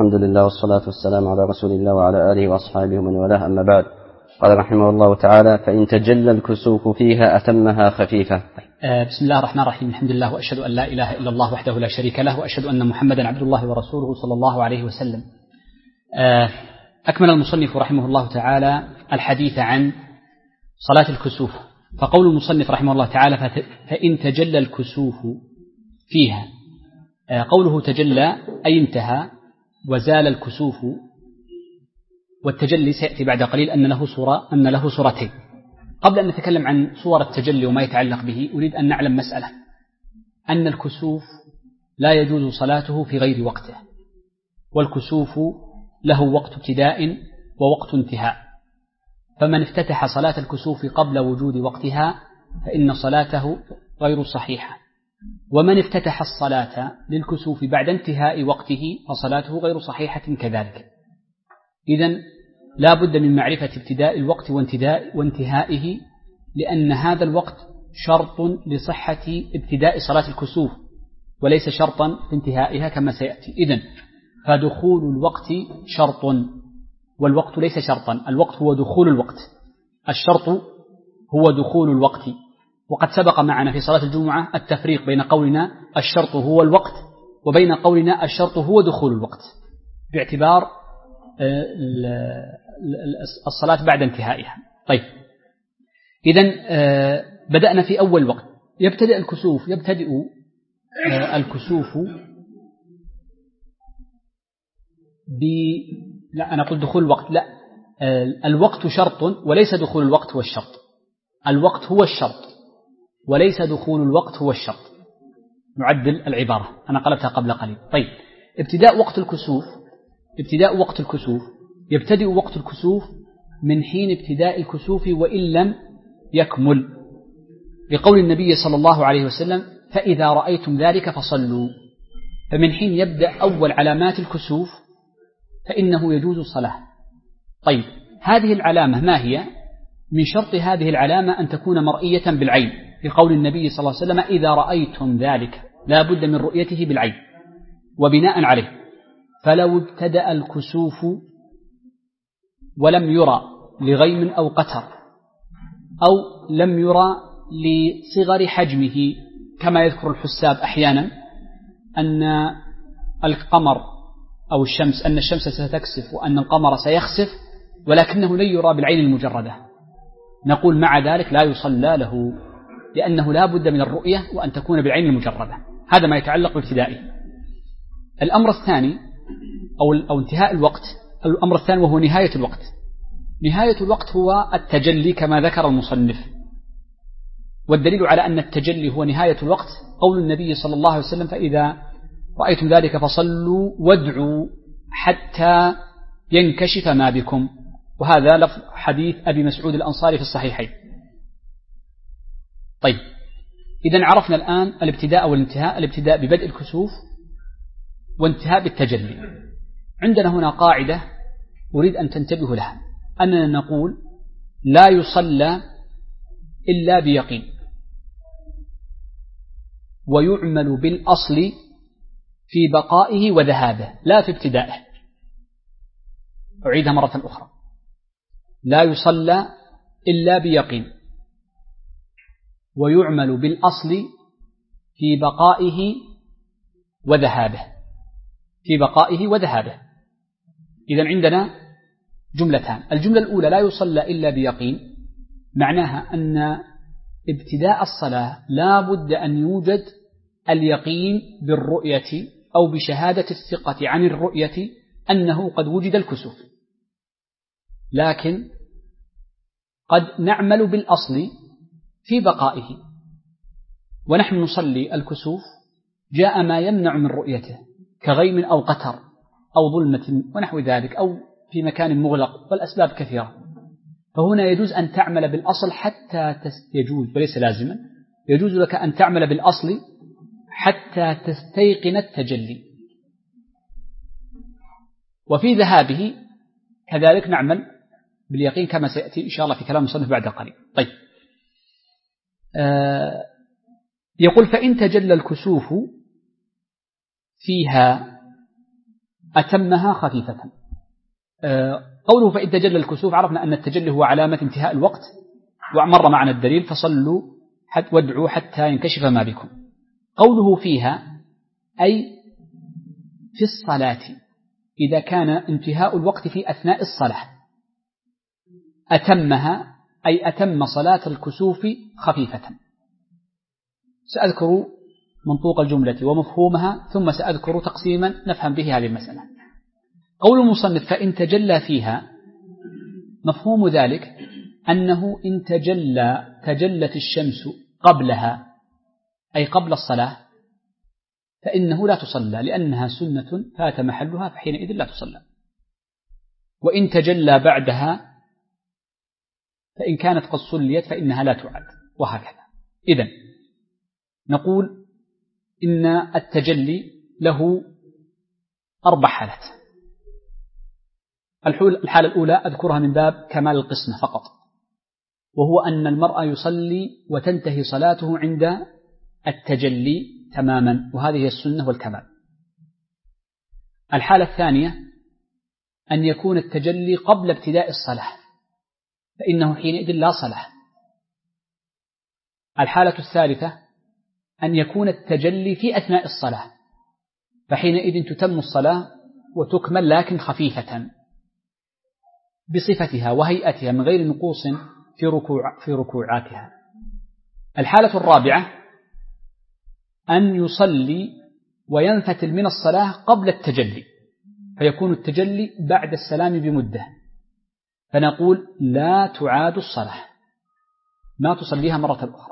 الحمد لله والصلاة والسلام على رسول الله وعلى آله وأصحابه ومن والاه، أما بعد. قال رحمه الله تعالى: فإن تجلى الكسوف فيها أتمها خفيفة. بسم الله الرحمن الرحيم. الحمد لله وأشهد أن لا إله إلا الله وحده لا شريك له، وأشهد أن محمدا عبد الله ورسوله صلى الله عليه وسلم. أكمل المصنف رحمه الله تعالى الحديث عن صلاة الكسوف، فقول المصنف رحمه الله تعالى: فإن تجلى الكسوف فيها. قوله تجلى أي انتهى وزال الكسوف، والتجلي سيأتي بعد قليل أن له صورتين. قبل أن نتكلم عن صور التجلي وما يتعلق به، أريد أن نعلم مسألة: أن الكسوف لا يجوز صلاته في غير وقته، والكسوف له وقت ابتداء ووقت انتهاء، فمن افتتح صلاة الكسوف قبل وجود وقتها فإن صلاته غير صحيحة، ومن افتتح الصلاة للكسوف بعد انتهاء وقته فصلاته غير صحيحة كذلك. إذن لا بد من معرفة ابتداء الوقت وانتهائه، لأن هذا الوقت شرط لصحة ابتداء صلاة الكسوف وليس شرطا في انتهائها كما سيأتي. إذن فدخول الوقت شرط والوقت ليس شرطا، الوقت هو دخول الوقت، الشرط هو دخول الوقت. وقد سبق معنا في صلاة الجمعة التفريق بين قولنا الشرط هو الوقت وبين قولنا الشرط هو دخول الوقت، باعتبار الصلاة بعد انتهائها. طيب، إذن بدأنا في أول وقت. يبتدئ الكسوف لا أنا أقول دخول الوقت، لا، الوقت شرط وليس دخول الوقت هو الشرط، الوقت هو الشرط وليس دخول الوقت هو الشرط. نعدل العبارة، أنا قلبتها قبل قليل. طيب، ابتداء وقت الكسوف يبتدئ وقت الكسوف من حين ابتداء الكسوف وإن لم يكمل، بقول النبي صلى الله عليه وسلم: فإذا رأيتم ذلك فصلوا. فمن حين يبدأ أول علامات الكسوف فإنه يجوز الصلاة. طيب، هذه العلامة ما هي؟ من شرط هذه العلامة أن تكون مرئية بالعين، بقول النبي صلى الله عليه وسلم: إذا رأيتم ذلك، لا بد من رؤيته بالعين. وبناء عليه فلو ابتدأ الكسوف ولم يرى لغيم أو قتر، أو لم يرى لصغر حجمه، كما يذكر الحساب أحيانا أن القمر أو الشمس، أن الشمس ستكسف وأن القمر سيخسف، ولكنه لا يرى بالعين المجردة، نقول مع ذلك لا يصلى له، لأنه لا بد من الرؤية وأن تكون بالعين المجردة. هذا ما يتعلق بابتدائه. الأمر الثاني أو انتهاء الوقت، الأمر الثاني وهو نهاية الوقت. نهاية الوقت هو التجلي كما ذكر المصنف، والدليل على أن التجلي هو نهاية الوقت قول النبي صلى الله عليه وسلم: فإذا رأيتم ذلك فصلوا وادعوا حتى ينكشف ما بكم. وهذا لفظ حديث أبي مسعود الأنصاري في الصحيحين. طيب، إذن عرفنا الآن الابتداء والانتهاء: الابتداء ببدء الكسوف وانتهاء بالتجلي. عندنا هنا قاعدة أريد أن تنتبهوا لها، أننا نقول لا يصلى إلا بيقين، ويعمل بالأصل في بقائه وذهابه لا في ابتدائه. أعيدها مرة أخرى: لا يصلى إلا بيقين، ويعمل بالأصل في بقائه وذهابه. إذن عندنا جملتان. الجملة الأولى: لا يصلى إلا بيقين، معناها أن ابتداء الصلاة لا بد أن يوجد اليقين بالرؤية أو بشهادة الثقة عن الرؤية أنه قد وجد الكسوف، لكن قد نعمل بالأصل في بقائه. ونحن نصلي الكسوف جاء ما يمنع من رؤيته كغيم أو قتر أو ظلمة ونحو ذلك، أو في مكان مغلق، والأسباب كثيرة. فهنا يجوز أن تعمل بالأصل حتى يجوز وليس لازما، يجوز لك أن تعمل بالأصل حتى تستيقن التجلي. وفي ذهابه كذلك نعمل باليقين كما سيأتي إن شاء الله في كلام المصنف بعد قليل. طيب، يقول: فإن تجلى الكسوف فيها أتمها خفيفة. قوله فإن تجلى الكسوف، عرفنا أن التجلي هو علامة انتهاء الوقت، ومر معنا الدليل فصلوا وادعوا حتى ينكشف ما بكم. قوله فيها أي في الصلاة، إذا كان انتهاء الوقت في أثناء الصلاة. أتمها أي أتم صلاة الكسوف خفيفة. سأذكر منطوق الجملة ومفهومها، ثم سأذكر تقسيما نفهم به هذه المسألة. قول المصنف فإن تجلى فيها، مفهوم ذلك أنه إن تجلت الشمس قبلها أي قبل الصلاة فإنه لا تصلى، لأنها سنة فات محلها، فحينئذ لا تصلى. وإن تجلى بعدها فإن كانت قد صليت فإنها لا تعد، وهكذا. إذن نقول إن التجلي له 4 حالات. الحالة الأولى أذكرها من باب كمال القسمة فقط، وهو أن المرء يصلي وتنتهي صلاته عند التجلي تماما، وهذه هي السنة والكمال. الحالة الثانية أن يكون التجلي قبل ابتداء الصلاة، فإنه حينئذ لا صلاة. الحالة الثالثة أن يكون التجلي في أثناء الصلاة، فحينئذ تتم الصلاة وتكمل لكن خفيفة بصفتها وهيئتها من غير نقوص في ركوعاتها. الحالة الرابعة أن يصلي وينفتل من الصلاة قبل التجلي، فيكون التجلي بعد السلام بمدة، فنقول لا تعاد الصلاة، ما تصليها مرة أخرى.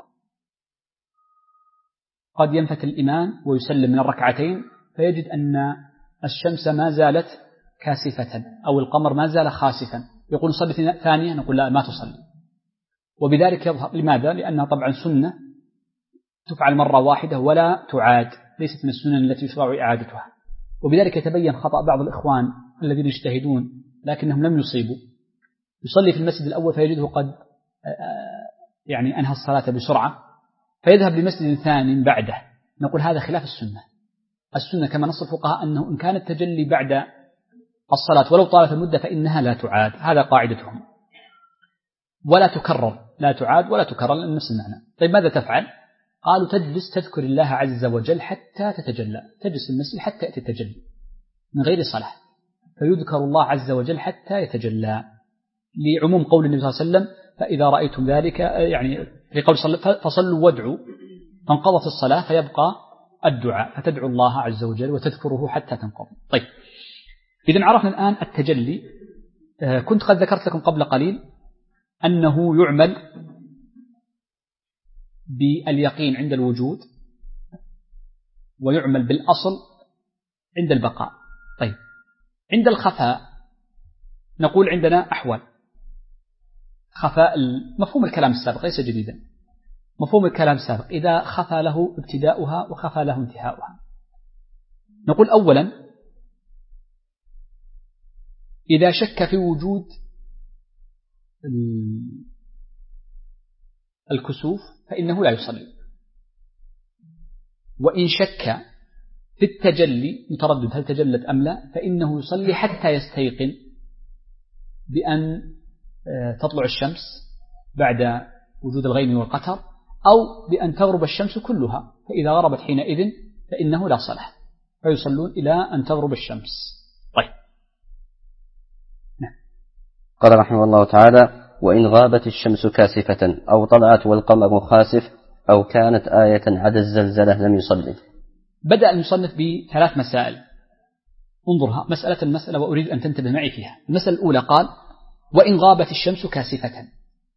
قد ينفتل الإمام ويسلم من الركعتين فيجد أن الشمس ما زالت كاسفة أو القمر ما زال خاسفا، يقول صلي ثانية، نقول لا ما تصلي. وبذلك يظهر لماذا؟ لأنها طبعا سنة تفعل مرة واحدة ولا تعاد، ليست من السنن التي يشرع إعادتها. وبذلك يتبين خطأ بعض الإخوان الذين يجتهدون لكنهم لم يصيبوا، يصلي في المسجد الأول فيجده قد أنهى الصلاة بسرعة، فيذهب لمسجد ثاني بعده. نقول هذا خلاف السنة. السنة كما نص الفقهاء أنه إن كان التجلي بعد الصلاة ولو طالت المدة فإنها لا تعاد، هذا قاعدتهم، ولا تكرر، لا تعاد ولا تكرر، لأن نفس المعنى. طيب ماذا تفعل؟ قالوا تجلس تذكر الله عز وجل حتى تتجلى، تجلس في المسجد حتى يأتي التجلي من غير صلاة، فيذكر الله عز وجل حتى يتجلى، لعموم قول النبي صلى الله عليه وسلم فإذا رأيتم ذلك، في قول فصلوا وادعوا، فانقضت الصلاة فيبقى الدعاء، فتدعو الله عز وجل وتذكره حتى تنقضي. طيب إذن عرفنا الآن التجلي. كنت قد ذكرت لكم قبل قليل أنه يعمل باليقين عند الوجود، ويعمل بالأصل عند البقاء. طيب عند الخفاء نقول عندنا أحوال. خفاء مفهوم الكلام السابق ليس جديدا، مفهوم الكلام السابق إذا خفى له ابتداؤها وخفى له انتهاؤها. نقول أولا إذا شك في وجود الكسوف فإنه لا يصلي، وإن شك في التجلي متردد هل تجلت أم لا فإنه يصلي حتى يستيقن بأن تطلع الشمس بعد وجود الغيم والقتر، أو بأن تغرب الشمس كلها، فإذا غربت حينئذ فإنه لا صلاة، فيصلون إلى أن تغرب الشمس. طيب قال رحمه الله تعالى: وإن غابت الشمس كاسفة أو طلعت والقمر خاسف أو كانت آية عدا الزلزلة لم يصلي. بدأ المصنف ب3 مسائل، انظرها مسألة وأريد أن تنتبه معي فيها. المسألة الأولى قال: وإن غابت الشمس كاسفة،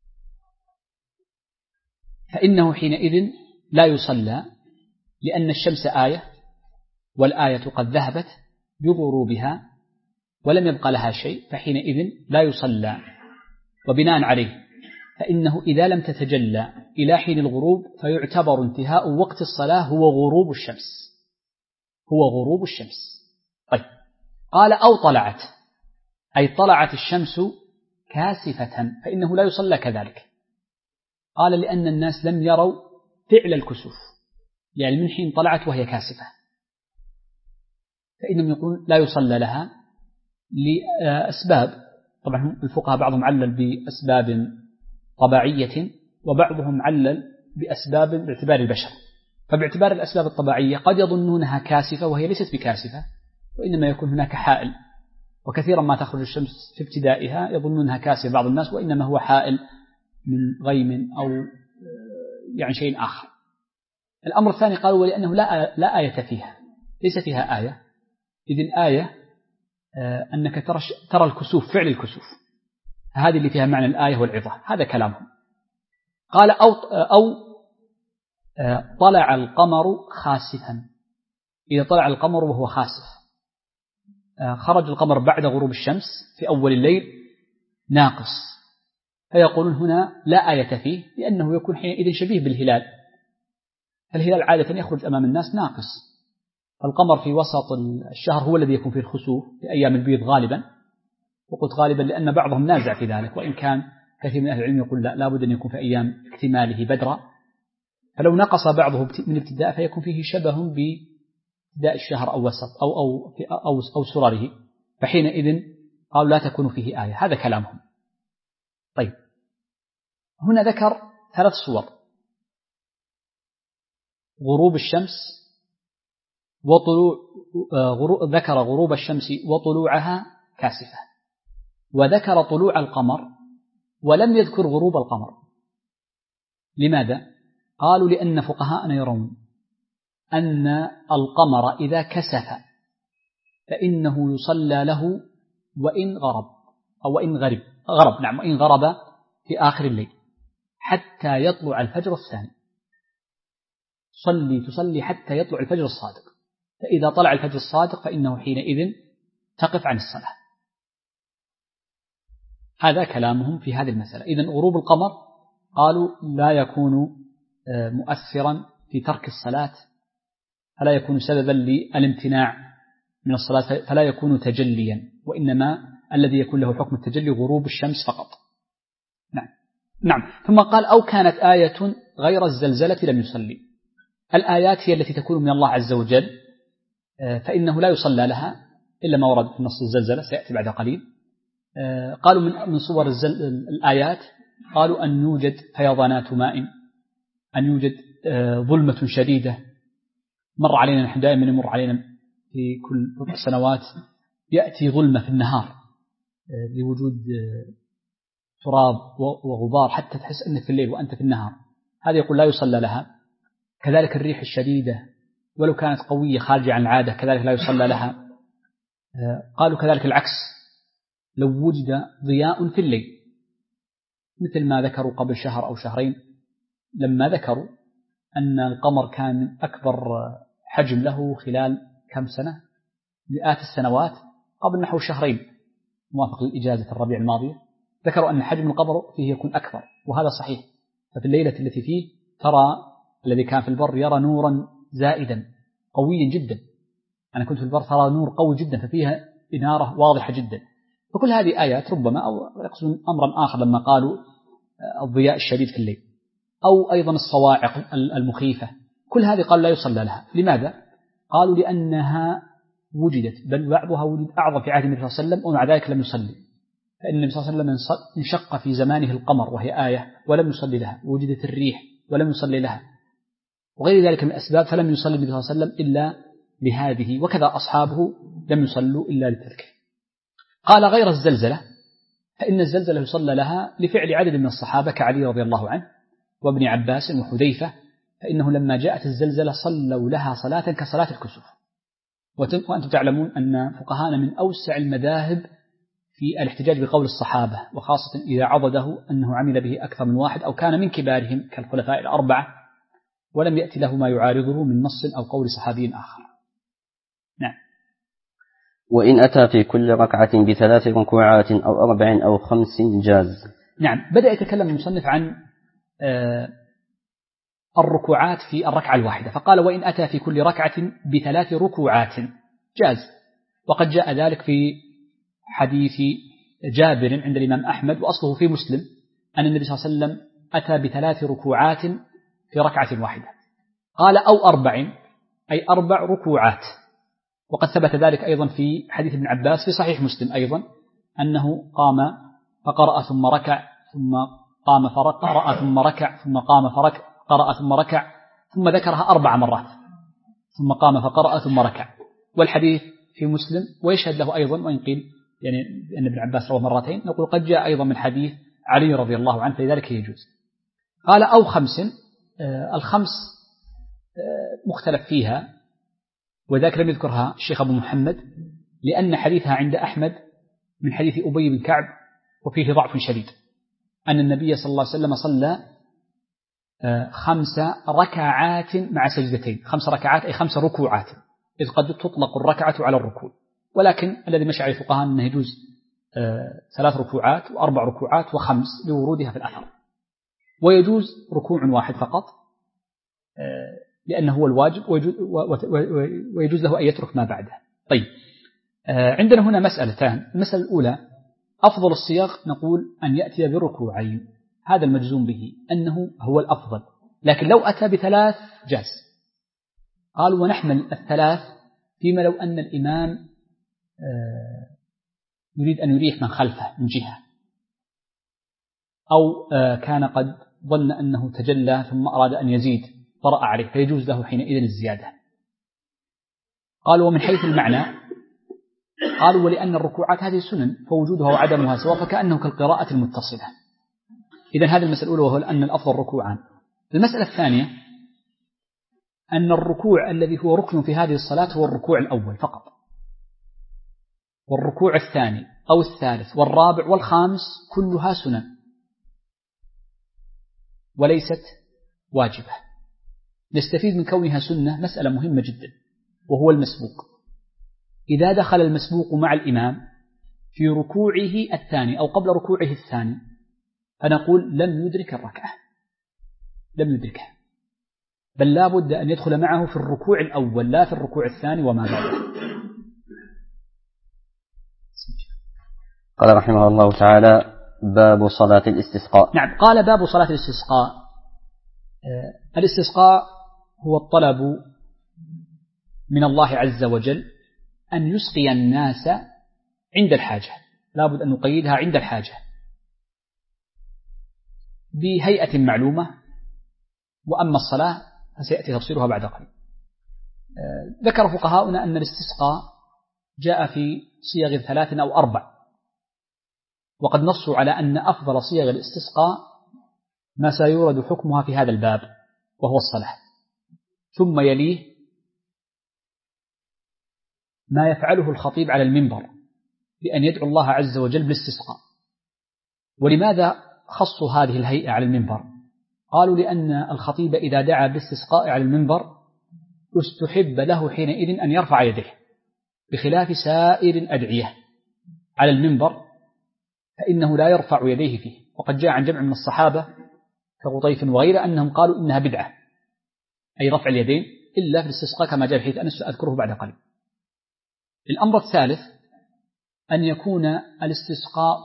فإنه حينئذ لا يصلى، لأن الشمس آية، والآية قد ذهبت بغروبها ولم يبقى لها شيء، فحينئذ لا يصلى. وبناء عليه فإنه إذا لم تتجلى إلى حين الغروب فيعتبر انتهاء وقت الصلاة هو غروب الشمس، هو غروب الشمس. طيب قال: أو طلعت، أي طلعت الشمس كاسفة، فإنه لا يصلى كذلك. قال: لأن الناس لم يروا فعل الكسوف، يعني من حين طلعت وهي كاسفة، فإنهم يقولون لا يصلى لها لأسباب. طبعا الفقهاء بعضهم علل بأسباب طبيعية وبعضهم علل بأسباب باعتبار البشر. فباعتبار الأسباب الطبيعية قد يظنونها كاسفة وهي ليست بكاسفة، وإنما يكون هناك حائل، وكثيرا ما تخرج الشمس في ابتدائها يظنونها كاسفة بعض الناس، وإنما هو حائل من غيم أو يعني شيء آخر. الأمر الثاني قالوا ولأنه لا آية فيها، ليس فيها آية، إذ الآية أنك ترى الكسوف، فعل الكسوف، هذه اللي فيها معنى الآية والعظة. هذا كلامهم. قال أو طلع القمر خاسفا، إذا طلع القمر وهو خاسف، خرج القمر بعد غروب الشمس في أول الليل ناقص، فيقولون هنا لا آية فيه لأنه يكون حينئذ شبيه بالهلال. الهلال عادة يخرج أمام الناس ناقص، فالقمر في وسط الشهر هو الذي يكون فيه الخسوف في أيام البيض غالبا. وقلت غالبا لأن بعضهم نازع في ذلك، وإن كان كثير من أهل العلم يقول لا بد أن يكون في أيام اكتماله بدرا، فلو نقص بعضه من ابتداء فيكون فيه شبه بابتداء الشهر أو وسط أو سرره، فحينئذ قالوا لا تكون فيه آية. هذا كلامهم. طيب، هنا ذكر 3 صور: غروب الشمس ذكر غروب الشمس وطلوعها كاسفة، وذكر طلوع القمر ولم يذكر غروب القمر. لماذا؟ قالوا لأن فقهاءنا يرون أن القمر إذا كسف فإنه يصلى له وإن غرب أو وإن غرب وإن غرب في آخر الليل حتى يطلع الفجر الثاني. تصلي حتى يطلع الفجر الصادق، فإذا طلع الفجر الصادق فإنه حينئذ تقف عن الصلاة. هذا كلامهم في هذه المسألة. إذن غروب القمر قالوا لا يكون مؤثرا في ترك الصلاة، فلا يكون سببا للامتناع من الصلاة، فلا يكون تجليا، وإنما الذي يكون له حكم التجلي غروب الشمس فقط. نعم. ثم قال أو كانت آية غير الزلزلة لم يصلي. الآيات هي التي تكون من الله عز وجل، فإنه لا يصلى لها إلا ما ورد في نص الزلزلة سيأتي بعد قليل. قالوا من صور الآيات قالوا أن يوجد فيضانات ماء، أن يوجد ظلمة شديدة. مر علينا نحن دائما يمر علينا في كل 4 سنوات يأتي ظلمة في النهار لوجود تراب وغبار حتى تحس أنك في الليل وأنت في النهار، هذا يقول لا يصلى لها. كذلك الريح الشديدة ولو كانت قوية خارجة عن العادة كذلك لا يصلى لها. قالوا كذلك العكس، لو وجد ضياء في الليل مثل ما ذكروا قبل شهر أو شهرين لما ذكروا أن القمر كان أكبر حجم له خلال كم سنة، مئات السنوات، قبل نحو شهرين موافق لإجازة الربيع الماضية، ذكروا أن حجم القمر فيه يكون أكبر، وهذا صحيح. ففي الليلة التي فيه ترى الذي كان في البر يرى نورا زائدا قويا جدا، أنا كنت في البر ترى نور قوي جدا ففيها إنارة واضحة جدا. فكل هذه آيات ربما أو يقصدون أمرا آخر لما قالوا الضياء الشديد في الليل، أو أيضا الصواعق المخيفة، كل هذه قال لا يصلى لها. لماذا؟ قالوا لأنها وجدت، بل بعضها وجد أعظم في عهد النبي صلى الله عليه وسلم ومع ذلك لم يصلي، فإن النبي صلى الله عليه وسلم انشق في زمانه القمر وهي آية ولم يصلي لها، وجدت الريح ولم يصلي لها، وغير ذلك من الأسباب، فلم يصلي النبي صلى الله عليه وسلم إلا لهذه، وكذا أصحابه لم يصلوا إلا لتلك. قال غير الزلزلة، فإن الزلزلة يصلى لها لفعل عدد من الصحابة كعلي رضي الله عنه وابن عباس وحذيفة، فإنه لما جاءت الزلزلة صلوا لها صلاة كصلاة الكسوف. وأنتم تعلمون أن فقهاءنا من أوسع المذاهب في الاحتجاج بقول الصحابة، وخاصة إذا عضده أنه عمل به أكثر من واحد أو كان من كبارهم كالخلفاء الأربعة ولم يأتي له ما يعارضه من نص أو قول صحابي آخر. نعم. وإن أتى في كل ركعة ب3 ركوعات أو 4 أو 5 جاز. نعم. بدأ يتكلم المصنف عن الركوعات في الركعة الواحدة، فقال وإن أتى في كل ركعة ب3 ركوعات جاز. وقد جاء ذلك في حديث جابر عند الإمام أحمد وأصله في مسلم أن النبي صلى الله عليه وسلم أتى ب3 ركوعات في ركعة واحدة. قال أو 4 أي 4 ركوعات، وقد ثبت ذلك أيضا في حديث ابن عباس في صحيح مسلم أيضا أنه قام فقرأ ثم ركع ثم قام فقرأ ثم ركع ثم قام فقرأ ثم ركع ثم ذكرها 4 مرات ثم قام فقرأ ثم ركع. والحديث في مسلم ويشهد له أيضا، وإن قيل يعني أن ابن عباس رواه مرتين، نقول قد جاء أيضا من حديث علي رضي الله عنه، فلذلك يجوز. قال أو 5. الخمس مختلف فيها، وذاك لم يذكرها الشيخ أبو محمد لأن حديثها عند أحمد من حديث أبي بن كعب وفيه ضعف شديد، أن النبي صلى الله عليه وسلم صلى 5 ركعات مع سجدتين. 5 ركعات أي 5 ركوعات، إذ قد تطلق الركعة على الركوع، ولكن الذي مشى عليه الفقهاء أنه يجوز 3 ركوعات و4 ركوعات و5 لورودها في الأثر، ويجوز ركوع واحد فقط لأنه هو الواجب، ويجوز له أن يترك ما بعده. طيب، عندنا هنا مسألتان. المسألة الأولى أفضل الصيغ نقول أن يأتي بركوعين، هذا المجزوم به أنه هو الأفضل، لكن لو أتى ب3 جاز. قالوا ونحمل 3 فيما لو أن الإمام يريد أن يريح من خلفه من جهة، أو كان قد ظن أنه تجلى ثم أراد أن يزيد طرأ عليه، فيجوز له حينئذ الزيادة. قالوا ومن حيث المعنى قالوا ولأن الركوعات هذه سنن فوجودها وعدمها سواء، فكأنه كالقراءة المتصلة. إذن هذه المسألة الأولى، وهو أن الأفضل ركوعان. المسألة الثانية أن الركوع الذي هو ركن في هذه الصلاة هو الركوع الأول فقط، والركوع الثاني أو الثالث والرابع والخامس كلها سنن وليست واجبة. نستفيد من كونها سنة مسألة مهمة جدا، وهو المسبوق. إذا دخل المسبوق مع الإمام في ركوعه الثاني أو قبل ركوعه الثاني فنقول لم يدرك الركعة، لم يدركها، بل لا بد أن يدخل معه في الركوع الأول لا في الركوع الثاني وما بعده. قال رحمه الله تعالى: باب صلاة الاستسقاء. نعم، قال باب صلاة الاستسقاء. الاستسقاء هو الطلب من الله عز وجل أن يسقي الناس عند الحاجة، لا بد أن نقيدها عند الحاجة بهيئة معلومة، وأما الصلاة فسيأتي تفصيلها بعد قليل. ذكر فقهاؤنا أن الاستسقاء جاء في صيغ 3 أو 4، وقد نصوا على أن أفضل صيغ الاستسقاء ما سيورد حكمها في هذا الباب وهو الصلاة، ثم يليه ما يفعله الخطيب على المنبر بأن يدعو الله عز وجل بالاستسقاء. ولماذا خصوا هذه الهيئة على المنبر؟ قالوا لأن الخطيب إذا دعا بالاستسقاء على المنبر استحب له حينئذ أن يرفع يديه، بخلاف سائر الأدعية على المنبر فإنه لا يرفع يديه فيه. وقد جاء عن جمع من الصحابة كغطيف وغيره أنهم قالوا إنها بدعة، أي رفع اليدين، إلا في الاستسقاء كما جاء في حديث أنس سأذكره بعد قليل. الأمر الثالث أن يكون الاستسقاء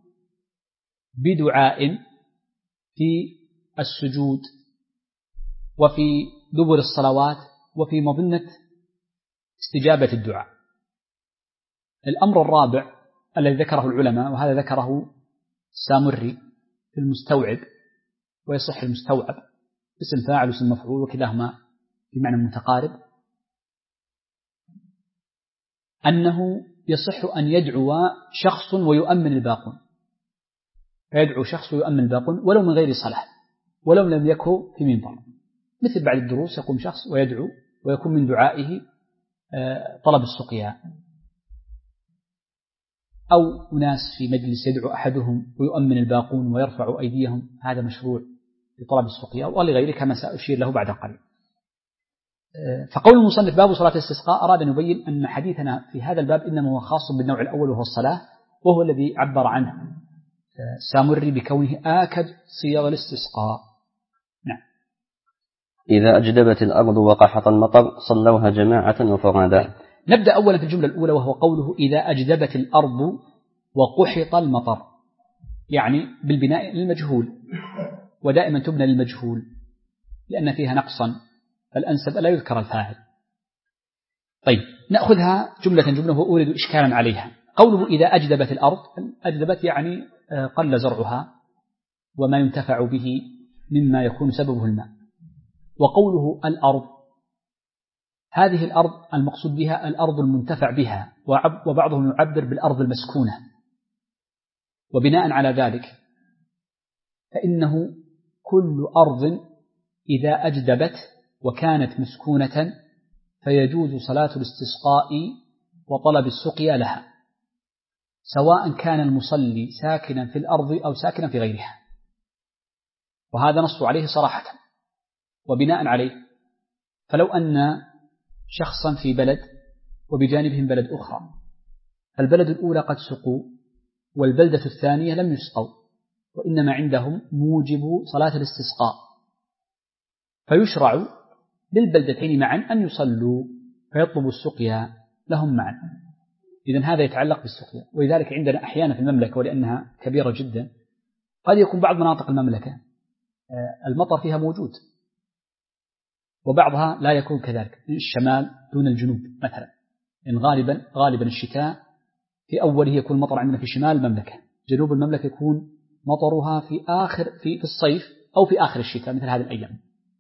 بدعاء في السجود وفي دبر الصلوات وفي مظنة استجابة الدعاء. الأمر الرابع الذي ذكره العلماء، وهذا ذكره السامري في المستوعب، ويصح المستوعب اسم فاعل واسم مفعول وكلاهما في معنى متقارب، أنه يصح أن يدعو شخص ويؤمن الباقون، فيدعو شخص ويؤمن الباقون ولو من غير صلاة، ولو لم يكن في منبر، مثل بعد الدروس يقوم شخص ويدعو ويكون من دعائه طلب السقيا، أو أناس في مجلس يدعو أحدهم ويؤمن الباقون ويرفع أيديهم، هذا مشروع لطلب السقيا ولغيره كما سأشير له بعد قليل. فقول المصنف باب صلاة الاستسقاء أراد أن يبين أن حديثنا في هذا الباب إنما هو خاص بالنوع الأول وهو الصلاة، وهو الذي عبر عنه السامري بكونه آكد صيغ الاستسقاء. نعم. إذا أجدبت الأرض وقحط المطر صلوها جماعة وفرادا. نبدأ أولا في الجملة الأولى، وهو قوله إذا أجدبت الأرض وقحط المطر، يعني بالبناء للمجهول، ودائما تبنى للمجهول لأن فيها نقصا، فالأنسب لا يذكر الفاعل. طيب نأخذها جملة وأورد إشكالا عليها. قوله إذا أجدبت الأرض، أجدبت يعني قل زرعها وما ينتفع به مما يكون سببه الماء. وقوله الأرض، هذه الأرض المقصود بها الأرض المنتفع بها، وبعضهم يعبر بالأرض المسكونة. وبناء على ذلك فإنه كل أرض إذا أجدبت وكانت مسكونة فيجوز صلاة الاستسقاء وطلب السقيا لها، سواء كان المصلي ساكنا في الأرض أو ساكنا في غيرها. وهذا نص عليه صراحة. وبناء عليه فلو أن شخصا في بلد وبجانبهم بلد أخرى، البلد الأولى قد سقوا والبلدة الثانية لم يسقوا، وإنما عندهم موجب صلاة الاستسقاء، فيشرع للبلدتين معا أن يصلوا فيطلبوا السقيا لهم معا. إذن هذا يتعلق بالسقيا. ولذلك عندنا أحيانا في المملكة، ولأنها كبيرة جدا، قد يكون بعض مناطق المملكة المطر فيها موجود وبعضها لا يكون كذلك، الشمال دون الجنوب مثلا. إن غالبا الشتاء في أوله يكون المطر عندنا في شمال المملكة، جنوب المملكة يكون مطرها في الصيف أو في آخر الشتاء مثل هذه الأيام.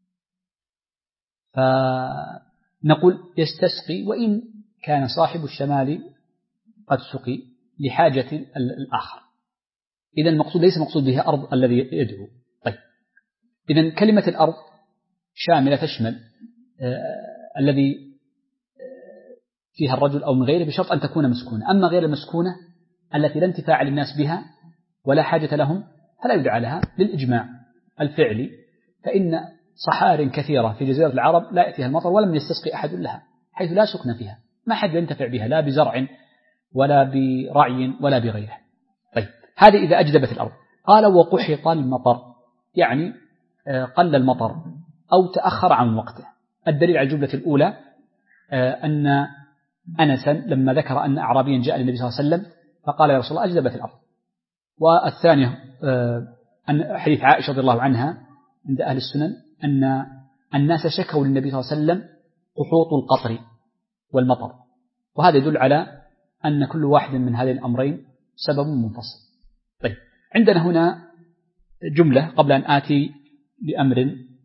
فنقول يستسقي وإن كان صاحب الشمال قد سقي لحاجة الآخر. إذن المقصود ليس مقصود بها أرض الذي يدعو. طيب، إذن كلمة الأرض شاملة تشمل الذي فيها الرجل أو من غيره بشرط أن تكون مسكونة. أما غير المسكونة التي لا انتفاع للناس بها ولا حاجة لهم فلا يدعى لها بالإجماع الفعلي، فإن صحار كثيرة في جزيرة العرب لا يأتيها المطر ولم يستسقي أحد لها، حيث لا سكن فيها، ما حد ينتفع بها لا بزرع ولا برعي ولا بغيره. طيب، هذه إذا أجدبت الأرض. قال وقحط المطر، يعني قل المطر أو تأخر عن وقته. الدليل على الجملة الأولى أن أنسا لما ذكر أن أعرابيا جاء للنبي صلى الله عليه وسلم فقال يا رسول الله أجدبت الأرض. والثانية أن حديث عائشة رضي الله عنها عند أهل السنن أن الناس شكوا للنبي صلى الله عليه وسلم قحوط القطر والمطر، وهذا يدل على أن كل واحد من هذين الأمرين سبب منفصل. طيب، عندنا هنا جملة قبل أن آتي بأمر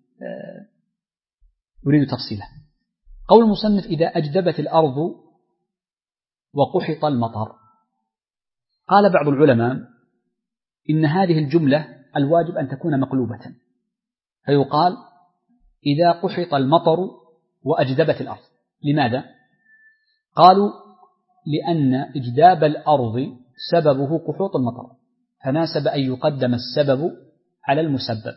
أريد تفصيله. قول المصنف إذا أجدبت الأرض وقحط المطر، قال بعض العلماء إن هذه الجملة الواجب أن تكون مقلوبة، فيقال إذا قحط المطر وأجدبت الأرض. لماذا؟ قالوا لأن إجداب الأرض سببه قحوط المطر، فناسب أن يقدم السبب على المسبب.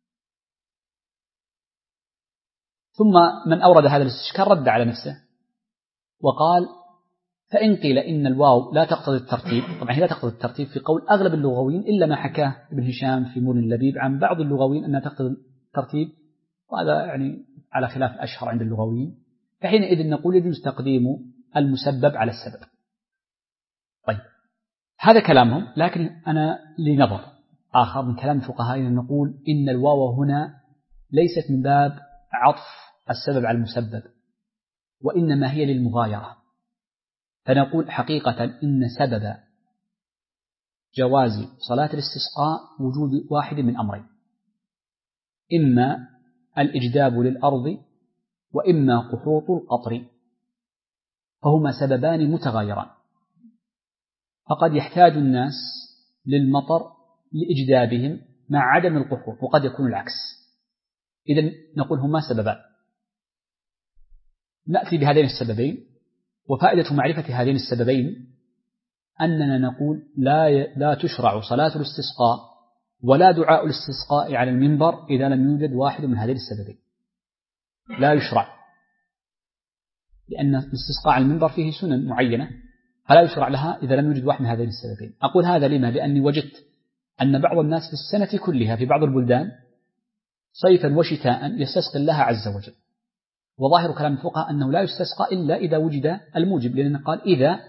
ثم من أورد هذا الاستشكال رد على نفسه وقال فإن قيل إن الواو لا تقتضي الترتيب، طبعا هي لا تقتضي الترتيب في قول أغلب اللغويين إلا ما حكاه ابن هشام في مور اللبيب عن بعض اللغويين أنها تقتضي الترتيب، وهذا يعني على خلاف الأشهر عند اللغويين، فحينئذ نقول يجوز تقديم المسبب على السبب. طيب، هذا كلامهم، لكن أنا لنظر آخر من كلام فقهائنا نقول إن الواو هنا ليست من باب عطف السبب على المسبب، وإنما هي للمغايرة. فنقول حقيقة إن سبب جواز صلاة الاستسقاء وجود واحد من أمرين، إما الإجداب للأرض وإما قحوط القطر، فهما سببان متغايران، فقد يحتاج الناس للمطر لإجدابهم مع عدم القحوط، وقد يكون العكس. إذن نقول هما سببان. نأتي بهذين السببين، وفائدة معرفة هذين السببين أننا نقول لا تشرع صلاة الاستسقاء ولا دعاء الاستسقاء على المنبر إذا لم يوجد واحد من هذين السببين، لا يشرع، لأن الاستسقاء على المنبر فيه سنن معينة فلا يشرع لها إذا لم يوجد واحد من هذين السببين. أقول هذا لما؟ لأني وجدت أن بعض الناس في السنة كلها في بعض البلدان صيفا وشتاء يستسقي الله عز وجل، وظاهر كلام الفقهاء أنه لا يستسقى إلا إذا وجد الموجب، لأنه قال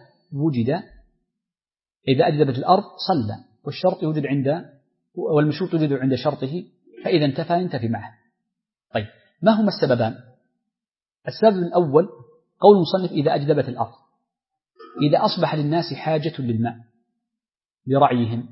إذا أجدبت الأرض صلى، والشرط يوجد والمشروط يوجد عند شرطه، فإذا انتفى معه. طيب، ما هما السببان؟ السبب الأول قول المصنف إذا أجدبت الأرض، إذا أصبح للناس حاجة للماء لرعيهم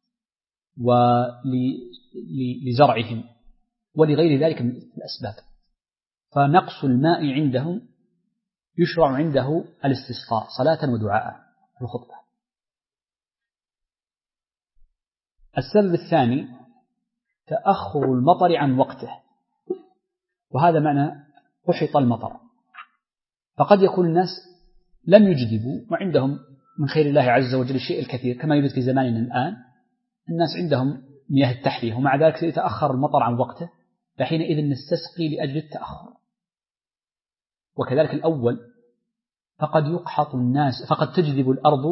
ولزرعهم ولغير ذلك من الأسباب، فنقص الماء عندهم يشرع عنده الاستسقاء صلاة ودعاء في الخطبة. السبب الثاني تأخر المطر عن وقته، وهذا معنى قحط المطر، فقد يكون الناس لم يجدبوا وعندهم من خير الله عز وجل الشيء الكثير كما يوجد في زماننا الآن، الناس عندهم مياه التحلية ومع ذلك يتأخر المطر عن وقته، فحينئذ نستسقي لأجل التأخر. وكذلك الأول فقد يقحط الناس، فقد تجذب الأرض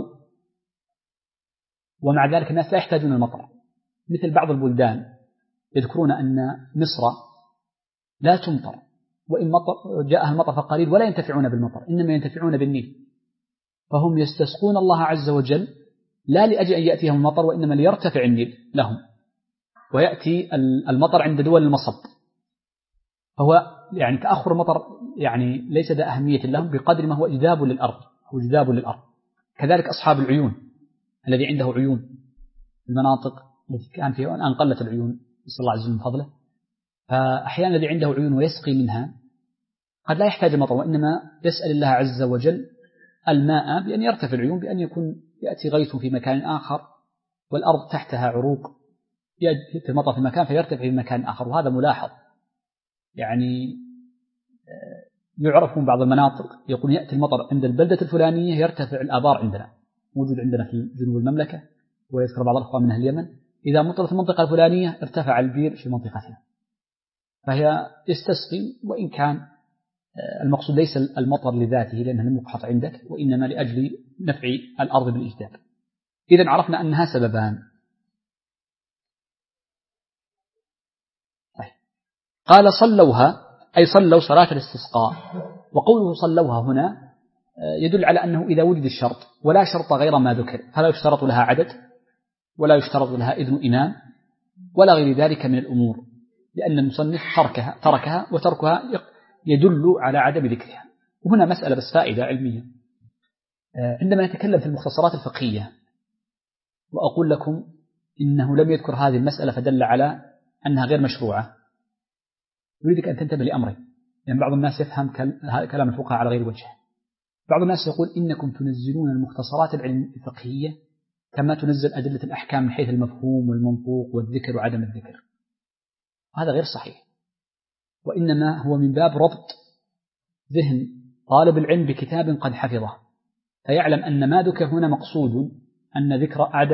ومع ذلك الناس لا يحتاجون المطر، مثل بعض البلدان يذكرون أن مصر لا تمطر، وإن جاءها المطر فقليل ولا ينتفعون بالمطر، إنما ينتفعون بالنيل، فهم يستسقون الله عز وجل لا لأجل أن يأتيهم المطر وإنما ليرتفع النيل لهم ويأتي المطر عند دول المصب، فهو يعني تأخر المطر يعني ليس ذا أهمية لهم بقدر ما هو إجذاب للأرض، هو إجذاب للأرض. كذلك أصحاب العيون، الذي عنده عيون المناطق التي كان فيها أن قلت العيون نسأل الله عز وجل من فضله، فأحيانا الذي عنده عيون ويسقي منها قد لا يحتاج المطر وإنما يسأل الله عز وجل الماء بأن يرتفع العيون، بأن يكون يأتي غيث في مكان آخر والأرض تحتها عروق، يأتي المطر في مكان فيرتفع في مكان آخر، وهذا ملاحظ يعني يعرف من بعض المناطق يقول يأتي المطر عند البلدة الفلانية يرتفع الآبار عندنا، موجود عندنا في جنوب المملكة ويذكر بعض الأخوة من أهل اليمن إذا مطرت المنطقة الفلانية ارتفع البير في منطقتها، فهي يستسقي وإن كان المقصود ليس المطر لذاته لأنه لم يقحط عندك وإنما لأجل نفع الأرض بالإجداب. إذن عرفنا أنها سببان. قال صلوها أي صلوا صلاة الاستسقاء، وقوله صلوها هنا يدل على أنه إذا وجد الشرط ولا شرط غير ما ذكر فلا يشترط لها عدد ولا يشترط لها إذن إمام ولا غير ذلك من الأمور، لأن المصنف تركها وتركها يدل على عدم ذكرها. وهنا مسألة بس فائدة علمية، عندما نتكلم في المختصرات الفقهية وأقول لكم إنه لم يذكر هذه المسألة فدل على أنها غير مشروعة، يريدك أن تنتبه لأمرين، لأن بعض الناس يفهم كلام الفقهاء على غير وجه. بعض الناس يقول إنكم تنزلون المختصرات الفقهية كما تنزل أدلة الأحكام من حيث المفهوم والمنطوق والذكر وعدم الذكر، هذا غير صحيح، وإنما هو من باب ربط ذهن طالب العلم بكتاب قد حفظه فيعلم أن ما ذكر هنا مقصود أن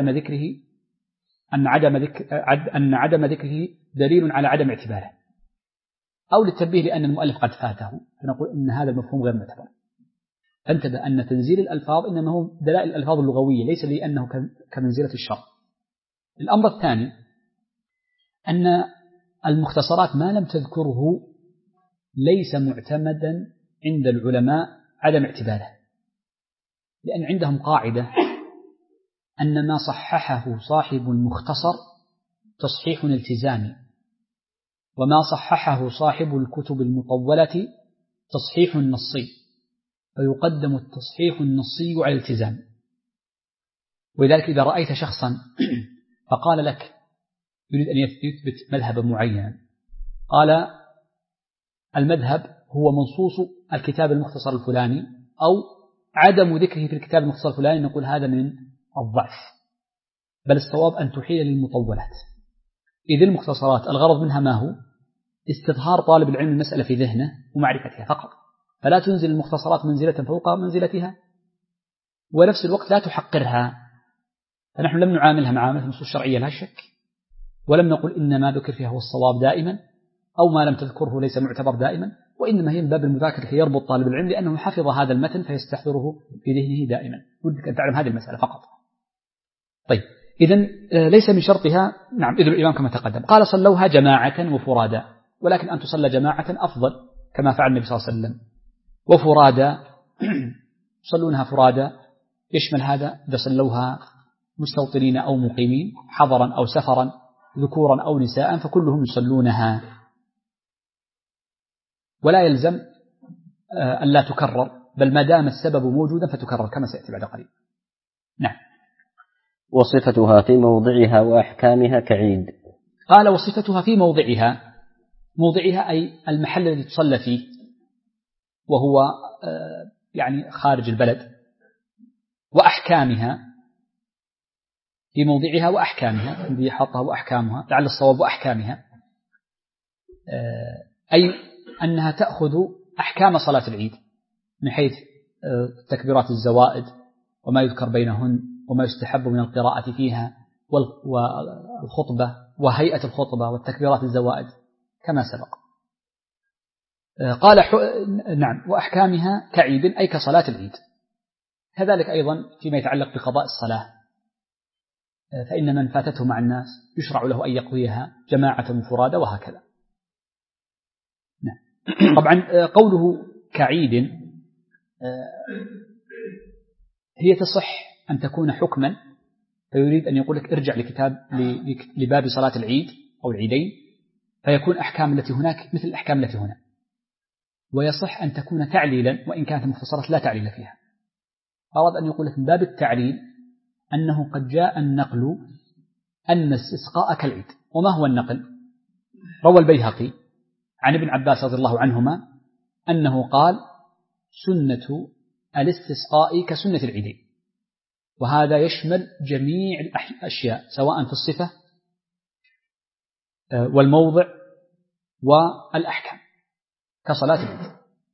عدم ذكره دليل على عدم اعتباره، أو للتنبيه لأن المؤلف قد فاته فنقول إن هذا المفهوم غير معتبر. انتبه أن تنزيل الألفاظ إنما هو دلائل الألفاظ اللغوية ليس لأنه كمنزلة الشرع. الأمر الثاني أن المختصرات ما لم تذكره ليس معتمدا عند العلماء عدم اعتباره، لأن عندهم قاعدة أن ما صححه صاحب المختصر تصحيح التزامي، وما صححه صاحب الكتب المطولة تصحيح نصي، فيقدم التصحيح النصي على الالتزام. ولذلك إذا رأيت شخصا فقال لك يريد أن يثبت مذهبا معينا، قال المذهب هو منصوص الكتاب المختصر الفلاني أو عدم ذكره في الكتاب المختصر الفلاني، نقول هذا من الضعف، بل الصواب أن تحيل للمطولات. إذ المختصرات الغرض منها ما هو؟ استظهار طالب العلم المسألة في ذهنه ومعرفتها فقط، فلا تنزل المختصرات منزلة فوق منزلتها ونفس الوقت لا تحقرها. فنحن لم نعاملها معاملة النصوص الشرعية لا شك، ولم نقل إن ما ذكر فيها هو الصواب دائما أو ما لم تذكره ليس معتبر دائما، وإنما هي من باب المذاكرة يربط طالب العلم لأنه حفظ هذا المتن فيستحضره في ذهنه دائما. ودك أن تعلم هذه المسألة فقط. طيب إذن ليس من شرطها نعم إذن الإمام كما تقدم. قال صلوها جماعة وفرادا، ولكن أن تصلى جماعة أفضل كما فعل النبي صلى الله عليه وسلم. وفرادا يصلونها فرادا يشمل هذا إذا صلوها مستوطنين أو مقيمين، حضرا أو سفرا، ذكورا أو نساء، فكلهم يصلونها، ولا يلزم أن لا تكرر بل ما دام السبب موجودا فتكرر كما سيأتي بعد قليل. نعم. وصفتها في موضعها وأحكامها كعيد. قال وصفتها في موضعها، موضعها أي المحل الذي تصلى فيه وهو يعني خارج البلد، وأحكامها في موضعها وأحكامها، الذي حطها وأحكامها لعل الصواب وأحكامها، أي أنها تأخذ أحكام صلاة العيد من حيث تكبيرات الزوائد وما يذكر بينهن وما يستحب من القراءة فيها والخطبة وهيئة الخطبة والتكبيرات الزوائد كما سبق. قال نعم وأحكامها كعيد أي كصلاة العيد. كذلك أيضا فيما يتعلق بقضاء الصلاة، فإن من فاتته مع الناس يشرع له أن يقضيها جماعة مفرادى وهكذا. نعم. طبعا قوله كعيد هي تصح أن تكون حكما، فيريد أن يقول لك ارجع لباب صلاة العيد أو العيدين فيكون أحكام التي هناك مثل الأحكام التي هنا، ويصح أن تكون تعليلا وإن كانت المفصلات لا تعليل فيها. أراد أن يقول لك من باب التعليل أنه قد جاء النقل أن الاستسقاء كالعيد. وما هو النقل؟ روى البيهقي عن ابن عباس رضي الله عنهما أنه قال سنة الاستسقاء كسنة العيدين، وهذا يشمل جميع الأشياء سواء في الصفة والموضع والأحكام كصلاة العيد.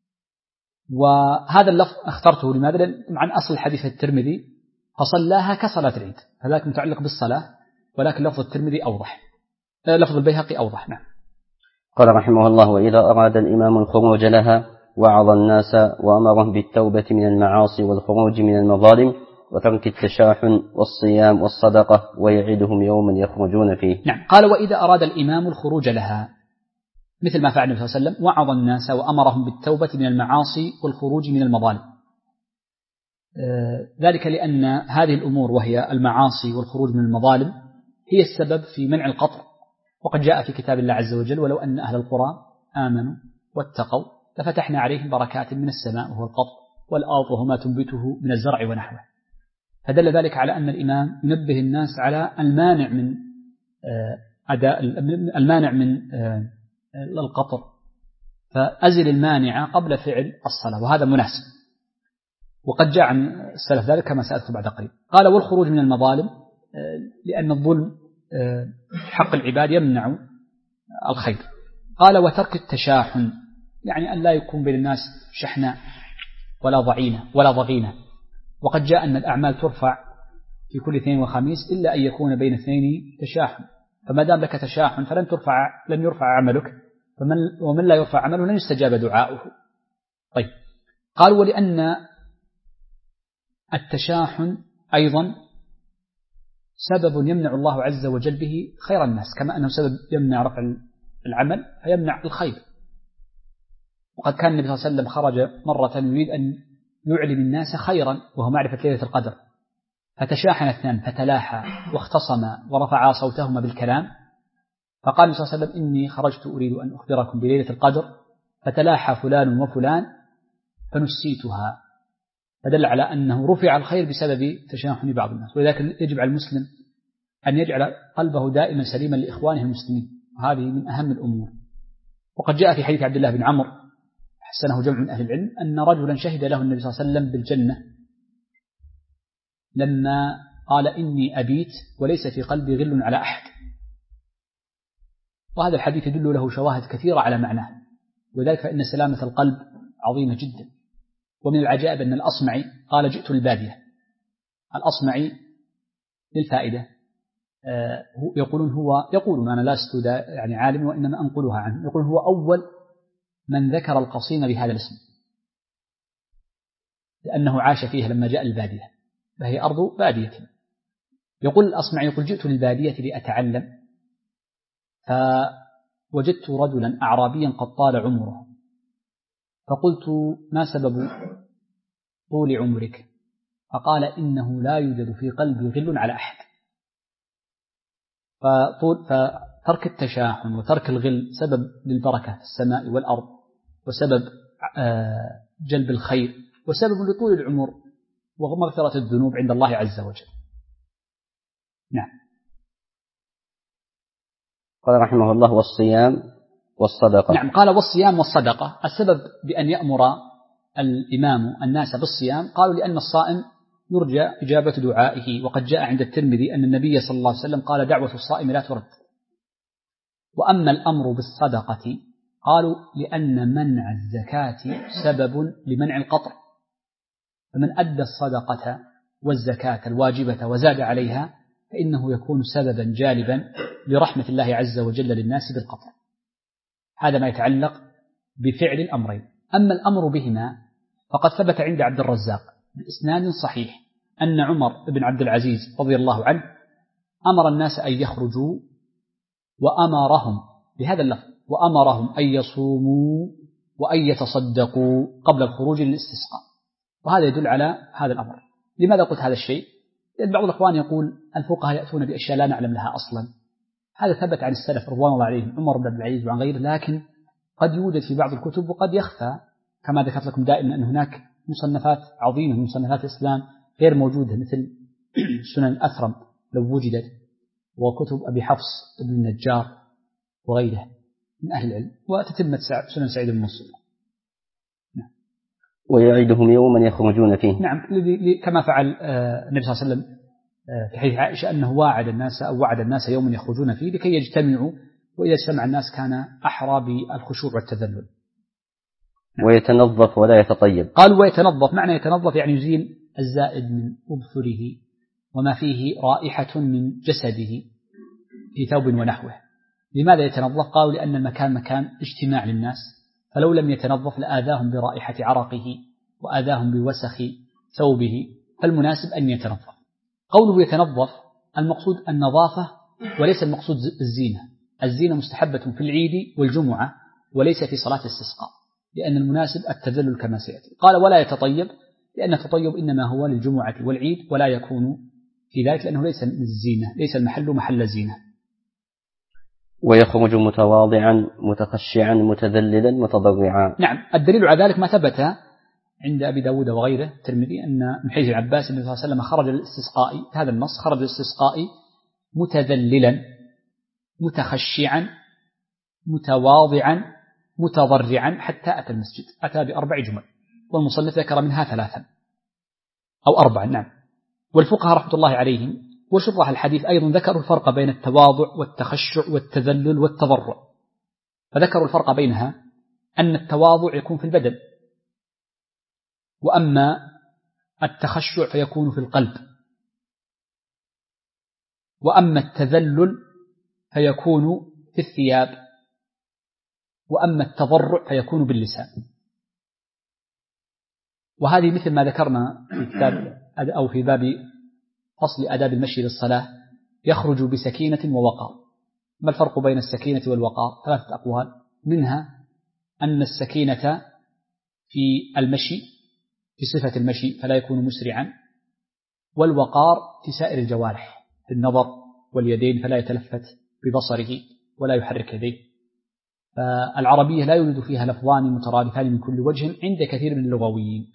وهذا اللفظ اخترته لماذا؟ عن أصل الحديث الترمذي فصلاها كصلاة العيد، هذاك متعلق بالصلاة، ولكن لفظ الترمذي أوضح، لفظ البيهقي أوضح. نعم. قال رحمه الله وإذا أراد الإمام الخروج لها وعظ الناس وأمرهم بالتوبة من المعاصي والخروج من المظالم وترك التشاحن والصيام والصدقة ويعدهم يوما يخرجون فيه. نعم. قال وإذا أراد الإمام الخروج لها مثل ما فعل النبي صلى الله عليه وسلم وعظ الناس وأمرهم بالتوبة من المعاصي والخروج من المظالم، ذلك لأن هذه الأمور وهي المعاصي والخروج من المظالم هي السبب في منع القطر. وقد جاء في كتاب الله عز وجل ولو أن أهل القرى آمنوا واتقوا لفتحنا عليهم بركات من السماء وهو القطر والأرض وما تنبته من الزرع ونحوه. فدل ذلك على أن الإمام ينبه الناس على المانع من القطر، فأزل المانع قبل فعل الصلاة، وهذا مناسب. وقد جاء عن السلف ذلك كما سألت بعد قليل. قال والخروج من المظالم لأن الظلم حق العباد يمنع الخير. قال وترك التشاحن يعني أن لا يكون بين الناس شحناء ولا ضعينة ولا ضغينة. وقد جاء أن الأعمال ترفع في كل اثنين وخميس إلا أن يكون بين اثنين تشاحن، فما دام لك تشاحن لن يرفع عملك، ومن لا يرفع عمله لن يستجاب دعاؤه. طيب. قال ولأن التشاحن أيضا سبب يمنع الله عز وجل به خير الناس، كما أنه سبب يمنع رفع العمل فيمنع الخير. وقد كان النبي صلى الله عليه وسلم خرج مرة يريد أن يعلم الناس خيرا وهو معرفة ليلة القدر، فتشاحن اثنان فتلاحى واختصما ورفعا صوتهما بالكلام، فقال النبي صلى الله عليه وسلم إني خرجت أريد أن أخبركم بليلة القدر فتلاحى فلان وفلان فنسيتها، فدل على أنه رفع الخير بسبب تشاحن بعض الناس. ولذلك يجب على المسلم أن يجعل قلبه دائما سليما لإخوانه المسلمين، وهذه من أهم الأمور. وقد جاء في حديث عبد الله بن عمرو حسنه جمع من أهل العلم أن رجلا شهد له النبي صلى الله عليه وسلم بالجنة لما قال إني أبيت وليس في قلبي غل على أحد. وهذا الحديث يدل له شواهد كثيرة على معناه، وذلك فإن سلامة القلب عظيمة جدا. ومن العجائب أن الأصمعي قال جئت البادية. الأصمعي للفائدة يقولون أنا لست يعني عالم وإنما أنقلها عنه، يقول هو أول من ذكر القصيم بهذا الاسم لأنه عاش فيها لما جاء البادية، فهي أرض بادية. يقول الأصمعي يقول جئت للبادية لأتعلم فوجدت رجلا أعرابيا قد طال عمره، فقلت ما سبب طول عمرك؟ فقال إنه لا يوجد في قلبي غل على أحد. فترك التشاحن وترك الغل سبب للبركة في السماء والأرض، وسبب جلب الخير وسبب لطول العمر ومغفرة الذنوب عند الله عز وجل. نعم. قال رحمه الله: والصيام والصدقة. نعم، قال والصيام والصدقة. السبب بأن يأمر الإمام الناس بالصيام قالوا لأن الصائم يرجى إجابة دعائه، وقد جاء عند الترمذي أن النبي صلى الله عليه وسلم قال: دعوة الصائم لا ترد. وأما الأمر بالصدقة قالوا لأن منع الزكاة سبب لمنع القطر، فمن أدى الصدقة والزكاة الواجبة وزاد عليها فإنه يكون سببا جالبا لرحمة الله عز وجل للناس بالقطر. هذا ما يتعلق بفعل الأمرين. أما الأمر بهما فقد ثبت عند عبد الرزاق بإسناد صحيح أن عمر بن عبد العزيز رضي الله عنه أمر الناس أن يخرجوا وأمرهم بهذا اللفظ: وأمرهم أن يصوموا وأن يتصدقوا قبل الخروج للاستسقاء. وهذا يدل على هذا الأمر. لماذا قلت هذا الشيء؟ لأن بعض الأخوان يقول الفقهاء يأتون بأشياء لا نعلم لها أصلا. هذا ثبت عن السلف رضوان الله عليهم، عمر بن عبد العزيز وعن غيره، لكن قد يوجد في بعض الكتب وقد يخفى، كما ذكرت لكم دائما أن هناك مصنفات عظيمة من مصنفات الإسلام غير موجودة مثل سنن الأثرم لو وجدت، وكتب أبي حفص بن النجار وغيره من أهل العلم، وتتمة سنن سعيد بن منصور. نعم. ويعيدهم يوما يخرجون فيه. نعم، كما فعل النبي صلى الله عليه وسلم في حديث عائشة أنه وعد الناس يوما يخرجون فيه لكي يجتمعوا، وإذا اجتمع الناس كان أحرى بالخشوع والتذلل. نعم. ويتنظف ولا يتطيب. قالوا ويتنظف، معنى يتنظف يعني يزيل الزائد من أظفره وما فيه رائحة من جسده في ثوب ونحوه. لماذا يتنظف؟ قالوا لأن المكان مكان اجتماع للناس، فلو لم يتنظف لآذاهم برائحة عرقه وآذاهم بوسخ ثوبه، فالمناسب أن يتنظف. قوله يتنظف المقصود النظافة وليس المقصود الزينة. الزينة مستحبة في العيد والجمعة وليس في صلاة الاستسقاء، لأن المناسب التذلل كما سيأتي. قال ولا يتطيب، لأن التطيب إنما هو للجمعة والعيد ولا يكون في ذلك، لأنه ليس من الزينة، ليس المحل محل زينة. ويخرج متواضعا متخشعا متذللا متضرعا. نعم، الدليل على ذلك ما ثبت عند أبي داود وغيره الترمذي أن من حديث العباس النبي صلى الله عليه وسلم خرج للاستسقاء، هذا النص خرج للاستسقاء متذللا متخشعا متواضعا متضرعا حتى أتى المسجد. أتى ب4 جمل، والمصنف ذكر منها 3 أو 4. نعم. والفقهاء رحمة الله عليهم وشرح الحديث أيضا ذكروا الفرق بين التواضع والتخشع والتذلل والتضرع، فذكروا الفرق بينها أن التواضع يكون في البدن، وأما التخشع فيكون في القلب، وأما التذلل فيكون في الثياب، وأما التضرع فيكون باللسان. وهذه مثل ما ذكرنا في كتاب أو في باب فصل آداب المشي للصلاة، يخرج بسكينة ووقار. ما الفرق بين السكينة والوقار؟ 3 أقوال، منها أن السكينة في المشي في صفة المشي فلا يكون مسرعا، والوقار في سائر الجوارح في النظر واليدين فلا يتلفت ببصره ولا يحرك يديه. فالعربية لا يوجد فيها لفظان مترادفان من كل وجه عند كثير من اللغويين.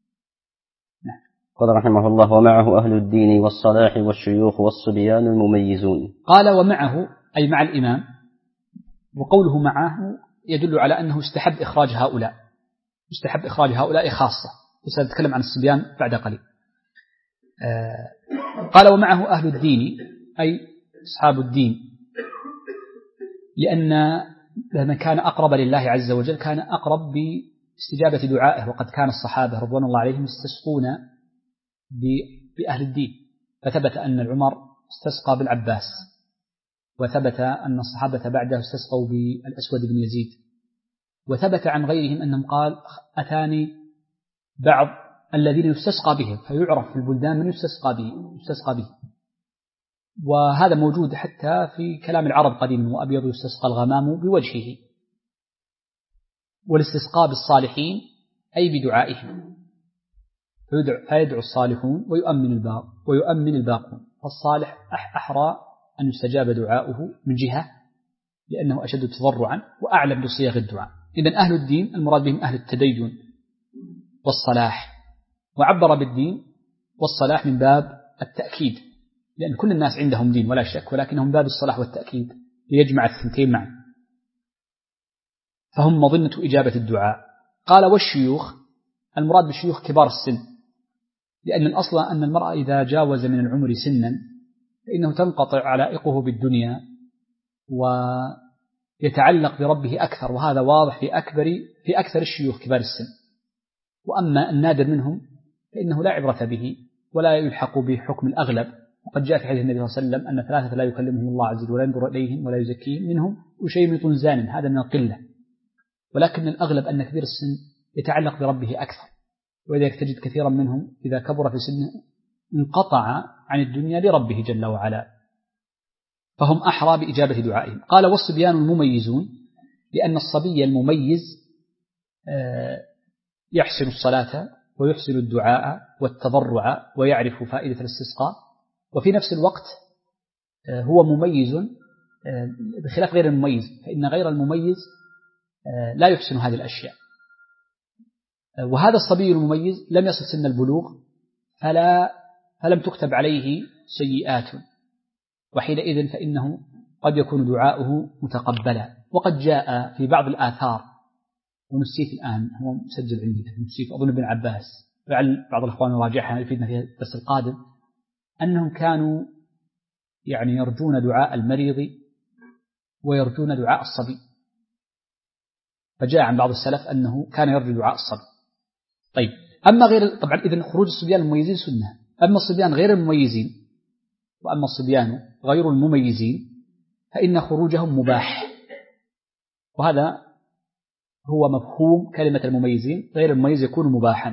قال رحمه الله: ومعه أهل الدين والصلاح والشيوخ والصبيان المميزون. قال ومعه أي مع الإمام، وقوله معه يدل على أنه استحب إخراج هؤلاء، استحب إخراج هؤلاء خاصة، وسنتكلم عن الصبيان بعد قليل. قال ومعه أهل الدين أي أصحاب الدين، لأن من كان أقرب لله عز وجل كان أقرب باستجابة دعائه، وقد كان الصحابة رضوان الله عليهم يستسقون بأهل الدين، فثبت أن العمر استسقى بالعباس، وثبت أن الصحابة بعده استسقوا بالأسود بن يزيد، وثبت عن غيرهم أنهم قال أتاني بعض الذين يستسقى بهم، فيعرف في البلدان من يستسقى به. وهذا موجود حتى في كلام العرب قديما: وأبيض يستسقى الغمام بوجهه. والاستسقاء بالصالحين أي بدعائهم، فيدعو الصالحون ويؤمن الباقون، فالصالح أحرى أن يستجاب دعاؤه من جهة لأنه أشد تضرعا وأعلم بصيغ الدعاء. إذن أهل الدين المراد بهم أهل التدين والصلاح وعبر بالدين والصلاح من باب التأكيد، لأن كل الناس عندهم دين ولا شك، ولكنهم باب الصلاح والتأكيد ليجمع الثنتين معا، فهم مظنة إجابة الدعاء. قال والشيوخ، المراد بالشيوخ كبار السن، لأن الأصل أن المرأة إذا جاوز من العمر سنا فإنه تنقطع علائقه بالدنيا ويتعلق بربه أكثر، وهذا واضح في أكثر الشيوخ كبار السن. وأما النادر منهم فإنه لا عبرة به ولا يلحق بحكم الأغلب. وقد جاء في حديث النبي صلى الله عليه وسلم أن 3 لا يكلمهم الله عز وجل ولا ينظر إليهم ولا يزكيهم، منهم وشيمط زان، هذا من القلة، ولكن الأغلب أن كبير السن يتعلق بربه أكثر، ولذلك تجد كثيرا منهم إذا كبر في سنه انقطع عن الدنيا لربه جل وعلا، فهم أحرى بإجابة دعائهم. قال والصبيان المميزون، لأن الصبي المميز يحسن الصلاة ويحسن الدعاء والتضرع ويعرف فائدة الاستسقاء، وفي نفس الوقت هو مميز بخلاف غير المميز، فإن غير المميز لا يحسن هذه الأشياء. وهذا الصبي المميز لم يصل سن البلوغ فلم تكتب عليه سيئات، وحينئذ فإنه قد يكون دعاؤه متقبلا. وقد جاء في بعض الآثار، ونسيت الآن، هو مسجل عندي نسيت، أظن ابن عباس، لعل بعض الأخوان يراجعها يفيدنا في الدرس القادم، أنهم كانوا يعني يرجون دعاء المريض ويرجون دعاء الصبي. فجاء عن بعض السلف أنه كان يرجو دعاء الصبي. طيب، أما غير، طبعا إذن خروج الصبيان المميزين سنة، أما الصبيان غير المميزين وأما الصبيان غير المميزين فإن خروجهم مباح، وهذا هو مفهوم كلمة المميزين. غير المميز يكون مباحا.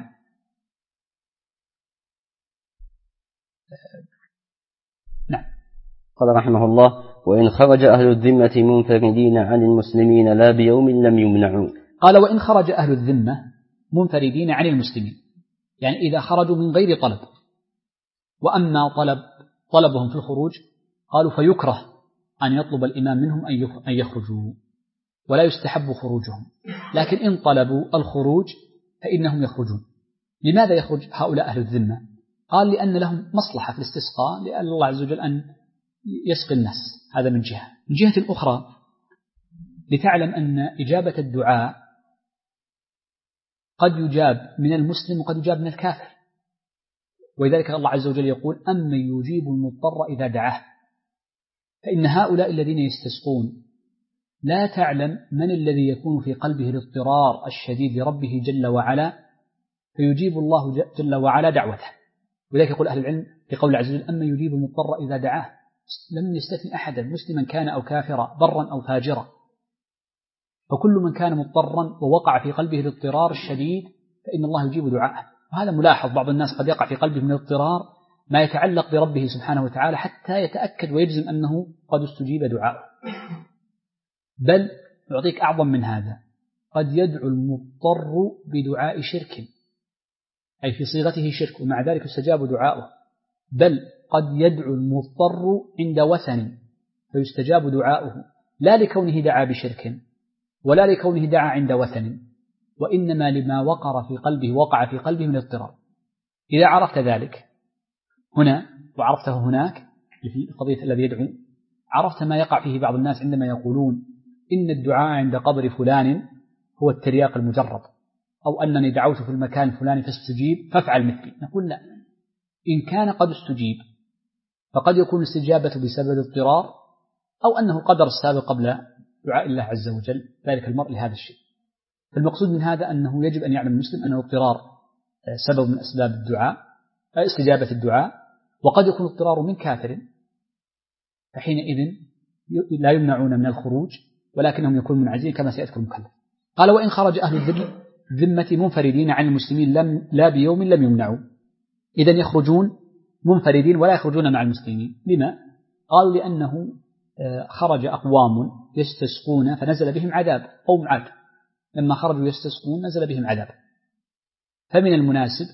نعم. قال رحمه الله: وإن خرج أهل الذمة منفردين عن المسلمين لا بيوم لم يمنعوا. قال وإن خرج أهل الذمة منفردين عن المسلمين، يعني إذا خرجوا من غير طلب. وأما طلبهم في الخروج قالوا فيكره أن يطلب الإمام منهم أن يخرجوا، ولا يستحب خروجهم، لكن إن طلبوا الخروج فإنهم يخرجون. لماذا يخرج هؤلاء أهل الذمة؟ قال لأن لهم مصلحة في الاستسقاء، لأن الله عز وجل أن يسقي الناس، هذا من جهة. من جهة أخرى لتعلم أن إجابة الدعاء قد يجاب من المسلم وقد يجاب من الكافر، ولذلك الله عز وجل يقول: أمن يجيب المضطر إذا دعاه. فإن هؤلاء الذين يستسقون لا تعلم من الذي يكون في قلبه الاضطرار الشديد لربه جل وعلا، فيجيب الله جل وعلا دعوته. ولذلك يقول أهل العلم في قول عز وجل: أمن يجيب المضطر إذا دعاه، لم يستثني أحدا، مسلما كان أو كافرا، برا أو فاجرا، فكل من كان مضطرا ووقع في قلبه الاضطرار الشديد فإن الله يجيب دعاءه. وهذا ملاحظ، بعض الناس قد يقع في قلبه من الاضطرار ما يتعلق بربه سبحانه وتعالى حتى يتأكد ويجزم أنه قد استجيب دعاءه. بل يعطيك أعظم من هذا، قد يدعو المضطر بدعاء شرك، أي في صيغته شرك، ومع ذلك استجاب دعاؤه. بل قد يدعو المضطر عند وثن فيستجاب دعاؤه، لا لكونه دعا بشرك ولا لكونه دعا عند وثن، وإنما لما وقع في قلبه من اضطرار. إذا عرفت ذلك هنا وعرفته هناك في قضية الذي يدعو، عرفت ما يقع فيه بعض الناس عندما يقولون إن الدعاء عند قبر فلان هو الترياق المجرد، أو أنني دعوت في المكان الفلاني فاستجيب فافعل مثلي. نقول لا، إن كان قد استجيب فقد يكون الاستجابة بسبب اضطرار، أو أنه قدر السابق قبل دعاء الله عز وجل ذلك المرء لهذا الشيء. فالمقصود من هذا أنه يجب أن يعلم المسلم أن الاضطرار سبب من أسباب الدعاء، استجابة الدعاء، وقد يكون اضطرار من كافر، فحينئذ لا يمنعون من الخروج، ولكنهم يكونون منعزلين كما سيذكر المكلف. قال وإن خرج أهل الذمة منفردين عن المسلمين لا بيوم لم يمنعوا. إذن يخرجون منفردين ولا يخرجون مع المسلمين. لما؟ قالوا لأنه خرج أقوام يستسقون فنزل بهم عذاب، قوم عاد لما خرجوا يستسقون نزل بهم عذاب، فمن المناسب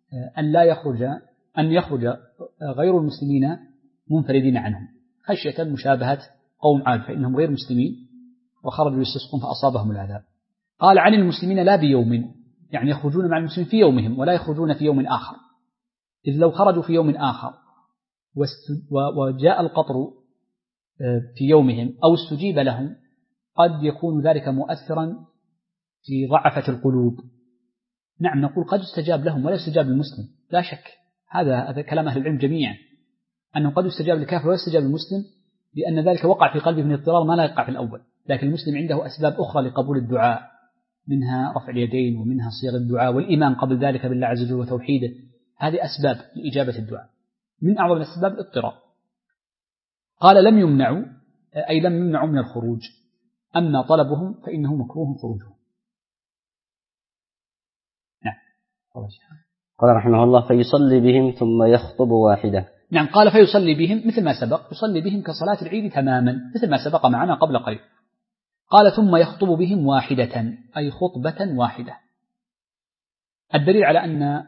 أن يخرج غير المسلمين منفردين عنهم خشية مشابهة قوم عاد، فإنهم غير مسلمين وخرجوا يستسقون فأصابهم العذاب. قال عن المسلمين لا بيوم، يعني يخرجون مع المسلمين في يومهم ولا يخرجون في يوم آخر، إذ لو خرجوا في يوم آخر وجاء القطر في يومهم أو استجيب لهم قد يكون ذلك مؤثرا في ضعفة القلوب. نعم نقول قد استجاب لهم ولا استجاب للمسلم، لا شك، هذا كلام أهل العلم جميعا، أنه قد استجاب للكافر ولا استجاب للمسلم، لأن ذلك وقع في قلبه من اضطرار ما لا يقع في الأول. لكن المسلم عنده أسباب أخرى لقبول الدعاء، منها رفع اليدين ومنها صيغ الدعاء والإيمان قبل ذلك بالله عز وجل وتوحيده، هذه أسباب لإجابة الدعاء. من أعظم الأسباب الاضطرار. قال لم يمنعوا، أي لم يمنعوا من الخروج، أما طلبهم فإنه مكروه خروجهم. نعم. قال رحمه الله فيصلي بهم ثم يخطب واحدة. نعم قال فيصلي بهم مثل ما سبق، يصلي بهم كصلاة العيد تماما مثل ما سبق معنا قبل قليل. قال ثم يخطب بهم واحدة، أي خطبة واحدة. الدليل على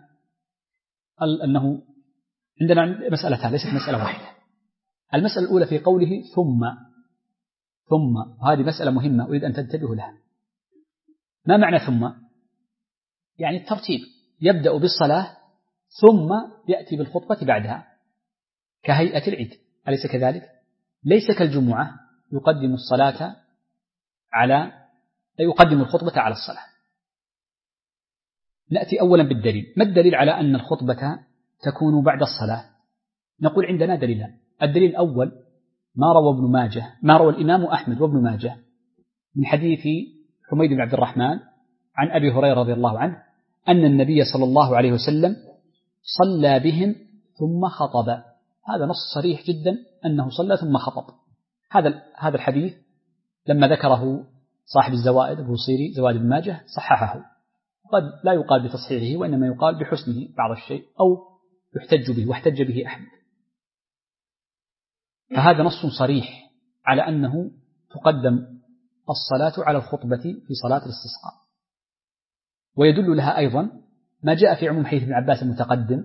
أنه عندنا مسألتان ليست مسألة واحدة. المسألة الأولى في قوله ثم، هذه مسألة مهمة أريد أن تنتبهوا لها. ما معنى ثم؟ يعني الترتيب، يبدأ بالصلاة ثم يأتي بالخطبة بعدها كهيئة العيد، أليس كذلك؟ ليس كالجمعة يقدم الخطبة على الصلاة. نأتي أولا بالدليل. ما الدليل على أن الخطبة تكون بعد الصلاة؟ نقول عندنا دليلان. الدليل الأول ما روى الإمام أحمد وابن ماجه من حديث حميد بن عبد الرحمن عن أبي هريرة رضي الله عنه أن النبي صلى الله عليه وسلم صلى بهم ثم خطب. هذا نص صريح جدا أنه صلى ثم خطب. هذا الحديث لما ذكره صاحب الزوائد البوصيري زوائد ابن ماجه صححه، قد لا يقال بتصحيحه وإنما يقال بحسنه بعض الشيء أو يحتج به، واحتج به أحمد. فهذا نص صريح على أنه تقدم الصلاة على الخطبة في صلاة الاستسقاء. ويدل لها أيضا ما جاء في عموم حديث ابن عباس المتقدم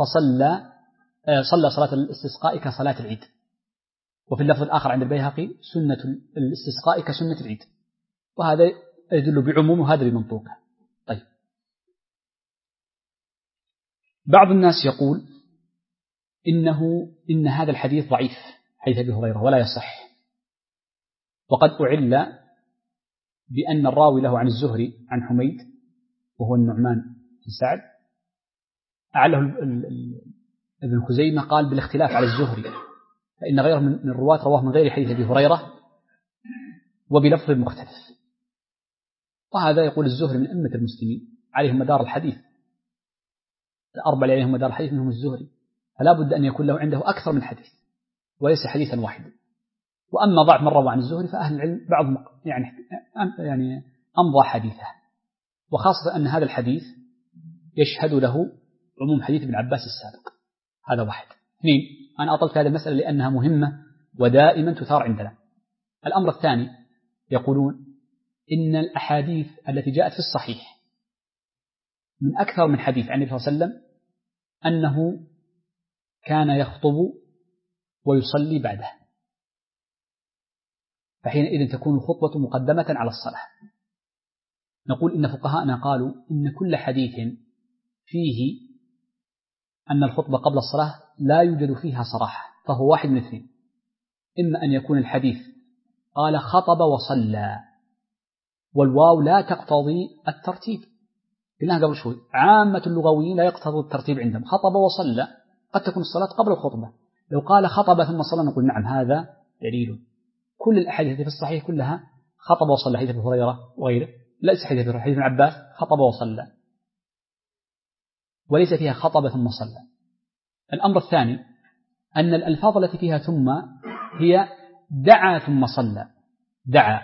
صلى صلاة الاستسقاء كصلاة العيد، وفي اللفظ الآخر عند البيهقي سنة الاستسقاء كسنة العيد، وهذا يدل بعموم وهذا بمنطوقه. طيب، بعض الناس يقول إن هذا الحديث ضعيف حديث أبي هريرة ولا يصح، وقد أعل بأن الراوي له عن الزهري عن حميد وهو النعمان بن سعد، أعله ابن خزيمة قال بالاختلاف على الزهري، فإن غيره من الرواة رواه من غير حديث أبي هريرة وبلفظ مختلف. وهذا يقول الزهري من أئمة المسلمين عليهم مدار الحديث، الأربعة عليهم مدار الحديث منهم الزهري، فلا بد أن يكون له عنده أكثر من حديث وليس حديثا واحدا. وأما ضعف من روى عن الزهري فأهل العلم بعضهم يعني أمضى حديثه، وخاصة أن هذا الحديث يشهد له عموم حديث ابن عباس السابق. هذا واحد. اثنين، أنا أطلت هذه المسألة لأنها مهمة ودائما تثار عندنا. الأمر الثاني، يقولون إن الأحاديث التي جاءت في الصحيح من أكثر من حديث عن النبي صلى الله عليه وسلم أنه كان يخطب ويصلي بعده، فحينئذ تكون الخطبة مقدمة على الصلاة. نقول إن فقهاءنا قالوا إن كل حديث فيه أن الخطبة قبل الصلاة لا يوجد فيها صراحة، فهو واحد من اثنين: إما أن يكون الحديث قال خطب وصلى، والواو لا تقتضي الترتيب، قلناها قبل شوي، عامة اللغويين لا يقتضي الترتيب عندهم، خطب وصلى قد تكون الصلاة قبل الخطبة. لو قال خطب ثم صلى نقول نعم هذا دليل. كل الأحاديث في الصحيح كلها خطب وصلى، حديث أبي هريرة وغيره، ليس حديث ابن عباس خطب وصلى، وليس فيها خطب ثم صلى. الأمر الثاني أن الألفاظ التي فيها ثم هي دعا ثم صلى، دعا،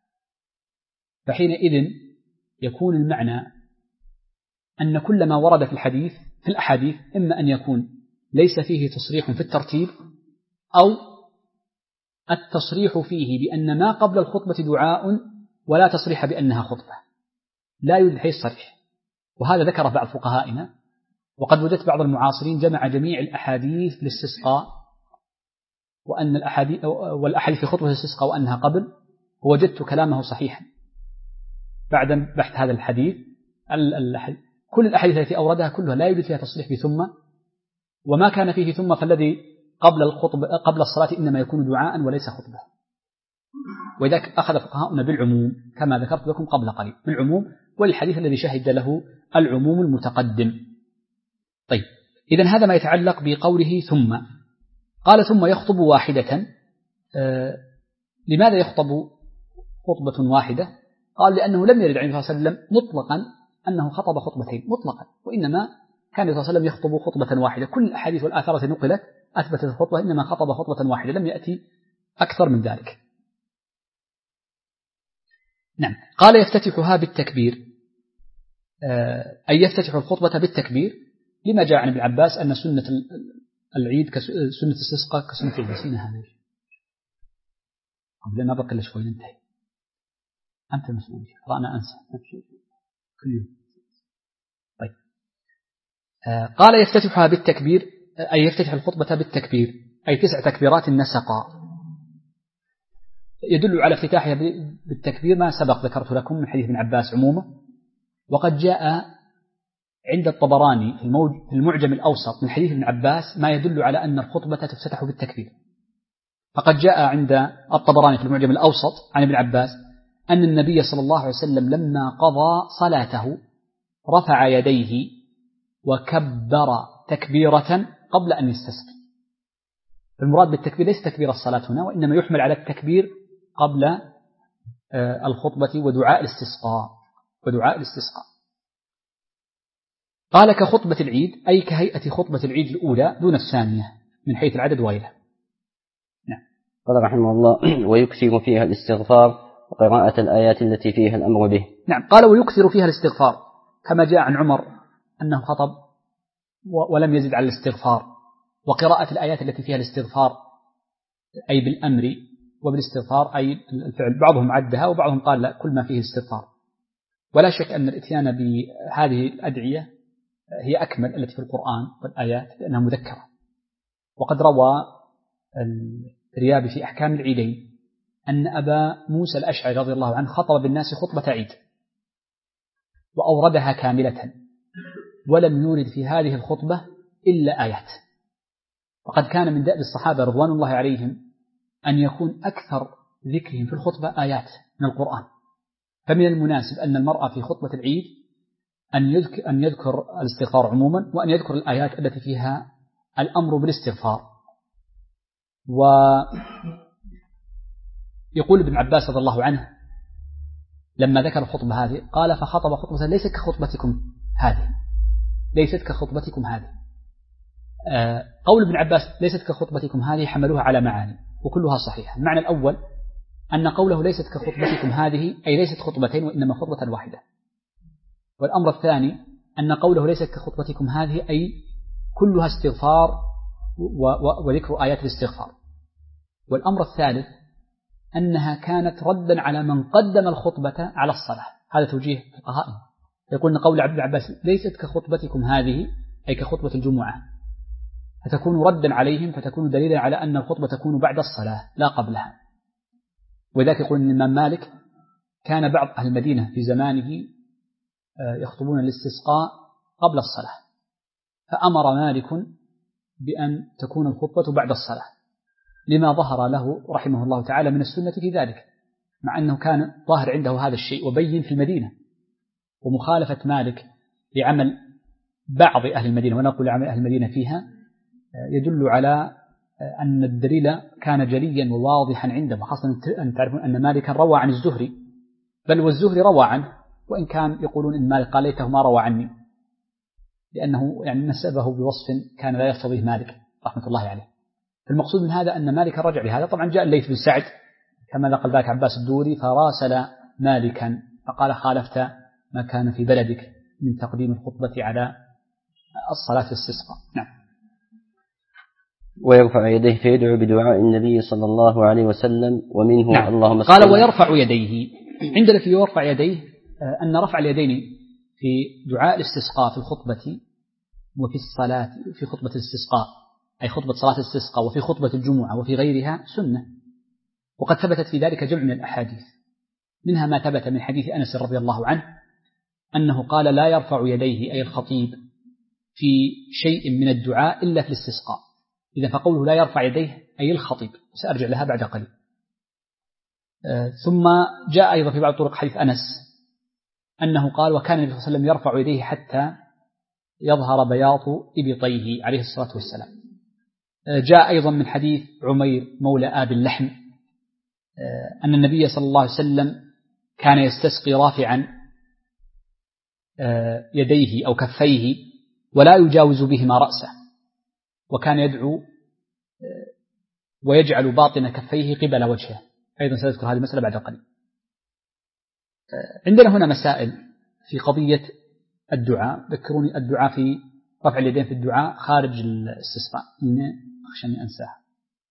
فحينئذ يكون المعنى أن كل ما ورد في الأحاديث إما أن يكون ليس فيه تصريح في الترتيب، أو التصريح فيه بأن ما قبل الخطبة دعاء ولا تصريح بأنها خطبة، لا يوجد حيث صريح. وهذا ذكره بعض فقهائنا، وقد وجدت بعض المعاصرين جمع جميع الأحاديث للاستسقاء وأن والأحاديث في خطبة الاستسقاء وأنها قبل، ووجدت كلامه صحيحا بعد بحث هذا الحديث، كل الأحاديث التي أوردها كلها لا يوجد فيها تصريح بثم، وما كان فيه ثم فالذي قبل الصلاة إنما يكون دعاء وليس خطبة. وذلك أخذ فقهاؤنا بالعموم كما ذكرت لكم قبل قليل، بالعموم والحديث الذي شهد له العموم المتقدم. طيب، إذن هذا ما يتعلق بقوله ثم. قال ثم يخطب واحدة. لماذا يخطب خطبة واحدة؟ قال لأنه لم يرد عن النبي صلى الله عليه وسلم مطلقا أنه خطب خطبتين مطلقا، وإنما كان النبي صلى الله عليه وسلم يخطب خطبة واحدة. كل الأحاديث والآثار التي نقلت أثبتت الخطبة، إنما خطب خطبة واحدة، لم يأتي أكثر من ذلك. نعم. قال يفتتحها بالتكبير، أي يفتتح الخطبة بالتكبير، لما جاء عن ابن عباس أن سنة العيد كسنة الاستسقاء كسنة العيد. نسينا هذا قبل ما بقى إلا شوي ننتهي. أنت مسؤول، أنا أنسى كل يوم. طيب. قال يفتتحها بالتكبير، أي يفتتح الخطبة بالتكبير، أي 9 تكبيرات نسقا. يدل على افتتاحها بالتكبير ما سبق ذكرت لكم من حديث ابن عباس عموما. وقد جاء عند الطبراني في المعجم الأوسط من حديث ابن عباس ما يدل على أن الخطبة تفتتح بالتكبير. فقد جاء عند الطبراني في المعجم الأوسط عن ابن عباس أن النبي صلى الله عليه وسلم لما قضى صلاته رفع يديه وكبر تكبيرة قبل أن يستسقي. المراد بالتكبير ليس تكبير الصلاة هنا، وإنما يحمل على التكبير قبل الخطبة ودعاء الاستسقاء. قال كخطبة العيد، أي كهيئة خطبة العيد الأولى دون الثانية من حيث العدد وغيره. نعم. قال رحمه الله ويكثر فيها الاستغفار وقراءة الآيات التي فيها الأمر به. نعم. قال ويكثر فيها الاستغفار، كما جاء عن عمر أنه خطب ولم يزد على الاستغفار، وقراءة الآيات التي فيها الاستغفار أي بالأمر وبالاستغفار أي الفعل. بعضهم عدها وبعضهم قال لا، كل ما فيه الاستغفار. ولا شك أن الإتيان بهذه الأدعية هي أكمل التي في القرآن والآيات لأنها مذكرة. وقد روى الريابي في أحكام العيدين أن أبا موسى الأشعري رضي الله عنه خطب بالناس خطبة عيد وأوردها كاملة، ولم يورد في هذه الخطبة إلا آيات. وقد كان من دأب الصحابة رضوان الله عليهم أن يكون أكثر ذكرهم في الخطبة آيات من القرآن. فمن المناسب أن المرأة في خطبة العيد أن يذكر الاستغفار عموما، وأن يذكر الآيات التي فيها الأمر بالاستغفار. ويقول ابن عباس رضي الله عنه لما ذكر الخطبة هذه قال فخطب خطبة ليست كخطبتكم هذه. قول ابن عباس ليست كخطبتكم هذه حملوها على معاني وكلها صحيحة. المعنى الأول أن قوله ليست كخطبتكم هذه أي ليست خطبتين وإنما خطبة واحدة. والأمر الثاني أن قوله ليست كخطبتكم هذه أي كلها استغفار وذكر آيات الاستغفار. والأمر الثالث أنها كانت ردا على من قدم الخطبة على الصلاة. هذا توجيه فقهائهم، يقول أن قول عبد العباس ليست كخطبتكم هذه أي كخطبة الجمعة، فتكون ردا عليهم، فتكون دليلا على أن الخطبة تكون بعد الصلاة لا قبلها. وذلك يقول أن الإمام مالك كان بعض أهل المدينة في زمانه يخطبون الاستسقاء قبل الصلاة، فأمر مالك بأن تكون الخطبة بعد الصلاة لما ظهر له رحمه الله تعالى من السنة في ذلك، مع أنه كان ظاهر عنده هذا الشيء وبين في المدينة. ومخالفة مالك لعمل بعض أهل المدينة، ونقول عمل أهل المدينة فيها، يدل على أن الدليل كان جليا وواضحا عنده. وخاصة أن تعرفون أن مالكا روى عن الزهري، بل والزهري روى عنه، وإن كان يقولون إن مالك قال ليته ما روى عني، لأنه يعني نسبه بوصف كان لا يرتضيه مالك رحمة الله عليه. المقصود من هذا أن مالكا رجع لهذا. طبعا جاء الليث بن سعد كما نقل ذاك عباس الدوري فراسل مالكا فقال خالفت ما كان في بلدك من تقديم الخطبة على الصلاة في الاستسقاء. نعم. ويرفع يديه فيدعو بدعاء النبي صلى الله عليه وسلم ومنه نعم. اللهم قال ويرفع يديه. عندنا في يرفع يديه أن رفع اليدين في دعاء الاستسقاء في الخطبة وفي الصلاة في خطبة الاستسقاء أي خطبة صلاة الاستسقاء وفي خطبة الجمعة وفي غيرها سنة. وقد ثبتت في ذلك جمع من الأحاديث، منها ما ثبت من حديث أنس رضي الله عنه أنه قال لا يرفع يديه أي الخطيب في شيء من الدعاء إلا في الاستسقاء. إذا فقوله لا يرفع يديه أي الخطيب، سأرجع لها بعد قليل. ثم جاء أيضا في بعض طرق حديث أنس أنه قال وكان النبي صلى الله عليه وسلم يرفع يديه حتى يظهر بياض إبطيه عليه الصلاة والسلام. جاء أيضا من حديث عمير مولى آب اللحم أن النبي صلى الله عليه وسلم كان يستسقي رافعا يديه أو كفيه ولا يجاوز بهما رأسه، وكان يدعو ويجعل باطن كفيه قبل وجهه. أيضا سأذكر هذه المسألة بعد قليل. عندنا هنا مسائل في قضية الدعاء. ذكروني الدعاء في رفع اليدين في الدعاء خارج الاستسقاء، أخشى أني أنساها.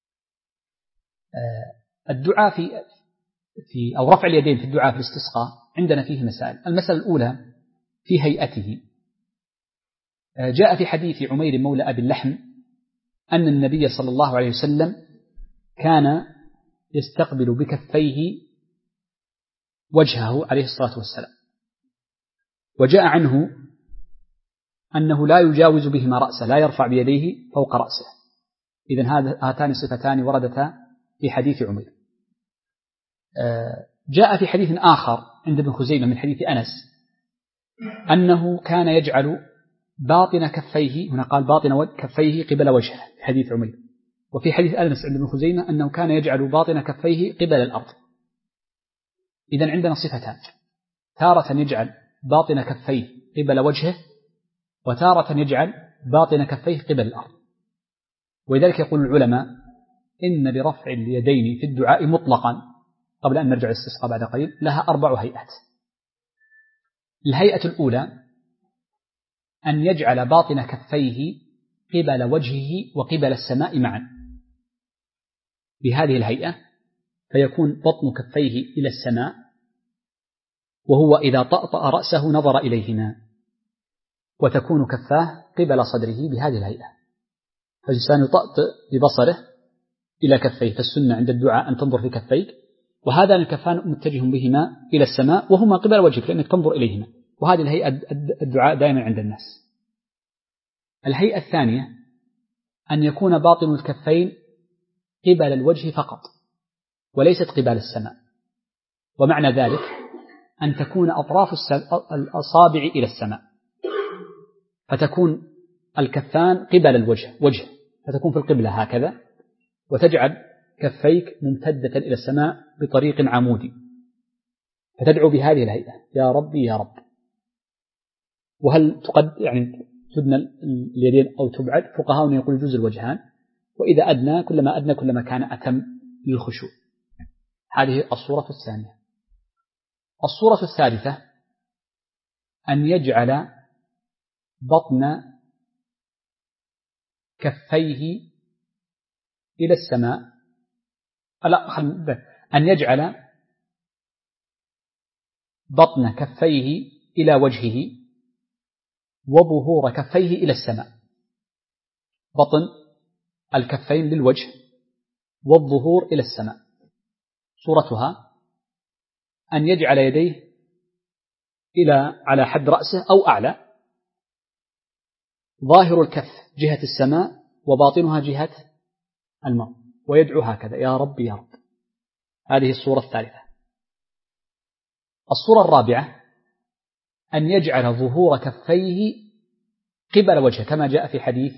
الدعاء في أو رفع اليدين في الدعاء في الاستسقاء عندنا فيه مسائل. المسألة الأولى في هيئته. جاء في حديث عمير مولى أبي اللحم أن النبي صلى الله عليه وسلم كان يستقبل بكفيه وجهه عليه الصلاة والسلام، وجاء عنه أنه لا يجاوز بهما رأسه، لا يرفع بيديه فوق رأسه. إذن هاتان صفتان وردتا في حديث عمير. جاء في حديث آخر عند ابن خزيمة من حديث أنس أنه كان يجعل باطن كفيه، هنا قال باطن كفيه قبل وجهه في حديث عمير، وفي حديث أنس عند ابن خزيمة أنه كان يجعل باطن كفيه قبل الأرض. إذن عندنا صفتان، تارة يجعل باطن كفيه قبل وجهه، وتارة يجعل باطن كفيه قبل الأرض. ولذلك يقول العلماء إن لرفع اليدين في الدعاء مطلقا قبل أن نرجع الاستسقاء بعد قليل لها 4 هيئات. الهيئة الأولى أن يجعل باطن كفيه قبل وجهه وقبل السماء معا بهذه الهيئة، فيكون بطن كفيه إلى السماء، وهو إذا طأطأ رأسه نظر إليهما، وتكون كفاه قبل صدره بهذه الهيئة. فالإنسان يطأطئ ببصره إلى كفيه، فالسنة عند الدعاء أن تنظر في كفيك، وهذان الكفان متجه بهما إلى السماء وهما قبل وجهك لأنك تنظر إليهما، وهذه الهيئة الدعاء دائما عند الناس. الهيئة الثانية أن يكون باطن الكفين قبل الوجه فقط وليست قبل السماء، ومعنى ذلك أن تكون أطراف الأصابع إلى السماء، فتكون الكفان قبل الوجه فتكون في القبلة هكذا، وتجعل كفيك ممتدة إلى السماء بطريق عمودي، فتدعو بهذه الهيئة يا ربي يا رب. وهل تدنى اليدين أو تبعد؟ فقهاؤنا يقول يجوز الوجهان، وإذا أدنى كلما كان أتم للخشوع. هذه الصورة الثانية. الصورة الثالثة أن يجعل بطن كفيه إلى السماء، أن يجعل بطن كفيه إلى وجهه وظهور كفيه إلى السماء. بطن الكفين للوجه والظهور إلى السماء. صورتها أن يجعل يديه على حد رأسه أو أعلى، ظاهر الكف جهة السماء وباطنها جهة الماء، ويدعو هكذا يا رب يا رب. هذه الصورة الثالثة. الصورة الرابعة أن يجعل ظهور كفيه قبل وجهه كما جاء في حديث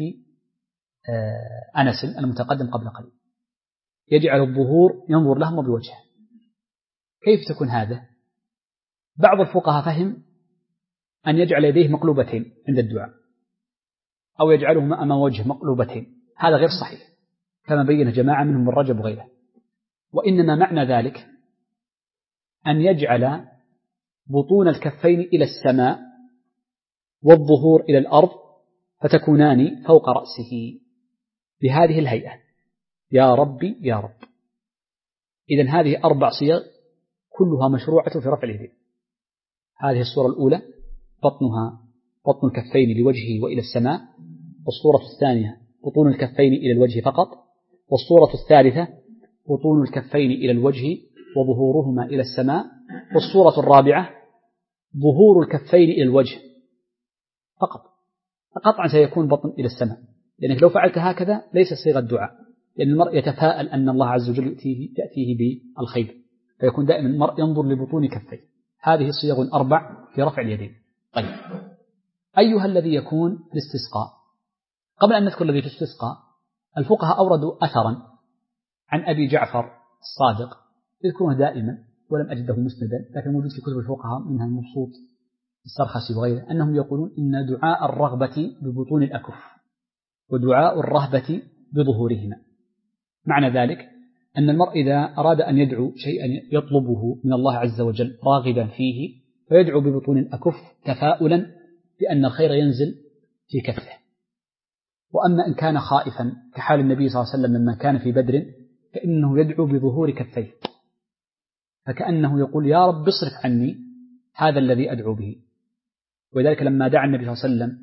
أنس المتقدم قبل قليل، يجعل الظهور ينظر لهم بوجهه. كيف تكون هذا؟ بعض الفقهاء فهم أن يجعل يديه مقلوبتين عند الدعاء، أو يجعلهما أمام وجه مقلوبتين. هذا غير صحيح كما بين جماعة منهم من رجب وغيره، وإنما معنى ذلك أن يجعل بطون الكفين إلى السماء والظهور إلى الأرض، فتكونان فوق رأسه بهذه الهيئة يا ربي يا رب. إذن هذه 4 صيغ كلها مشروعة في رفع اليدين. هذه الصورة الأولى بطنها بطن الكفين لوجهه وإلى السماء، والصورة الثانية بطون الكفين إلى الوجه فقط، والصورة الثالثة بطون الكفين إلى الوجه وظهورهما إلى السماء، والصورة الرابعة ظهور الكفين إلى الوجه فقط، قطعا سيكون بطن إلى السماء، لأنك لو فعلت هكذا ليس صيغة دعاء، لأن المرء يتفاءل أن الله عز وجل يأتيه بالخير، فيكون دائما المرء ينظر لبطون كفيه. هذه صيغ 4 في رفع اليدين. طيب، أيها الذي يكون في الاستسقاء؟ قبل أن نذكر الذي في الاستسقاء، الفقهاء أوردوا أثرا عن أبي جعفر الصادق يذكرونه دائما ولم أجده مسندا، لكن موجود في كتب الفقهاء منها المبسوط السرخسي وغيره، أنهم يقولون إن دعاء الرغبة ببطون الأكف ودعاء الرهبة بظهورهما. معنى ذلك أن المرء إذا أراد أن يدعو شيئا يطلبه من الله عز وجل راغبا فيه فيدعو ببطون الأكف تفاؤلا بأن الخير ينزل في كفه. وأما إن كان خائفا كحال النبي صلى الله عليه وسلم لما كان في بدر فإنه يدعو بظهور كفيه، فكأنه يقول يا رب اصرف عني هذا الذي أدعو به. ولذلك لما دعا النبي صلى الله عليه وسلم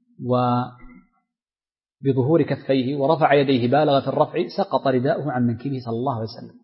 وبظهور كفيه ورفع يديه بالغ في الرفع سقط رداؤه عن منكبه صلى الله عليه وسلم.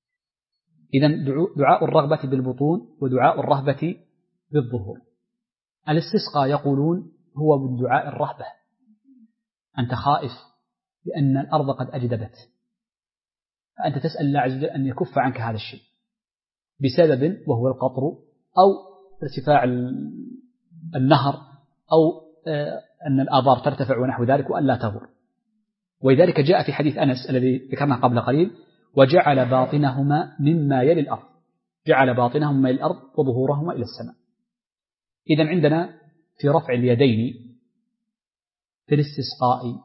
إذن دعاء الرغبة بالبطون ودعاء الرهبة بالظهور. الاستسقاء يقولون هو بالدعاء الرهبة، أنت خائف لأن الأرض قد أجدبت، فأنت تسأل الله عز وجل أن يكف عنك هذا الشيء بسبب وهو القطر أو ارتفاع النهر أو أن الآبار ترتفع ونحو ذلك وأن لا تغر. ولذلك جاء في حديث أنس الذي ذكرنا قبل قليل وجعل باطنهما مما يلي الأرض، جعل باطنهما إلى الأرض وظهورهما إلى السماء. إذن عندنا في رفع اليدين في الاستسقاء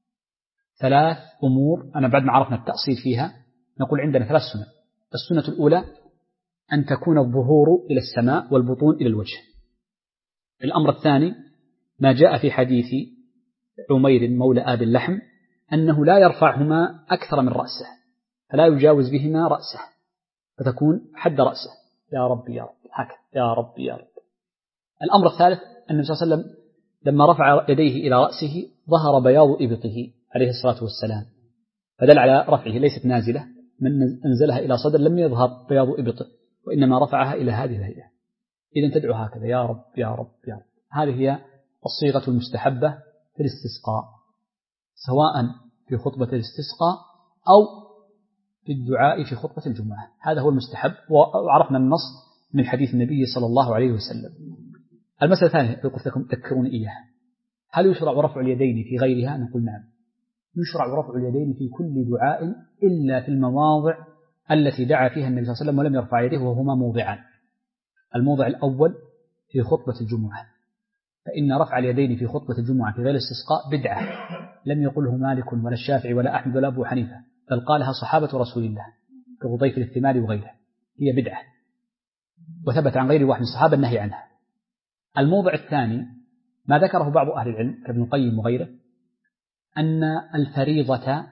3 أمور، أنا بعد ما عرفنا التأصيل فيها نقول عندنا 3 سنن. السنة الأولى أن تكون الظهور إلى السماء والبطون إلى الوجه. الأمر الثاني ما جاء في حديث عمير مولى آب اللحم أنه لا يرفعهما أكثر من رأسه، فلا يجاوز بهما رأسه، فتكون حد رأسه يا رب يا رب هكذا يا رب يا رب. الأمر الثالث أن النبي صلى الله عليه وسلم لما رفع يديه إلى رأسه ظهر بياض إبطه عليه الصلاة والسلام، فدل على رفعه ليست نازلة، من أنزلها إلى صدر لم يظهر بياض إبطه وإنما رفعها إلى هذه الهيئة. إذن تدعو هكذا يا رب يا رب يا رب. هذه هي الصيغة المستحبة في الاستسقاء، سواء في خطبة الاستسقاء أو في الدعاء في خطبة الجمعة، هذا هو المستحب، وعرفنا النص من حديث النبي صلى الله عليه وسلم. المسألة الثانية قلت لكم تذكرون إياها، هل يشرع رفع اليدين في غيرها؟ نقول نعم، يشرع رفع اليدين في كل دعاء إلا في المواضع التي دعا فيها النبي صلى الله عليه وسلم ولم يرفع يديه، وهما موضعان. الموضع الأول في خطبة الجمعة، فإن رفع اليدين في خطبة الجمعة في غير الاستسقاء بدعة لم يقله مالك ولا الشافعي ولا أحمد ولا أبو حنيفة، بل قالها صحابة رسول الله كغضيف الاحتمال وغيره، هي بدعة وثبت عن غير واحد من الصحابة النهي عنها. الموضع الثاني ما ذكره بعض أهل العلم كابن القيم وغيره، أن الفريضة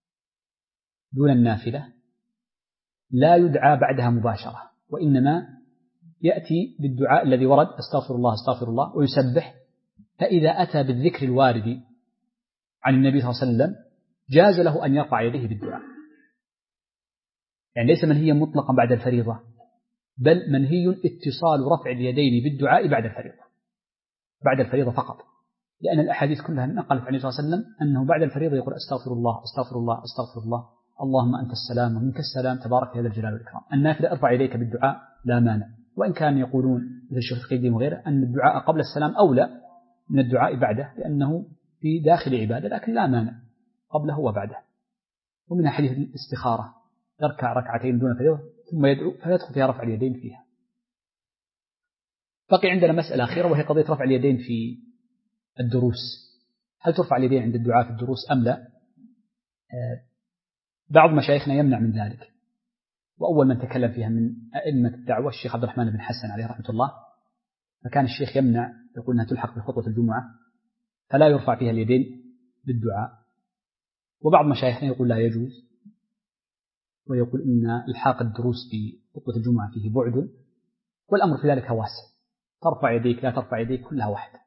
دون النافلة لا يدعى بعدها مباشرة، وإنما يأتي بالدعاء الذي ورد استغفر الله استغفر الله ويسبح، فإذا أتى بالذكر الوارد عن النبي صلى الله عليه وسلم جاز له أن يرفع يديه بالدعاء، يعني ليس منهيا مطلقا بعد الفريضة، بل منهي اتصال رفع اليدين بالدعاء بعد الفريضة فقط، لأن الأحاديث كلها نقلت عن النبي صلى الله عليه وسلم أنه بعد الفريضة يقول أستغفر الله أستغفر الله أستغفر الله اللهم أنت السلام ومنك السلام تبارك هذا الجلال والإكرام. النافلة ارفع يديك بالدعاء لا مانع، وإن كان يقولون مثل الشيخ القيم وغيره أن الدعاء قبل السلام أولى من الدعاء بعده لأنه في داخل عبادة، لكن لا مانع قبله وبعده. ومن حديث الاستخارة يركع ركعتين دون فريضة ثم يدعو فيدخل فيها رفع اليدين فيها. بقي عندنا مسألة أخيرة وهي قضية رفع اليدين في الدروس، هل ترفع اليدين عند الدعاء في الدروس أم لا؟ بعض مشايخنا يمنع من ذلك، وأول من تكلم فيها من أئمة الدعوة الشيخ عبد الرحمن بن حسن عليه رحمة الله، فكان الشيخ يمنع يقول أنها تلحق بخطبة الجمعة فلا يرفع فيها اليدين بالدعاء. وبعض مشايخنا يقول لا يجوز، ويقول إن إلحاق الدروس بخطبة الجمعة فيه بعد، والأمر في ذلك واسع، ترفع يديك لا ترفع يديك كلها واحدة.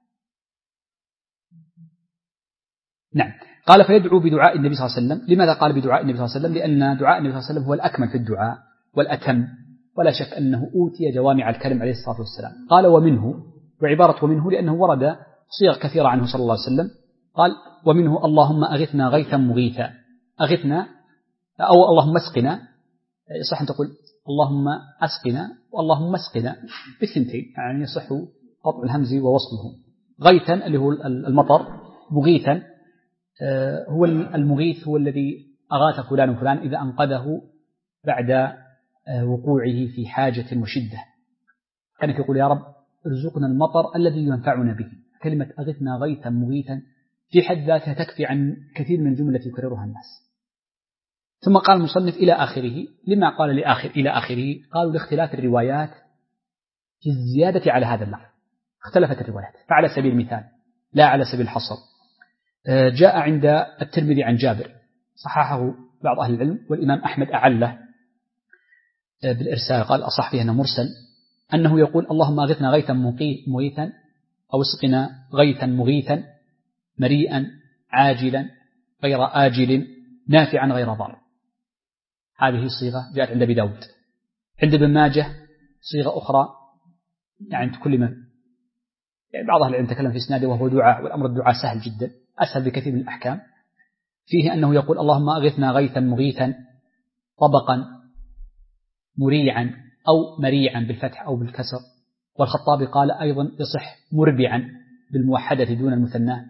نعم. قال فيدعو بدعاء النبي صلى الله عليه وسلم. لماذا قال بدعاء النبي صلى الله عليه وسلم؟ لأن دعاء النبي صلى الله عليه وسلم هو الأكمل في الدعاء والأتم، ولا شك أنه أوتي جوامع الكلم عليه الصلاة والسلام. قال ومنه، وعبارة ومنه لأنه ورد صيغ كثيرة عنه صلى الله عليه وسلم. قال ومنه اللهم أغثنا غيثا مغيثا. أغثنا أو اللهم اسقنا، صح أن تقول اللهم أسقنا واللهم اسقنا بالثنتين، يعني يصح قطع الهمز ووصله. غيثا اللي هو المطر، مغيثا هو المغيث هو الذي أغاث فلان وفلان إذا أنقذه بعد وقوعه في حاجة وشدة. كان يقول يا رب ارزقنا المطر الذي ينفعنا به. كلمة أغثنا غيثا مغيثا في حد ذاتها تكفي عن كثير من الجمل التي يكررها الناس. ثم قال المصنف إلى آخره. لما قال إلى آخره؟ قالوا لاختلاف الروايات في الزيادة على هذا اللفظ، اختلفت الروايات. فعلى سبيل المثال لا على سبيل الحصر، جاء عند الترمذي عن جابر صححه بعض أهل العلم، والإمام أحمد أعله بالإرسال، قال أصح فيه أنه مرسل، أنه يقول اللهم أغثنا غيثا مغيثا أو اسقنا غيثا مغيثا مريئا عاجلا غير آجل نافعا غير ضار. هذه الصيغة جاءت عند أبي داود. عند ابن ماجه صيغة أخرى يعني كل من يعني بعض أهل العلم تكلم في إسناده وهو دعاء، والأمر الدعاء سهل جدا أسهل بكثير من الأحكام. فيه أنه يقول اللهم أغثنا غيثا مغيثا طبقا مريعا أو مريعا بالفتح أو بالكسر. والخطابي قال أيضا يصح مربعا بالموحدة دون المثنى،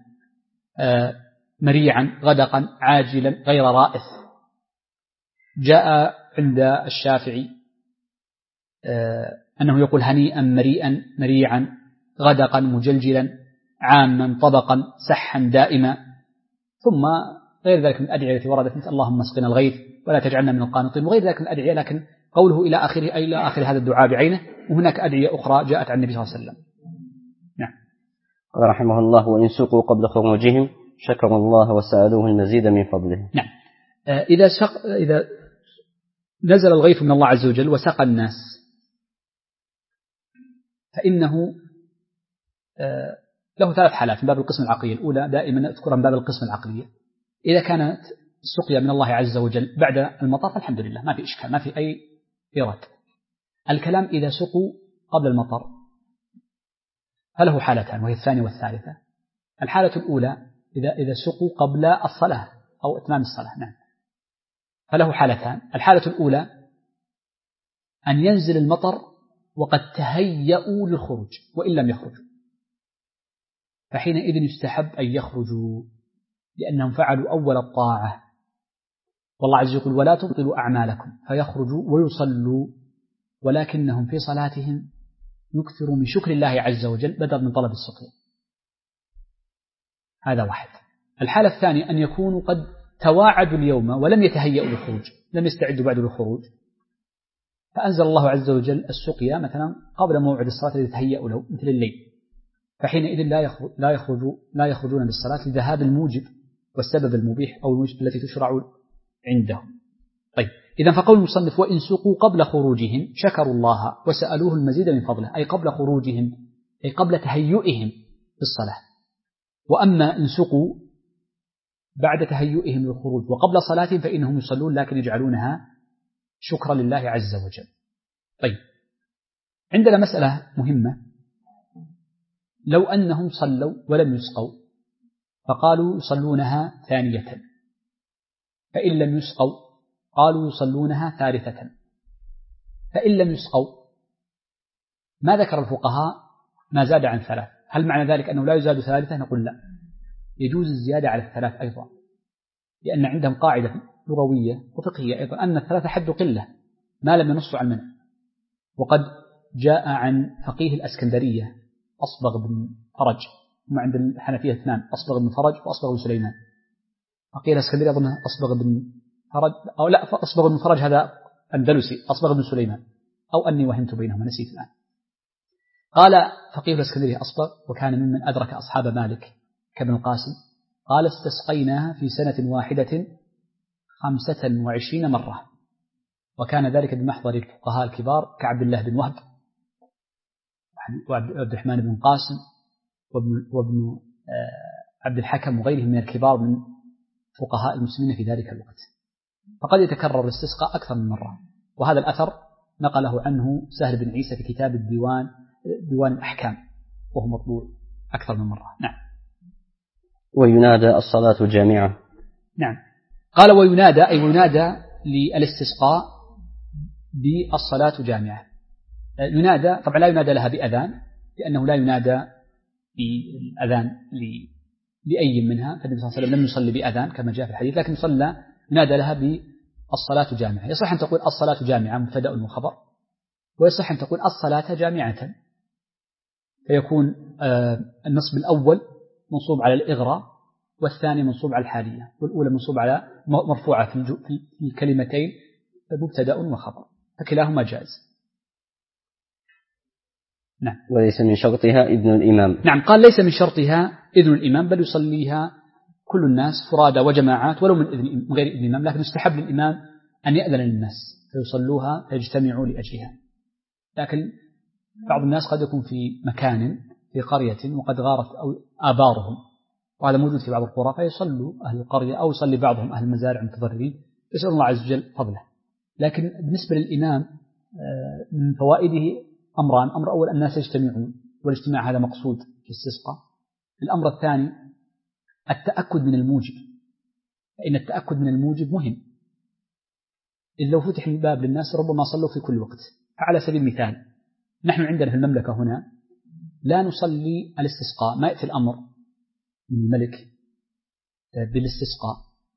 مريعا غدقا عاجلا غير رائث. جاء عند الشافعي أنه يقول هنيئا مريئا مريعا غدقا مجلجلا عاما طبقا سحا دائما. ثم غير ذلك من الأدعية التي وردت مثل اللهم اسقنا الغيث ولا تجعلنا من القانطين وغير ذلك من الأدعية، لكن قوله إلى آخره أي إلى آخر هذا الدعاء بعينه. وهناك أدعية أخرى جاءت عن النبي صلى الله عليه وسلم. نعم. قال رحمه الله وإن سقوا قبل خروجهم شكروا الله وسألوه المزيد من فضله. نعم. إذا نزل الغيث من الله عز وجل وسقى الناس فإنه له ثلاث حالات من باب القسم العقلية. الأولى دائما أذكرها من باب القسم العقلية، إذا كانت السقيا من الله عز وجل بعد المطر فالحمد لله ما في إشكال، ما في أي إيراد. الكلام إذا سقوا قبل المطر فله حالتان وهي الثانية والثالثة. الحالة الأولى إذا سقوا قبل الصلاة أو إتمام الصلاة، نعم، فله حالتان. الحالة الأولى أن ينزل المطر وقد تهيأوا للخروج وإن لم يخرجوا، فحينئذ يستحب أن يخرجوا لأنهم فعلوا أول الطاعة. والله عز وجل يقول ولا تبطلوا أعمالكم، فيخرجوا ويصلوا ولكنهم في صلاتهم يكثروا من شكر الله عز وجل بدل من طلب السقيا. هذا واحد. الحالة الثانية أن يكونوا قد تواعدوا اليوم ولم يتهيأوا للخروج، لم يستعدوا بعد للخروج، فأنزل الله عز وجل السقيا مثلا قبل موعد الصلاة الذي يتهيأ له مثل الليل، فحينئذ لا يخرجون للصلاة لذهاب الموجب والسبب المبيح أو الموجب التي تشرع عندهم. طيب، إذا فقول المصنف وإن سقوا قبل خروجهم شكروا الله وسألوه المزيد من فضله، أي قبل خروجهم أي قبل تهيئهم للصلاة. وأما إن سقوا بعد تهيئهم للخروج وقبل صلاتهم فإنهم يصلون لكن يجعلونها شكرا لله عز وجل. طيب، عندنا مسألة مهمة، لو أنهم صلوا ولم يسقوا فقالوا يصلونها ثانية، فإن لم يسقوا قالوا يصلونها ثالثة، فإن لم يسقوا ما ذكر الفقهاء ما زاد عن ثلاث. هل معنى ذلك أنه لا يزاد ثالثة؟ نقول لا، يجوز الزيادة على الثلاث أيضا، لأن عندهم قاعدة لغوية وفقهية أيضا أن الثلاثة حد قلة ما لم ينص على المنع. وقد جاء عن فقيه الأسكندرية أصبغ بن فرج، هم عند الحنفية اثنان، أصبغ بن فرج وأصبغ بن سليمان. فقيه الأسكندرية أظن أصبغ بن فرج أو لا، أصبغ بن فرج هذا أندلسي، أصبغ بن سليمان، أو أني وهمت بينهما نسيت الآن. قال فقيه الأسكندرية أصبغ وكان ممن أدرك أصحاب مالك كابن القاسم، قال استسقيناها في سنة واحدة 25 مرة، وكان ذلك بمحضر الفقهاء الكبار كعبد الله بن وهب وعبد الرحمن بن قاسم وابن عبد الحكم وغيرهم من الكبار من فقهاء المسلمين في ذلك الوقت. فقد يتكرر الاستسقاء أكثر من مرة، وهذا الأثر نقله عنه سهل بن عيسى في كتاب ديوان الأحكام، وهو مطبوع أكثر من مرة. نعم. وينادى الصلاة جامعة. نعم. قال وينادى أي وينادى للاستسقاء بالصلاة جامعة. ينادى طبعا لا ينادى لها بأذان، لأنه لا ينادى بأذان لأي منها، فالنبي صلى الله عليه وسلم لم يصلي بأذان كما جاء في الحديث، لكن ينادى لها بالصلاة جامعة. يصح أن تقول الصلاة جامعة مبتدأ وخبر، ويصح أن تقول الصلاة جامعة، فيكون النصب الأول منصوب على الإغراء، والثاني منصوب على الحالية، والأولى منصوب على مرفوعة في الكلمتين مبتدأ وخبر، فكلاهما جائز. نعم. وليس من شرطها إذن الإمام. نعم. قال ليس من شرطها إذن الإمام، بل يصليها كل الناس فرادى وجماعات ولو من غير إذن الإمام، لكن يستحب للإمام أن يأذن للناس فيصلوها فيجتمعوا لأجلها. لكن بعض الناس قد يكون في مكان في قرية وقد غارت أو آبارهم، وهذا موجود في بعض القرى، فيصلوا أهل القرية أو يصلي بعضهم أهل المزارع المتضررين، يسأل الله عز وجل فضله. لكن بالنسبة للإمام من فوائده أمران: أمر أول الناس يجتمعون، والاجتماع هذا مقصود في الاستسقاء. الأمر الثاني التأكد من الموجب، فإن التأكد من الموجب مهم، إذ لو فتح الباب للناس ربما صلوا في كل وقت. فعلى سبيل المثال نحن عندنا في المملكة هنا لا نصلي الاستسقاء، ما يأتي الأمر من الملك بالاستسقاء،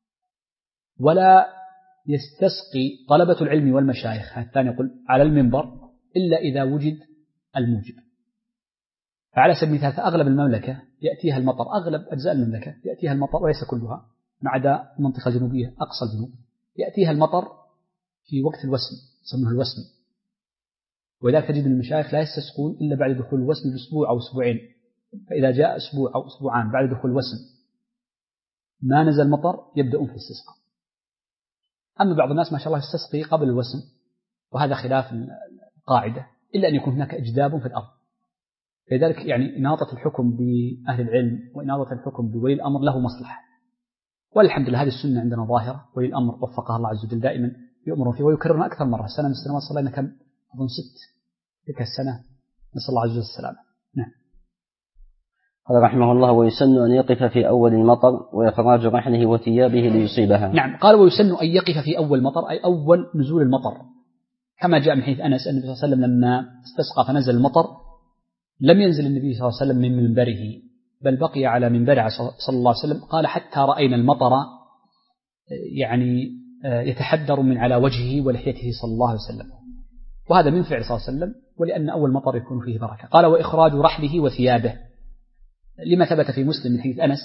ولا يستسقي طلبة العلم والمشايخ الثاني يقول على المنبر إلا إذا وجد الموجب. فعلى سبيل المثال فأغلب المملكة يأتيها المطر، أغلب أجزاء المملكة يأتيها المطر، وليس كلها ما عدا المنطقة الجنوبية أقصى الجنوب، يأتيها المطر في وقت الوسم، يسمونه الوسم، ولذلك تجد المشايخ لا يستسقون إلا بعد دخول الوسم بأسبوع أو أسبوعين. فإذا جاء أسبوع أو أسبوعان بعد دخول الوسم ما نزل مطر يبدأون في الاستسقاء. أما بعض الناس ما شاء الله يستسقي قبل الوسم، وهذا خلاف القاعدة، إلا أن يكون هناك إجداب في الأرض. لذلك يعني إناطة الحكم بأهل العلم وإناطة الحكم بولي الأمر له مصلحة، والحمد لله هذه السنة عندنا ظاهرة، ولي الأمر وفقها الله عز وجل دائما يؤمر فيه ويكررنا أكثر مرة. سنة من السنوات صلينا كم أظن 6 تلك السنة، نسأل الله عز وجل السلامة. نعم. قال رحمه الله: ويسن أن يقف في أول المطر وإخراج رحله وثيابه ليصيبها. نعم. قال ويسن أن يقف في أول مطر، أي أول نزول المطر، كما جاء من حديث أنس أن النبي صلى الله عليه وسلم لما استسقى فنزل المطر لم ينزل النبي صلى الله عليه وسلم من منبره، بل بقي على منبره صلى الله عليه وسلم. قال حتى رأينا المطر يعني يتحدر من على وجهه ولحيته صلى الله عليه وسلم، وهذا من فعل صلى الله عليه وسلم، ولأن أول مطر يكون فيه بركة. قال وإخراج رحله وثيابه، لما ثبت في مسلم من حديث أنس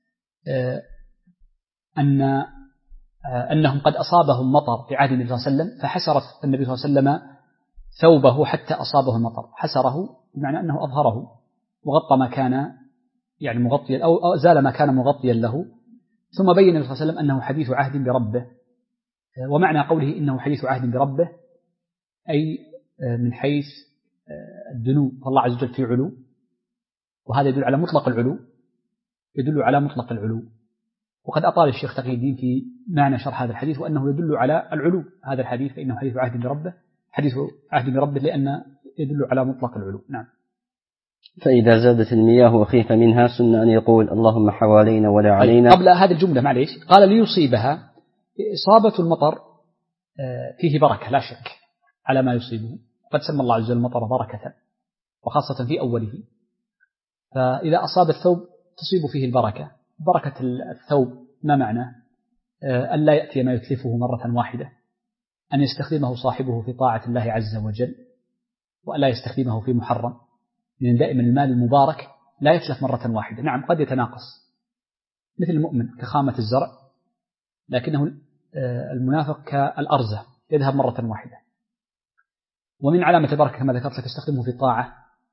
أنهم قد أصابهم مطر في عهد النبي صلى الله عليه وسلم، فحسر النبي صلى الله عليه وسلم ثوبه حتى أصابه المطر. حسره بمعنى أنه أظهره وغطى ما كان يعني مغطيا أو زال ما كان مغطيا له، ثم بين النبي صلى الله عليه وسلم أنه حديث عهد بربه. ومعنى قوله إنه حديث عهد بربه أي من حيث الدنو، فالله عز وجل في علو، وهذا يدل على مطلق العلو، يدل على مطلق العلو. وقد أطال الشيخ تقي الدين في معنى شرح هذا الحديث، وأنه يدل على العلو هذا الحديث، فإنه حديث عهد بربه، حديث عهد بربه لأن يدل على مطلق العلو. نعم. فإذا زادت المياه وخيف منها سن أن يقول اللهم حوالينا ولا علينا. قبل هذه الجملة معليش، قال ليصيبها. إصابة المطر فيه بركة لا شك على ما يصيبه، قد سمى الله عز وجل المطر بركة، وخاصة في أوله. فإذا أصاب الثوب تصيب فيه البركة. بركة الثوب ما معنى؟ أن لا يأتي ما يتلفه مرة واحدة، أن يستخدمه صاحبه في طاعة الله عز وجل، وأن لا يستخدمه في محرم، لأن دائما المال المبارك لا يتلف مرة واحدة. نعم قد يتناقص مثل المؤمن كخامة الزرع، لكنه المنافق كالأرزة يذهب مرة واحدة. ومن علامة البركة كما ذكرت لك استخدمه في الطاعة.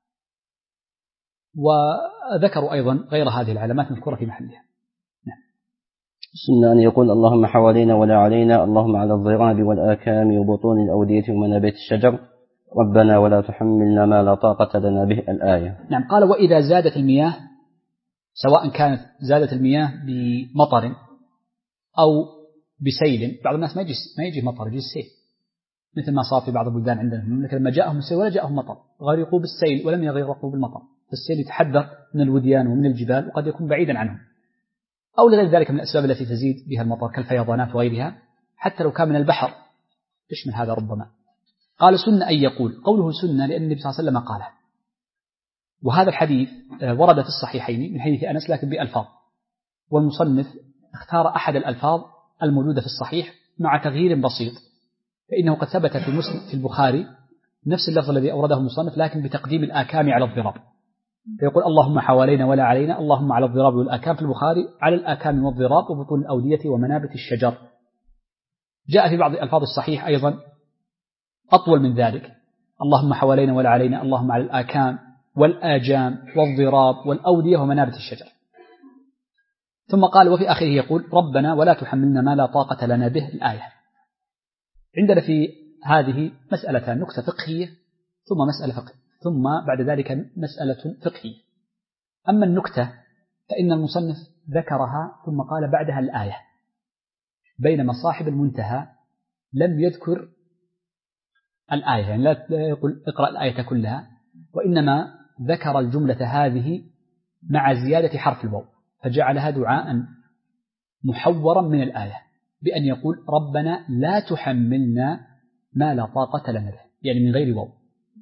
وذكروا أيضا غير هذه العلامات مذكورة في محلها. نعم. سنة أن يقول اللهم حوالينا ولا علينا، اللهم على الضراب والآكام وبطون الأودية ومنابت الشجر، ربنا ولا تحملنا ما لا طاقة لنا به. الآية. نعم. قال وإذا زادت المياه، سواء كانت زادت المياه بمطر أو بسيل. بعض الناس ما يجي مطر، يجي سيل، مثل ما صار في بعض البلدان عندنا لما جاءهم السيل ولا جاءهم مطر، غرقوا بالسيل ولم يغرقوا بالمطر، فالسيل يتحدث من الوديان ومن الجبال وقد يكون بعيدا عنهم، أو لغير ذلك من الأسباب التي تزيد بها المطر كالفيضانات وغيرها، حتى لو كان من البحر يشمل هذا ربما. قال سنة أن يقول، قوله سنة لأن النبي صلى الله عليه وسلم قاله، وهذا الحديث ورد في الصحيحين من حديث أنس لكن بألفاظ، والمصنف اختار أحد الألفاض الموجودة في الصحيح مع تغيير بسيط، فإنه قد ثبت في مسلم في البخاري نفس اللفظ الذي أورده المصنف لكن بتقديم الآكام على الضراب، فيقول اللهم حوالينا ولا علينا، اللهم على الضراب والآكام، في البخاري على الآكام والضراب وبطون الأودية ومنابت الشجر. جاء في بعض الألفاظ الصحيح أيضا أطول من ذلك، اللهم حوالينا ولا علينا، اللهم على الآكام والآجام والضراب والأودية ومنابت الشجر. ثم قال وفي آخره يقول ربنا ولا تحملنا ما لا طاقة لنا به، الآية. عندنا في هذه مسألتان، نكتة فقهية ثم مسألة فقه، ثم بعد ذلك مسألة فقهية. أما النكتة فإن المصنف ذكرها ثم قال بعدها الآية، بينما صاحب المنتهى لم يذكر الآية، يعني لا يقول اقرأ الآية كلها، وإنما ذكر الجملة هذه مع زيادة حرف الواو، فجعلها دعاء محورا من الآية بأن يقول ربنا لا تحملنا ما لا طاقة لنا به، يعني من غير واو.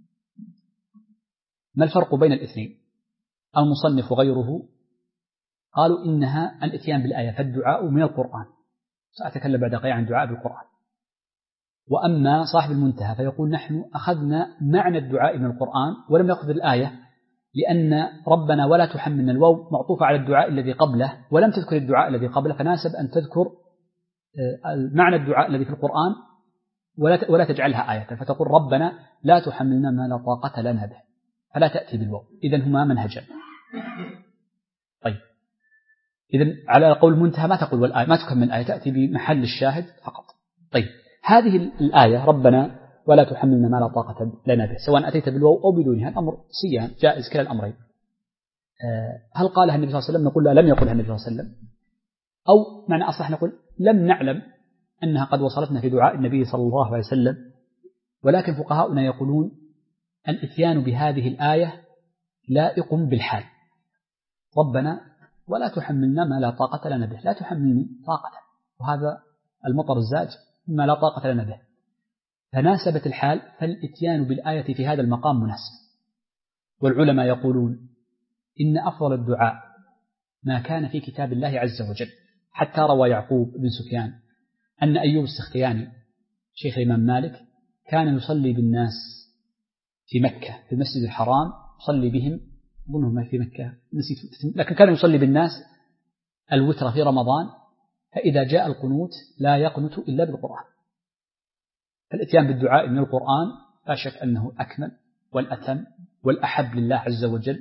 ما الفرق بين الاثنين؟ المصنف وغيره قالوا إنها الاتيان بالآية، فالدعاء من القرآن، سأتكلم بعد قليل عن الدعاء بالقرآن. وأما صاحب المنتهى فيقول نحن أخذنا معنى الدعاء من القرآن ولم نأخذ الآية، لأن ربنا ولا تحملنا الواو معطوفة على الدعاء الذي قبله ولم تذكر الدعاء الذي قبله، فناسب أن تذكر معنى الدعاء الذي في القرآن ولا تجعلها آية، فتقول ربنا لا تحملنا ما لا طاقة لنا به، فلا تأتي بالواو. إذن هما منهجان. طيب، إذن على قول المنتهى ما تقول والآية، ما تكمل الآية، تأتي بمحل الشاهد فقط. طيب، هذه الآية ربنا ولا تحملنا ما لا طاقة لنا به، سواء أتيت بالواو أو بدونها الأمر سيان جائز كلا الأمرين. هل قالها النبي صلى الله عليه وسلم؟ نقول لا، لم يقلها النبي صلى الله عليه وسلم، أو معنى أصح نقول لم نعلم أنها قد وصلتنا في دعاء النبي صلى الله عليه وسلم، ولكن فقهاؤنا يقولون الإتيان بهذه الآية لائق بالحال، ربنا ولا تحملنا ما لا طاقة لنا به، لا تحملني طاقة، وهذا المطر الزاج ما لا طاقة لنا به، فناسبت الحال، فالإتيان بالآية في هذا المقام مناسب. والعلماء يقولون إن أفضل الدعاء ما كان في كتاب الله عز وجل، حتى روى يعقوب بن سفيان أن أيوب السختياني شيخ الإمام مالك كان يصلي بالناس في مكة في المسجد الحرام، يصلي بهم أظنهم في مكة نسيت، لكن كان يصلي بالناس الوتر في رمضان، فإذا جاء القنوت لا يقنت إلا بالقرآن. فالإتيان بالدعاء من القرآن لا شك أنه أكمل والأتم والأحب لله عز وجل،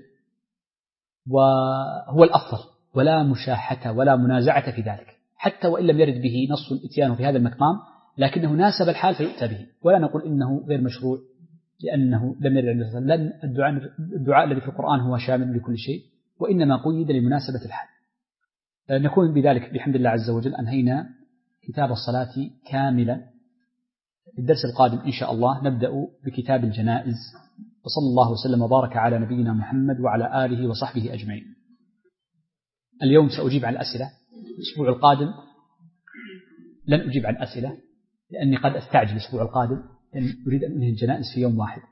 وهو الأفضل، ولا مشاحة ولا منازعة في ذلك، حتى وإن لم يرد به نص الإتيان في هذا المقام، لكنه ناسب الحال فيؤتى به، ولا نقول إنه غير مشروع لأنه لم يرد عنه، لأن الدعاء الذي في القرآن هو شامل لكل شيء، وإنما قيد لمناسبة الحال. نكون بذلك بحمد الله عز وجل أنهينا كتاب الصلاة كاملا. في الدرس القادم إن شاء الله نبدأ بكتاب الجنائز، وصلى الله وسلم وبارك على نبينا محمد وعلى آله وصحبه أجمعين. اليوم سأجيب عن الأسئلة، الأسبوع القادم لن أجيب عن أسئلة لأني قد أستعجل الأسبوع القادم، لأن أريد أن أنهي الجنائز في يوم واحد،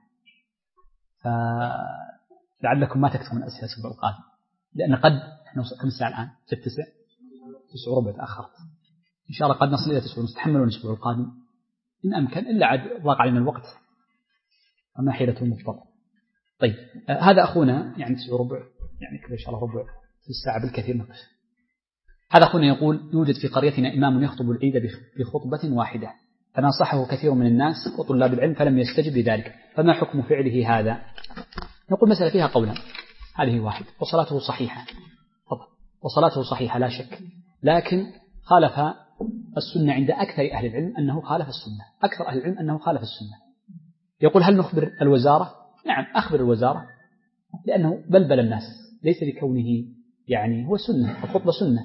فلعلكم ما تكتبون أسئلة الأسبوع القادم، لأن قد نحن كم الساعة الآن؟ 9:09 تأخرت، إن شاء الله قد نصل إلى 9:30، تحملون الأسبوع القادم إن أمكن، إلا عاد ضاق علينا الوقت وما حيلة المضطر. طيب، هذا أخونا يعني 9:15 يعني كذا إن شاء الله ربع في الساعة بالكثير نقف. هذا أخونا يقول يوجد في قريتنا إمام يخطب العيد بخطبة واحدة، فناصحه كثير من الناس وطلاب العلم فلم يستجب لذلك، فما حكم فعله هذا؟ نقول مسألة فيها قولا، هذه واحد، وصلاته صحيحة طبعا، وصلاته صحيحة لا شك، لكن خالف السنة عند أكثر أهل العلم أنه خالف السنة، أكثر أهل العلم أنه خالف السنة. يقول هل نخبر الوزارة؟ نعم أخبر الوزارة، لأنه بلبل الناس، ليس لكونه يعني هو سنة، الخطبة سنة،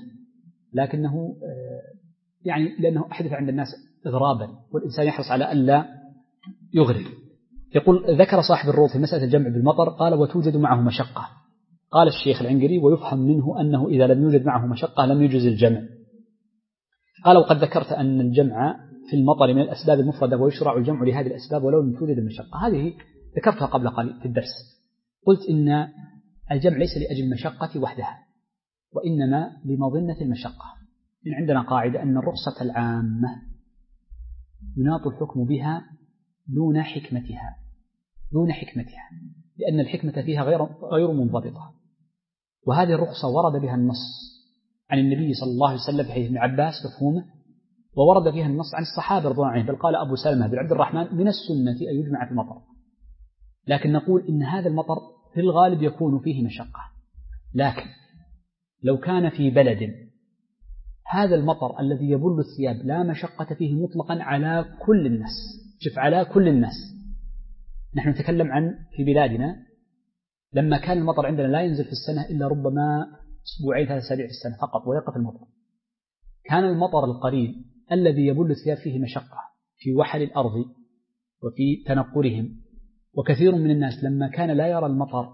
لكنه يعني لأنه أحدث عند الناس إغرابا، والإنسان يحرص على ألا يغرق. يقول ذكر صاحب الروض في مسألة الجمع بالمطر قال وتوجد معه مشقة. قال الشيخ العنقري ويفهم منه أنه إذا لم يوجد معه مشقة لم يجوز الجمع. قال وقد ذكرت أن الجمع في المطر من الأسباب المفردة ويشرع الجمع لهذه الأسباب ولو لم توجد المشقة. هذه ذكرتها قبل قليل في الدرس. قلت إن الجمع ليس لأجل المشقة وحدها وإنما لمظنة المشقة. إن عندنا قاعدة أن الرخصة العامة يناط الحكم بها دون حكمتها لأن الحكمة فيها غير منضبطة. وهذه الرخصة ورد بها النص عن النبي صلى الله عليه وسلم في حديث ابن عباس مفهومه، وورد فيها النص عن الصحابة رضوان الله عنهم، بل قال أبو سلمة بن عبد الرحمن من السنة أن يجمع في المطر. لكن نقول إن هذا المطر في الغالب يكون فيه مشقة، لكن لو كان في بلد هذا المطر الذي يبل الثياب لا مشقة فيه مطلقا على كل الناس، شوف على كل الناس، نحن نتكلم عن في بلادنا لما كان المطر عندنا لا ينزل في السنة إلا ربما أسبوعين 3 أسابيع في السنة فقط ويقف المطر، كان المطر القليل الذي يبل الثياب فيه مشقة في وحل الأرض وفي تنقرهم، وكثير من الناس لما كان لا يرى المطر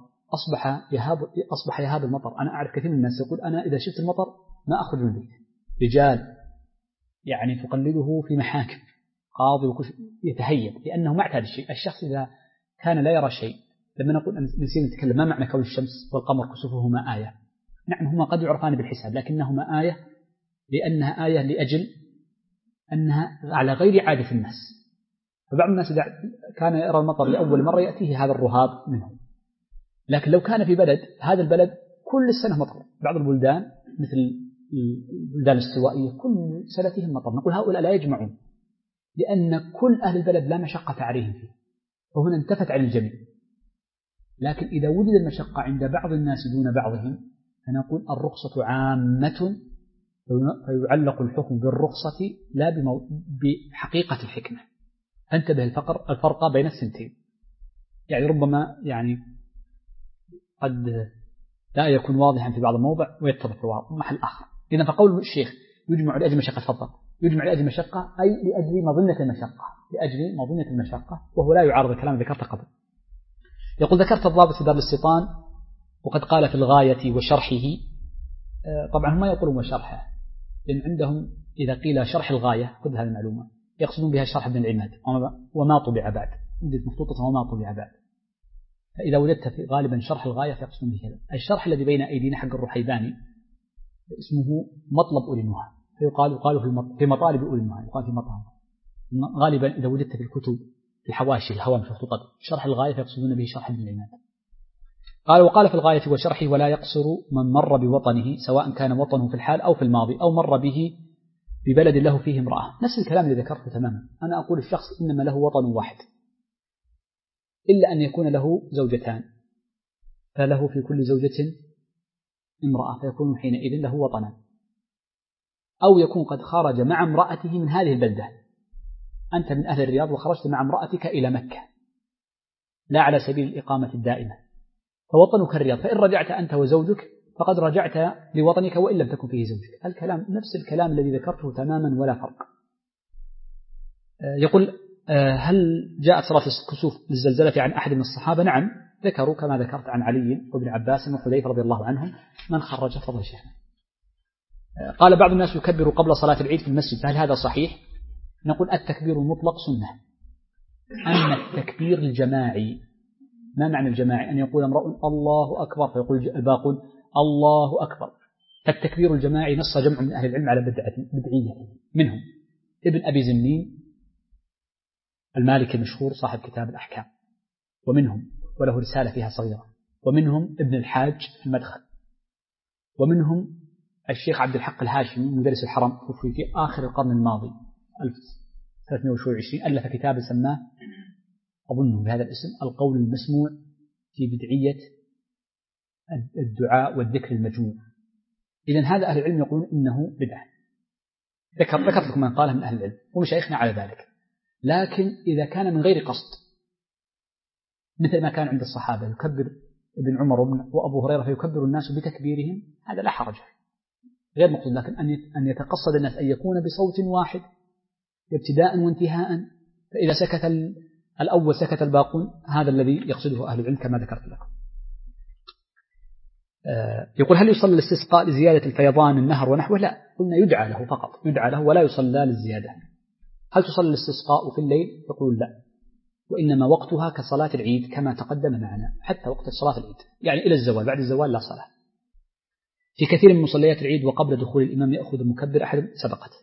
أصبح يهاب المطر. أنا أعرف كثير من الناس يقول أنا إذا شفت المطر ما أخرج من البيت، رجال يعني تقلده في محاكم قاضي يتهيب لأنه ما اعتاد الشيء. الشخص إذا كان لا يرى شيء، لما نقول نسير نتكلم ما معنى كون الشمس والقمر كسوفهما آية؟ نعم هما قد يعرفان بالحساب لكنهما آية لأنها آية لأجل أنها على غير عادة الناس. فبعض الناس إذا كان يرى المطر لأول مرة يأتيه هذا الرهاب منه، لكن لو كان في بلد هذا البلد كل السنة مطر، بعض البلدان مثل البلدان الاستوائية كل سنة فيهم مطر، نقول هؤلاء لا يجمعون لأن كل أهل البلد لا مشقة عليهم فيه، فهنا انتفت عن الجميع. لكن إذا وجد المشقة عند بعض الناس دون بعضهم فنقول الرخصة عامة، فيعلق الحكم بالرخصة لا بحقيقة الحكمة. فانتبه الفرق بين الثنتين، يعني ربما يعني قد لا يكون واضحا في بعض الموضع ويتضح في محل آخر. إذن فقول الشيخ يجمع لأجل مشقة، تفضل، يجمع لأجل مشقة أي لأجل مظنة المشقة، وهو لا يعارض الكلام الذي ذكرته قبل. يقول ذكرت الضابط في دار الاستيطان وقد قال في الغاية وشرحه. طبعا هم ما يقولون وشرحه، لأن عندهم إذا قيل شرح الغاية خذ هذه المعلومة يقصدون بها شرح ابن العماد وما طبع بعد، وجدت مخطوطة وما طبع بعد. فإذا وجدت في غالبا شرح الغاية فيقصدون به هذا. الشرح الذي بين أيدينا حق الرحيباني اسمه مطلب أولي النهى، فيقال في مطالب أولي النهى، يقال في مطلب. غالبا إذا وجدت في الكتب في حواشي الهوام في الخطط شرح الغاية فيقصدون به شرح ابن العماد. قال وقال في الغاية وشرحه ولا يقصر من مر بوطنه سواء كان وطنه في الحال أو في الماضي أو مر به ببلد له فيه امرأة. نفس الكلام اللي ذكرته تماما. أنا أقول الشخص إنما له وطن واحد إلا أن يكون له زوجتان، فله في كل زوجة امرأة فيكون حينئذ له وطنا، أو يكون قد خرج مع امرأته من هذه البلدة. أنت من أهل الرياض وخرجت مع امرأتك إلى مكة لا على سبيل الإقامة الدائمة، فوطنك الرياض، فإن رجعت أنت وزوجك فقد رجعت لوطنك وإن لم تكن فيه زوجك. الكلام نفس الكلام الذي ذكرته تماما ولا فرق. يقول هل جاءت صلاة الكسوف للزلزلة عن أحد من الصحابة؟ نعم ذكروا كما ذكرت عن علي وابن عباس وحذيفة رضي الله عنهم من خرج فضل شيخنا. قال بعض الناس يكبر قبل صلاة العيد في المسجد، فهل هذا صحيح؟ نقول التكبير المطلق سنة، أما التكبير الجماعي ما معنى الجماعي؟ أن يقول امرؤ الله أكبر فيقول الباقون الله أكبر. فالتكبير الجماعي نص جمع من أهل العلم على بدعية، منهم ابن أبي زنين المالكي المشهور صاحب كتاب الأحكام، ومنهم وله رسالة فيها صغيرة، ومنهم ابن الحاج في المدخل، ومنهم الشيخ عبد الحق الهاشمي مدرس الحرم في آخر القرن الماضي 1320 ألف كتاب سماه أظنه بهذا الاسم القول المسموع في بدعية الدعاء والذكر المجموع. إذن هذا أهل العلم يقولون إنه بدعة. ذكرت لكم من قاله من أهل العلم ومشايخنا على ذلك. لكن إذا كان من غير قصد مثل ما كان عند الصحابة يكبر ابن عمر وأبو هريرة فيكبر الناس بتكبيرهم، هذا لا حرج غير مقصود. لكن أن يتقصد الناس أن يكون بصوت واحد ابتداء وانتهاء، فإذا سكت الأول سكت الباقون، هذا الذي يقصده أهل العلم كما ذكرت لكم. يقول هل يصلى الاستسقاء لزيادة الفيضان النهر ونحوه؟ لا، قلنا يدعى له فقط، يدعى له ولا يصلى للزيادة. هل تصلى الاستسقاء في الليل؟ يقول لا، وإنما وقتها كصلاة العيد كما تقدم معنا، حتى وقت صلاة العيد يعني إلى الزوال، بعد الزوال لا صلاة. في كثير من مصليات العيد وقبل دخول الإمام يأخذ المكبر أحد سبقته.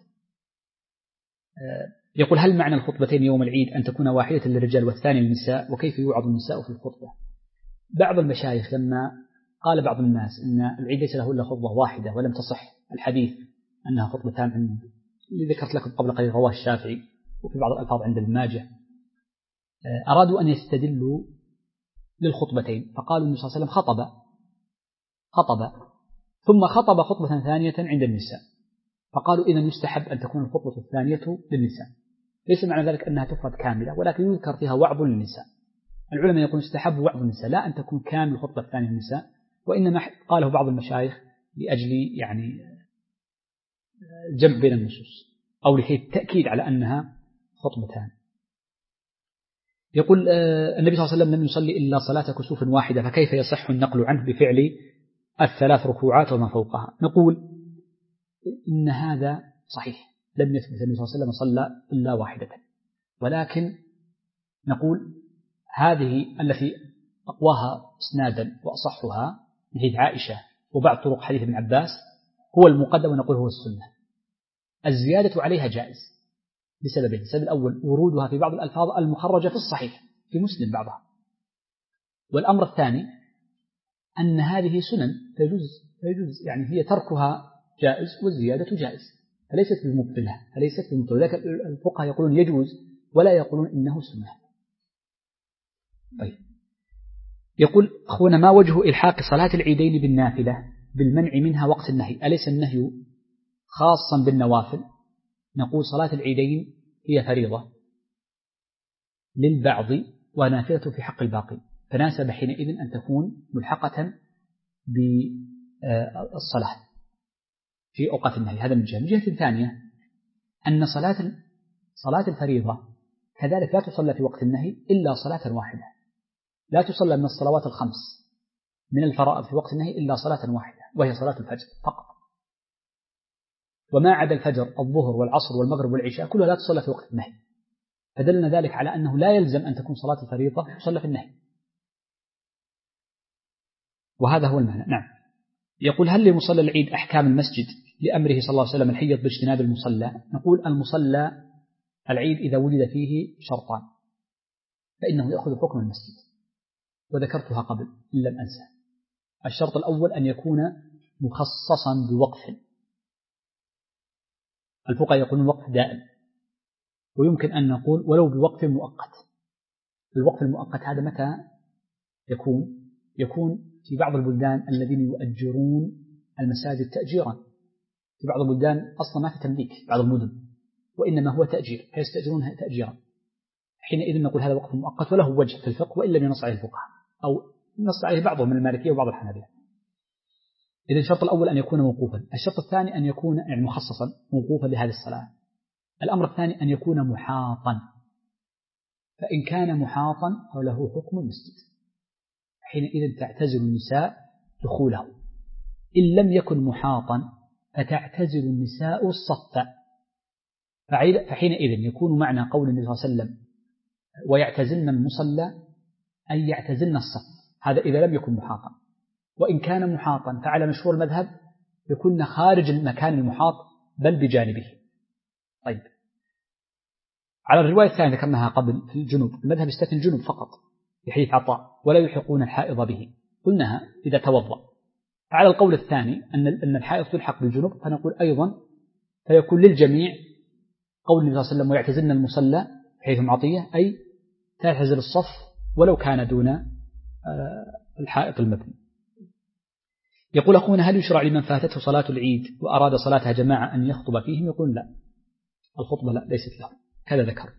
يقول هل معنى الخطبتين يوم العيد أن تكون واحدة للرجال والثانية للنساء، وكيف يوعظ النساء في الخطبة؟ بعض المشايخ لما قال بعض الناس إن العيد ليس له إلا خطبة واحدة ولم تصح الحديث أنها خطبتان اللي ذكرت لكم قبل قليل رواه الشافعي وفي بعض الألفاظ عند ابن ماجه، أرادوا أن يستدلوا للخطبتين، فقالوا النبي صلى الله عليه وسلم خطب ثم خطب خطبة ثانية عند النساء، فقالوا إذا يستحب أن تكون الخطبة الثانية للنساء، ليس معنى ذلك أنها تفرد كاملة ولكن يذكر فيها وعظ للنساء. العلماء يقولون يستحب وعظ النساء، لا أن تكون كامل الخطبة الثانية للنساء، وإنما قاله بعض المشايخ لأجل يعني جمع بين النصوص أو لكي التأكيد على أنها خطبتان. يقول النبي صلى الله عليه وسلم لم يصلي إلا صلاة كسوف واحدة، فكيف يصح النقل عنه بفعل الثلاث ركوعات وما فوقها؟ نقول إن هذا صحيح، لم يثبت النبي صلى الله عليه وسلم صلى إلا واحدة، ولكن نقول هذه التي أقواها إسنادا وأصحها من حديث عائشة وبعض طرق حديث ابن عباس هو المقدم، ونقول هو السنة. الزيادة عليها جائز لسببين: السبب الأول ورودها في بعض الألفاظ المخرجة في الصحيح في مسلم بعضها، والأمر الثاني أن هذه سنن تجوز يعني هي تركها جائز والزيادة جائز، فليست بمبطلة، لذلك الفقهاء يقولون يجوز ولا يقولون إنه سنة. طيب، يقول أخونا ما وجه إلحاق صلاة العيدين بالنافلة بالمنع منها وقت النهي؟ أليس النهي خاصا بالنوافل؟ نقول صلاة العيدين هي فريضة للبعض ونافلة في حق الباقي، فناسب حينئذ أن تكون ملحقة بالصلاة في أوقات النهي. هذا من جهة. من جهة ثانية أن صلاة الفريضة كذلك لا تصلى في وقت النهي إلا صلاة واحدة، لا تصلى من الصلوات الخمس من الفرائض في وقت النهي إلا صلاة واحدة وهي صلاة الفجر فقط، وما عدا الفجر الظهر والعصر والمغرب والعشاء كلها لا تصلى في وقت النهي، فدلنا ذلك على أنه لا يلزم أن تكون صلاة الفريضة تصلى في النهي، وهذا هو المعنى. نعم. يقول هل لمصلى العيد أحكام المسجد لأمره صلى الله عليه وسلم الحيض باجتناب المصلى؟ نقول المصلى العيد إذا وجد فيه شرطان فإنه يأخذ حكم المسجد، وذكرتها قبل إن لم أنسى. الشرط الأول أن يكون مخصصا بوقف، الفقهاء يقولون وقف دائم، ويمكن أن نقول ولو بوقف مؤقت. الوقف المؤقت هذا متى يكون في بعض البلدان الذين يؤجرون المساجد تأجيرا، في بعض البلدان أصلا ما في تمليك بعض المدن وإنما هو تأجير فيستأجرونها تأجيرا، حينئذ نقول هذا وقف مؤقت وله وجه في الفقه وإن لم ينص عليه الفقهاء أو نص عليه بعضهم من المالكية وبعض الحنابلة. إذن الشرط الأول أن يكون موقوفا، الشرط الثاني أن يكون يعني مخصصا موقوفا لهذه الصلاة، الأمر الثاني أن يكون محاطا، فإن كان محاطا فله حكم المسجد، حينئذ تعتزل النساء دخوله. إن لم يكن محاطا فتعتزل النساء الصف، فحينئذ يكون معنى قول النبي صلى الله عليه وسلم ويعتزلن المصلى أي يعتزلن الصف، هذا إذا لم يكن محاطا، وإن كان محاطا فعلى مشهور المذهب يكون خارج المكان المحاط بل بجانبه. طيب، على الرواية الثانية ذكرناها قبل في الجنوب، المذهب يستثني الجنوب فقط في حديث عطاء ولا يلحقون الحائض به، قلناها إذا توضأ. على القول الثاني أن الحائض تلحق بالجنوب فنقول أيضا فيكون للجميع قول النبي صلى الله عليه وسلم ويعتزلن المصلى حيث عطية أي تعتزل الصف ولو كان دون الحائط المبني. يقول أخونا هل يشرع لمن فاتته صلاة العيد وأراد صلاتها جماعة أن يخطب فيهم؟ يقول لا، الخطبة لا ليست له، كذا ذكر.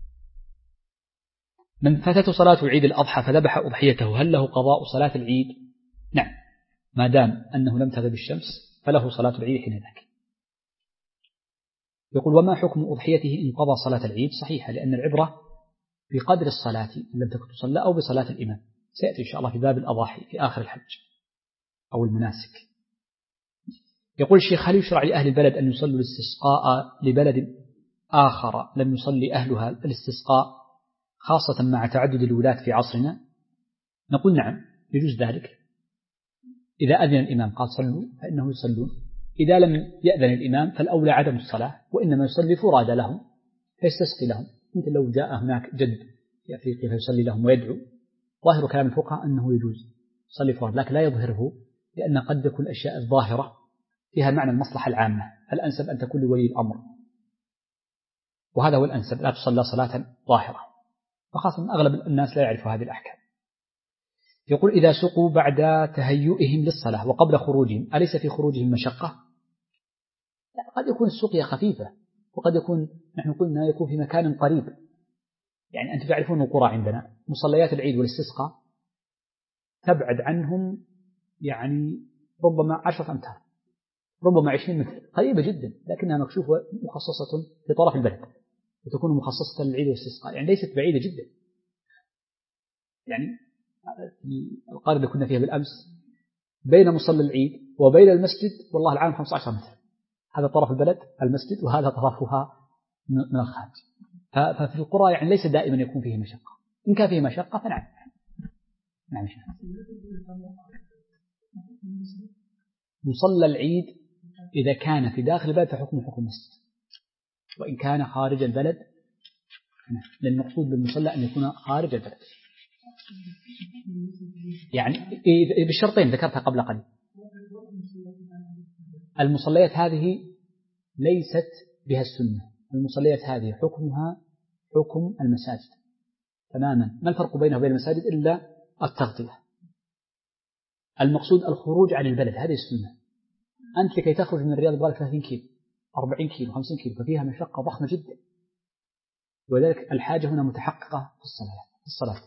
من فاتته صلاة العيد الأضحى فذبح أضحيته هل له قضاء صلاة العيد؟ نعم، ما دام أنه لم تغب الشمس فله صلاة العيد حينذاك. يقول وما حكم أضحيته إن قضى صلاة العيد؟ صحيحة، لأن العبرة بقدر الصلاة إن لم تكن تصلى أو بصلاة الإمام. سيأتي إن شاء الله في باب الأضاحي في آخر الحج أو المناسك. يقول الشيخ: هل يشرع لأهل البلد أن يصلوا الاستسقاء لبلد آخر لم يصلي أهلها الاستسقاء، خاصة مع تعدد الولاة في عصرنا؟ نقول نعم، يجوز ذلك. إذا أذن الإمام قال صلوا فإنه يصلون. إذا لم يأذن الإمام فالأولى عدم الصلاة، وإنما يصلي فرادى لهم فيستسقي لهم، مثل لو جاء هناك جد في أفريقيا فيصلي لهم ويدعو. ظاهر كلام الفقهاء أنه يجوز يصلي فرادى، لكن لا يظهره، لأن قد تكون الأشياء الظاهرة فيها معنى المصلحة العامة، فالأنسب أن تكون لولي الأمر، وهذا هو الأنسب، لا تصلى صلاة ظاهرة، وخاصة أغلب الناس لا يعرف هذه الأحكام. يقول: إذا سقوا بعد تهيئهم للصلاة وقبل خروجهم أليس في خروجهم مشقة؟ قد يكون السقيا خفيفة، وقد يكون نحن قلنا يكون في مكان قريب. يعني أنتم تعرفون القرى عندنا مصليات العيد والاستسقاء تبعد عنهم يعني ربما 10 أمتار، ربما 20 متر، قريبة جدا، لكنها مكشوفة مخصصة في طرف البلد، وتكون مخصصة للعيد والاستسقاء، يعني ليست بعيدة جدا. يعني القرية اللي كنا فيها بالأمس بين مصلى العيد وبين المسجد والله العام 15 متر، هذا طرف البلد المسجد وهذا طرفها من الخارج. ففي القرى يعني ليس دائما يكون فيه مشقة، إن كان فيه مشقة فنعم. نعم. مصلى العيد إذا كان في داخل البلد فحكم المسجد، وإن كان خارج البلد للمقصود بالمصلى أن يكون خارج البلد، يعني بالشرطين ذكرتها قبل قليل. المصليات هذه ليست بها السنة، المصليات هذه حكمها حكم المساجد تماما، ما الفرق بينها وبين المساجد إلا التغطية. المقصود الخروج عن البلد، هذه السنة. أنت لكي تخرج من الرياض بغالك 30 كيلو 40 كيلو 50 كيلو، ففيها مشقة ضخمة جدا، ولذلك الحاجة هنا متحققة في الصلاة.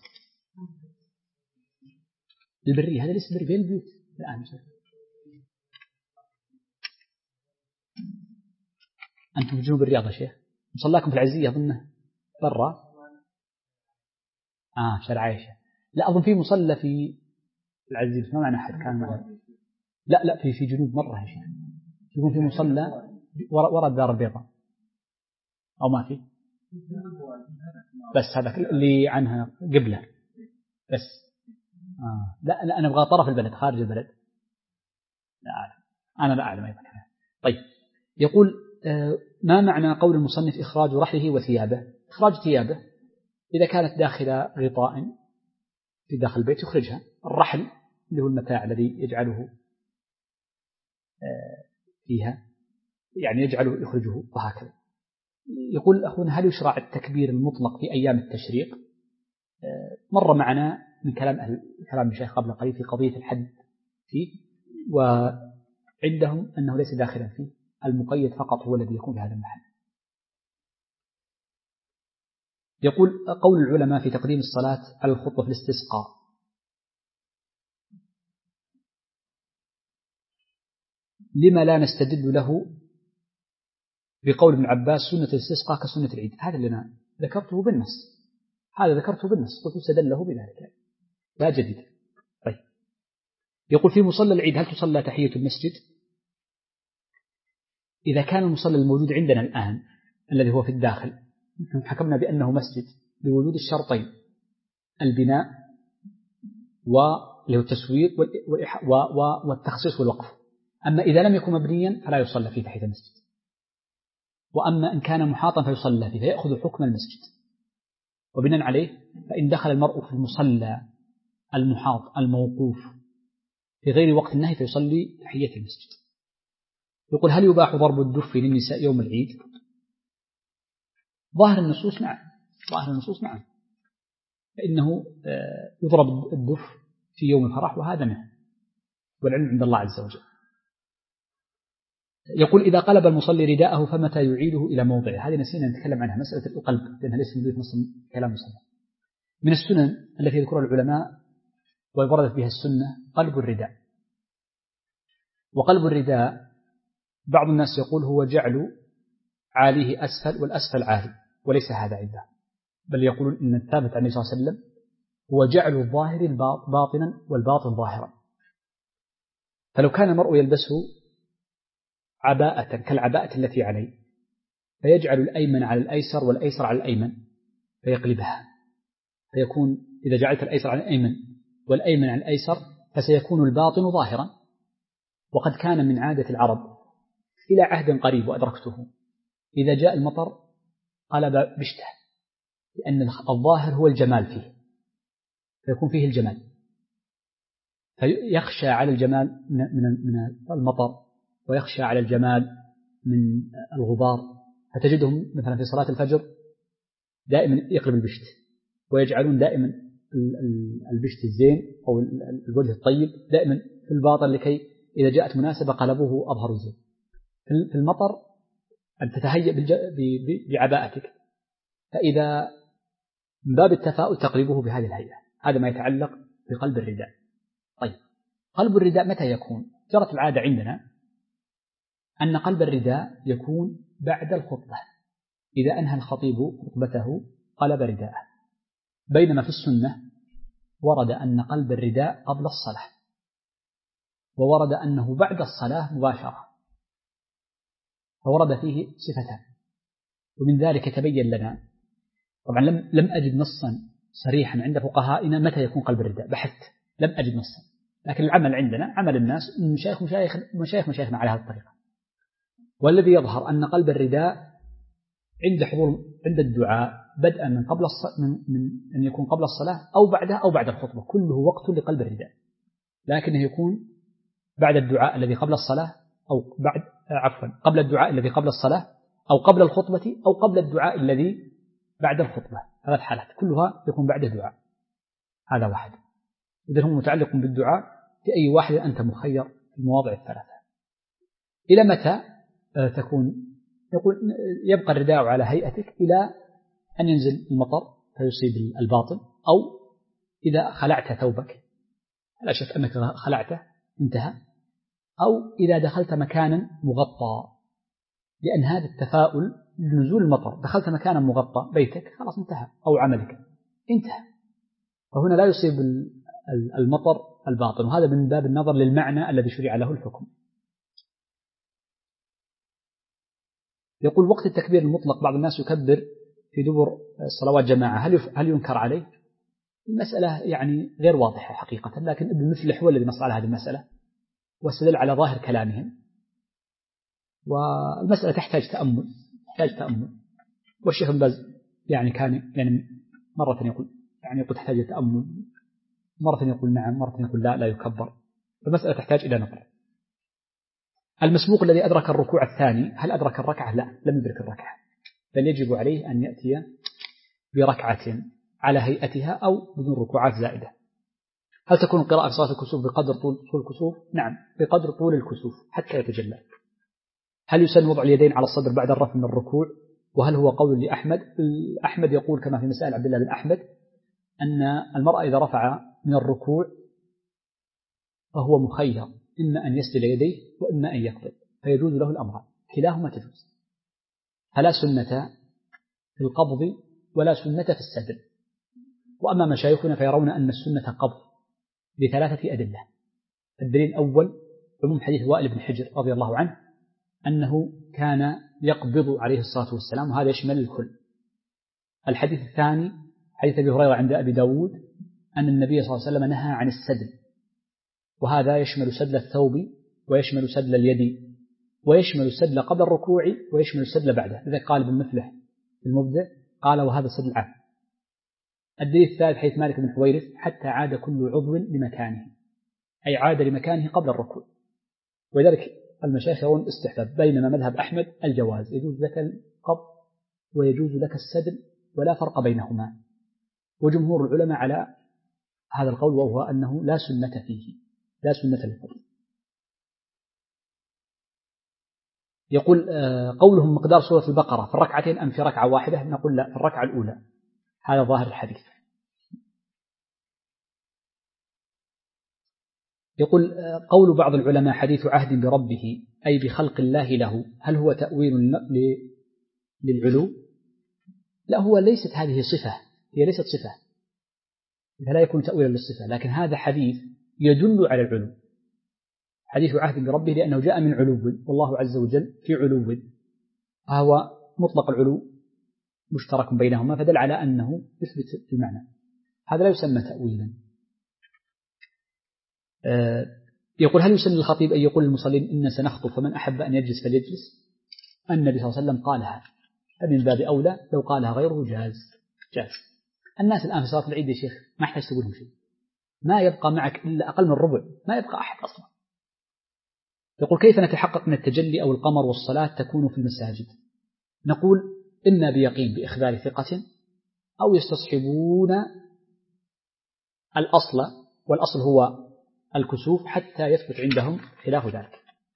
البرية هذا ليس بري بين البيوت الآن. أنتم في جنوب الرياض يا شيخ، مصلاكم في العزية أظنه برا، شارع عائشة. لا أظن في مصلى في العزيز، ما معنى أحد كان معه. لا في جنوب مرة يا شيخ، يكون في مصلى وراء الدار البيضاء أو ما في، بس هذا اللي عنها قبلة بس. لا أنا أبغى طرف البلد خارج البلد، لا أعلم، أنا لا أعلم أيضا. طيب، يقول: ما معنى قول المصنف إخراج رحله وثيابه؟ إخراج ثيابه إذا كانت داخل غطاء في داخل البيت يخرجها، الرحل اللي هو المتاع الذي يجعله فيها يعني يجعله يخرجه وهكذا. يقول أخونا: هل يشرع التكبير المطلق في أيام التشريق؟ مر معنا من كلام الشيخ قبل قليل في قضية الحد فيه، وعندهم أنه ليس داخلا فيه، المقيد فقط هو الذي يكون في هذا المحل. يقول: قول العلماء في تقديم الصلاة على الخطبة في الاستسقاء، لما لا نستدل له بقول ابن عباس سنة الاستسقاء كسنة العيد؟ هذا اللي أنا ذكرته بالنص، قلت استدله بذلك، لا جديد. طيب، يقول: في مصلى العيد هل تصلى تحية المسجد؟ إذا كان المصلى الموجود عندنا الآن الذي هو في الداخل حكمنا بأنه مسجد لوجود الشرطين، البناء والتسوير والتخصيص والوقف. أما إذا لم يكن مبنيا فلا يصلى فيه تحية المسجد، وأما إن كان محاطا فيصلى فيه، فيأخذ حكم المسجد. وبناء عليه فإن دخل المرء في المصلى المحاط الموقوف في غير وقت النهي فيصلي تحية المسجد. يقول: هل يباح ضرب الدف للنساء يوم العيد؟ ظاهر النصوص نعم، فإنه يضرب الدف في يوم الفرح، وهذا منه، والعلم عند الله عز وجل. يقول: إذا قلب المصلي رداءه فمتى يعيده إلى موضعه؟ هذه نسينا نتكلم عنها، مسألة القلب، لأنها ليس من نص كلام مصلي. من السنن التي يذكرها العلماء ووردت بها السنة قلب الرداء. وقلب الرداء بعض الناس يقول هو جعل عاليه أسفل والأسفل عالي، وليس هذا عنده، بل يقولون إن الثابت عن النبي صلى الله عليه وسلم هو جعل الظاهر باطنا والباطن ظاهرا. فلو كان المرء يلبسه عباءة كالعباءة التي عليه فيجعل الأيمن على الأيسر والأيسر على الأيمن فيقلبها، فيكون إذا جعلت الأيسر على الأيمن والأيمن على الأيسر فسيكون الباطن ظاهرا. وقد كان من عادة العرب إلى عهد قريب وأدركته إذا جاء المطر قلب بشته، لأن الظاهر هو الجمال فيه فيكون فيه الجمال، فيخشى على الجمال من المطر ويخشى على الجمال من الغبار، فتجدهم مثلا في صلاة الفجر دائما يقلب البشت، ويجعلون دائما البشت الزين أو الوجه الطيب دائما في الباطن لكي إذا جاءت مناسبة قلبوه أظهر الزين. في المطر أن تتهيأ بعباءتك، فإذا من باب التفاؤل تقلبه بهذه الهيئة. هذا ما يتعلق بقلب الرداء. طيب، قلب الرداء متى يكون؟ جرت العادة عندنا أن قلب الرداء يكون بعد الخطبة، إذا أنهى الخطيب خطبته قلب رداءه، بينما في السنة ورد أن قلب الرداء قبل الصلاة، وورد أنه بعد الصلاة مباشرة، فورد فيه صفتان. ومن ذلك تبين لنا، طبعا لم أجد نصا صريحا عند فقهائنا متى يكون قلب الرداء، بحثت لم أجد نصا، لكن العمل عندنا عمل الناس مشايخنا على هذه الطريقة. والذي يظهر أن قلب الرداء عند الدعاء بدءا من قبل من أن يكون قبل الصلاة أو بعدها أو بعد الخطبة، كله وقت لقلب الرداء، لكنه يكون بعد الدعاء الذي قبل الصلاة أو قبل الدعاء الذي قبل الصلاة أو قبل الخطبة أو قبل الدعاء الذي بعد الخطبة. ثلاث حالات كلها يكون بعد الدعاء. هذا واحد. إذا هو متعلق بالدعاء في أي واحد أنت مخير في المواضع الثلاثة. إلى متى تكون؟ يقول يبقى الرداء على هيئتك إلى أن ينزل المطر فيصيب الباطن، أو إذا خلعت ثوبك لا شك أنك خلعته انتهى، أو إذا دخلت مكانا مغطى، لأن هذا التفاؤل لنزول المطر، دخلت مكانا مغطى بيتك خلاص انتهى، أو عملك انتهى، فهنا لا يصيب المطر الباطن، وهذا من باب النظر للمعنى الذي شرع له الحكم. يقول وقت التكبير المطلق بعض الناس يكبر في دبر الصلوات جماعة، هل ينكر عليه؟ المسألة يعني غير واضحة حقيقة، لكن ابن مفلح هو الذي نص على هذه المسألة واستدل على ظاهر كلامهم، والمسألة تحتاج تأمل. والشيخ ابن باز يعني كان مرة يقول تحتاج تأمل، مرة يقول نعم، مرة يقول لا يكبر، فالمسألة تحتاج إلى نظر. المسبوق الذي أدرك الركوع الثاني هل أدرك الركعة؟ لا، لم يدرك الركعة، بل يجب عليه أن يأتي بركعة على هيئتها أو بدون ركوعات زائدة. هل تكون القراءة في صلاة الكسوف بقدر طول الكسوف؟ نعم، بقدر طول الكسوف حتى يتجلى. هل يسن وضع اليدين على الصدر بعد الرفع من الركوع؟ وهل هو قول لأحمد؟ أحمد يقول كما في مسائل عبد الله بن أحمد أن المرأة إذا رفع من الركوع فهو مخير، إما أن يسدل يديه وإما أن يقبض، فيجوز له الأمران، كلاهما تجوز، فلا سنة في القبض ولا سنة في السدل. وأما مشايخنا فيرون أن السنة قبض بثلاثة أدلة. الدليل الأول عموم حديث وائل بن حجر رضي الله عنه أنه كان يقبض عليه الصلاة والسلام، وهذا يشمل الكل. الحديث الثاني حديث أبي هريرة عند أبي داود أن النبي صلى الله عليه وسلم نهى عن السدل، وهذا يشمل سدل الثوب ويشمل سدل اليد ويشمل السدل قبل الركوع ويشمل السدل بعده. لذلك قال ابن مفلح المبدع قال وهذا سدل عام. الدليل الثالث حديث مالك بن حويرث حتى عاد كل عضو لمكانه، أي عاد لمكانه قبل الركوع. ولذلك المشايخ يرون استحباب، بينما مذهب أحمد الجواز، يجوز لك القبض ويجوز لك السدل ولا فرق بينهما. وجمهور العلماء على هذا القول، وهو أنه لا سنة فيه، لا سنة للفضل. يقول قولهم مقدار سورة البقرة في الركعتين أم في ركعة واحدة؟ نقول لا، في الركعة الأولى، هذا ظاهر الحديث. يقول قول بعض العلماء حديث عهد بربه أي بخلق الله له، هل هو تأويل للعلو؟ لا، هو ليست هذه صفة، هي ليست صفة، لا يكون تأويلا للصفة، لكن هذا حديث يدل على العلو، حديث عهد بربه لأنه جاء من علو، والله عز وجل في علو، فهو مطلق العلو مشترك بينهما، فدل على أنه يثبت المعنى. هذا لا يسمى تأويلا. يقول: هل يسن الخطيب أن يقول للمصلين إن سنخطب فمن أحب أن يجلس فليجلس؟ النبي صلى الله عليه وسلم قالها، فمن باب أولى لو قالها غيره جاز. الناس الآن في صلاة العيد يا شيخ ما يحتاج تقولهم شيء، ما يبقى معك إلا أقل من الربع، ما يبقى أحد أصلا. يقول: كيف نتحقق من التجلي أو القمر والصلاة تكون في المساجد؟ نقول: إما بيقين بإخبار ثقة، أو يستصحبون الأصل، والأصل هو الكسوف حتى يثبت عندهم خلاف ذلك.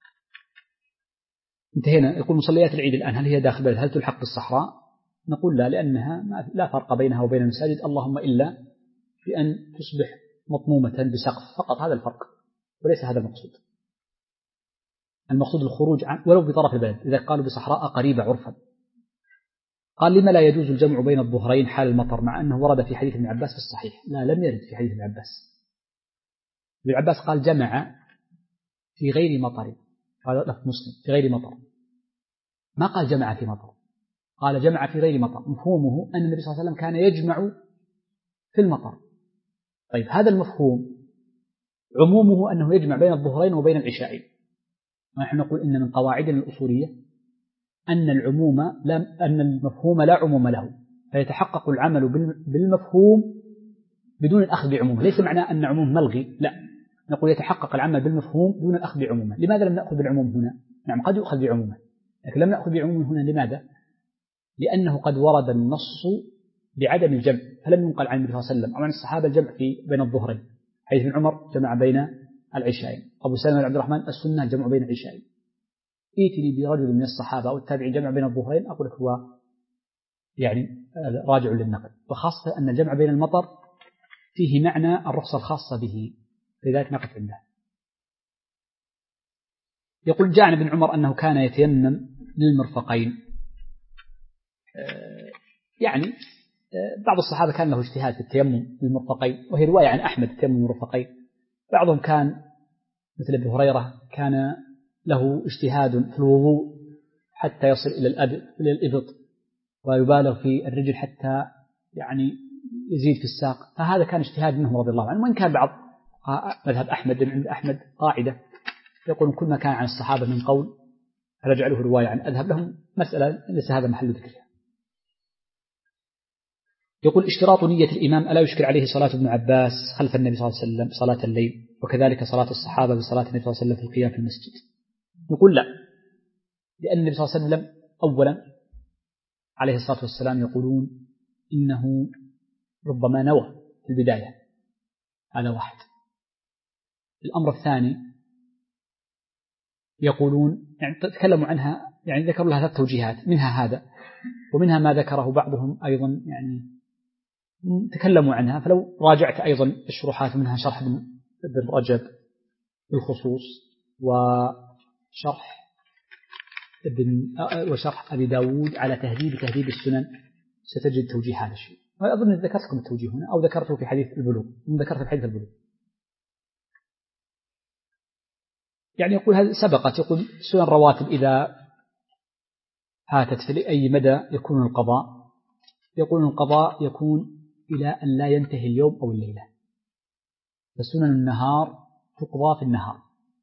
انتهينا. يقول: مصليات العيد الآن هل هي داخل بلد، هل تلحق بالصحراء؟ نقول لا، لأنها لا فرق بينها وبين المساجد، اللهم إلا بأن تصبح مطمومة بسقف فقط، هذا الفرق، وليس هذا المقصود. المقصود الخروج ولو بطرف البلد، إذا قالوا بصحراء قريبة عرفا. قال: لما لا يجوز الجمع بين الظهرين حال المطر، مع أنه ورد في حديث ابن عباس في الصحيح؟ لا، لم يرد في حديث ابن عباس. ابن عباس قال: جمع في غير مطر، قال لفظ مسلم في غير مطر، ما قال جمع في مطر، قال جمع في غير مطر. مفهومه أن النبي صلى الله عليه وسلم كان يجمع في المطر. طيب، هذا المفهوم عمومه أنه يجمع بين الظهرين وبين العشاءين، ونحن نقول إن من قواعدنا الأصولية أن المفهوم لا عموم له، فيتحقق العمل بالمفهوم بدون الأخذ بعمومه. ليس معناه أن عموم ملغي، لا، نقول يتحقق العمل بالمفهوم دون الأخذ بعمومه. لماذا لم نأخذ بالعموم هنا؟ نعم، قد يؤخذ بعمومه، لكن لم نأخذ بعمومه هنا. لماذا؟ لأنه قد ورد النص بعدم الجمع، فلم ينقل عن النبي صلى الله عليه وسلم أو عن الصحابة الجمع بين الظهرين، حيث ابن عمر جمع بين العشاءين، أبو سلمة عبد الرحمن السنة الجمع بين العشاءين. ائتني برجل من الصحابة أو التابعين جمع بين الظهرين، أقول لك هو يعني راجع للنقل، وخاصة أن الجمع بين المطر فيه معنى الرخصة الخاصة به، لذلك نقف عنده. يقول: جاء عن ابن عمر أنه كان يتيمم للمرفقين. يعني بعض الصحابة كان له اجتهاد في التيمم للمرفقين، وهي رواية عن أحمد التيمم للمرفقين. بعضهم كان مثل ابن هريرة كان له اجتهاد في الوضوء حتى يصل إلى الإبط، ويبالغ في الرجل حتى يعني يزيد في الساق، فهذا كان اجتهاد منهم رضي الله عنهم. وإن كان بعض مذهب أحمد، عند أحمد قاعدة يقول: كل ما كان عن الصحابة من قول فنجعله رواية عن أذهب لهم، مسألة ليس هذا محل ذكرها. يقول: اشتراط نية الإمام ألا يشكل عليه صلاة ابن عباس خلف النبي صلى الله عليه وسلم صلاة الليل، وكذلك صلاة الصحابة بصلاة النبي صلى الله عليه وسلم في القيام في المسجد؟ نقول لا، لأن النبي صلى الله عليه وسلم أولا عليه الصلاة والسلام يقولون إنه ربما نوى في البداية، هذا واحد. الأمر الثاني يقولون يعني تكلموا عنها، يعني ذكروا لها 3 توجيهات، منها هذا، ومنها ما ذكره بعضهم أيضا يعني تكلموا عنها. فلو راجعت أيضا الشروحات، منها شرح ابن رجب بالخصوص، وشرح أبي داود على تهذيب السنن، ستجد توجيه هذا الشيء. وأظن ذكرت لكم التوجيه هنا، أو ذكرته في حديث البلوغ، ذكرت في حديث البلوغ. يعني يقول هذا سبقت، يقول سنن الرواتب إذا هاتت في أي مدى يكون القضاء؟ يقول القضاء يكون إلى أن لا ينتهي اليوم أو الليلة، فسنن النهار تقضى في النهار،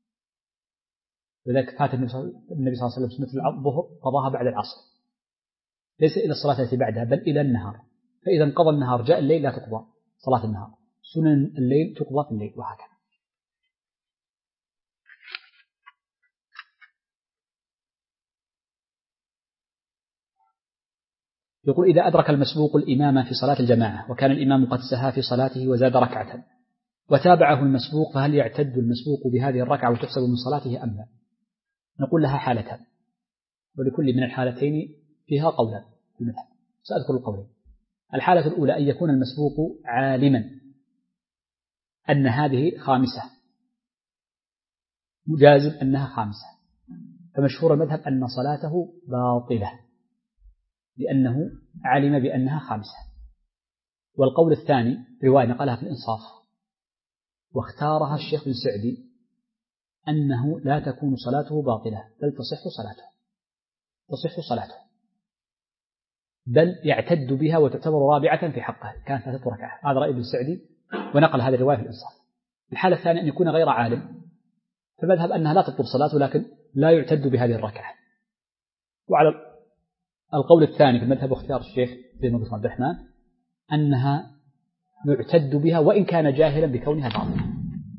لذلك فات النبي صلى الله عليه وسلم سنة الظهر قضاها بعد العصر، ليس إلى الصلاة التي بعدها بل إلى النهار، فإذا انقضى النهار جاء الليل لا تقضى صلاة النهار، سنن الليل تقضى في الليل، وهكذا. يقول: إذا أدرك المسبوق الإمام في صلاة الجماعة وكان الإمام قد سهى في صلاته وزاد ركعة وتابعه المسبوق، فهل يعتد المسبوق بهذه الركعة وتحسب من صلاته أم لا؟ نقول لها حالتان، ولكل من الحالتين فيها قولان في المذهب، سأذكر القولين. الحالة الأولى أن يكون المسبوق عالما أن هذه خامسة، مجازم أنها خامسة، فمشهور المذهب أن صلاته باطلة، لأنه علم بأنها خامسة. والقول الثاني رواية نقلها في الإنصاف واختارها الشيخ بن سعدي أنه لا تكون صلاته باطلة بل تصح صلاته بل يعتد بها وتعتبر رابعة في حقه كانت 3 ركعة. هذا رأي ابن سعدي ونقل هذه الرواية في الإنصاف. الحالة الثانية أن يكون غير عالم فمذهب أنها لا تبطل صلاته لكن لا يعتد بهذه الركعة. وعلى القول الثاني في المذهب واختيار الشيخ بن عبد الرحمن أنها يعتد بها وإن كان جاهلا بكونها باطلة.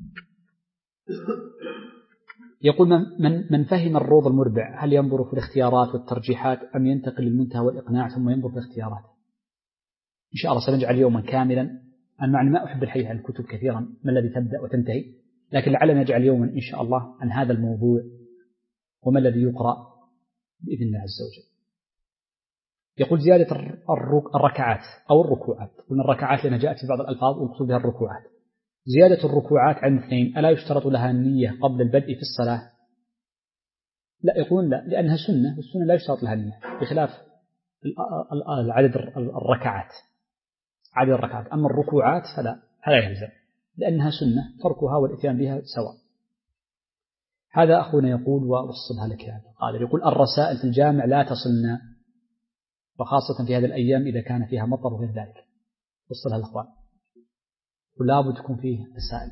يقول من فهم الروض المربع هل ينظر في الاختيارات والترجيحات أم ينتقل للمنتهى والإقناع ثم ينظر في الاختيارات؟ إن شاء الله سنجعل يوما كاملا. أنا معني ما أحب الحديث عن الكتب كثيرا ما الذي تبدأ وتنتهي، لكن لعلنا نجعل يوما إن شاء الله عن هذا الموضوع وما الذي يقرأ بإذن الله عز وجل. يقول زيادة الركعات أو الركوعات، قلنا الركعات لأنها جاءت في بعض الألفاظ والمقصود بها الركوعات. زيادة الركوعات عن 2 ألا يشترط لها النية قبل البدء في الصلاة؟ لا، يقولون لا لأنها سنة والسنة لا يشترط لها النية بخلاف عدد الركعات. أما الركوعات فلا يلزم لأنها سنة تركها والإتيان بها سواء. هذا أخونا يقول ووصلها لك يا قادر. يقول الرسائل في الجامع لا تصلنا وخاصة في هذه الأيام إذا كان فيها مطر وغير ذلك. وصلها الأخوان ولا بد تكون فيه رسائل.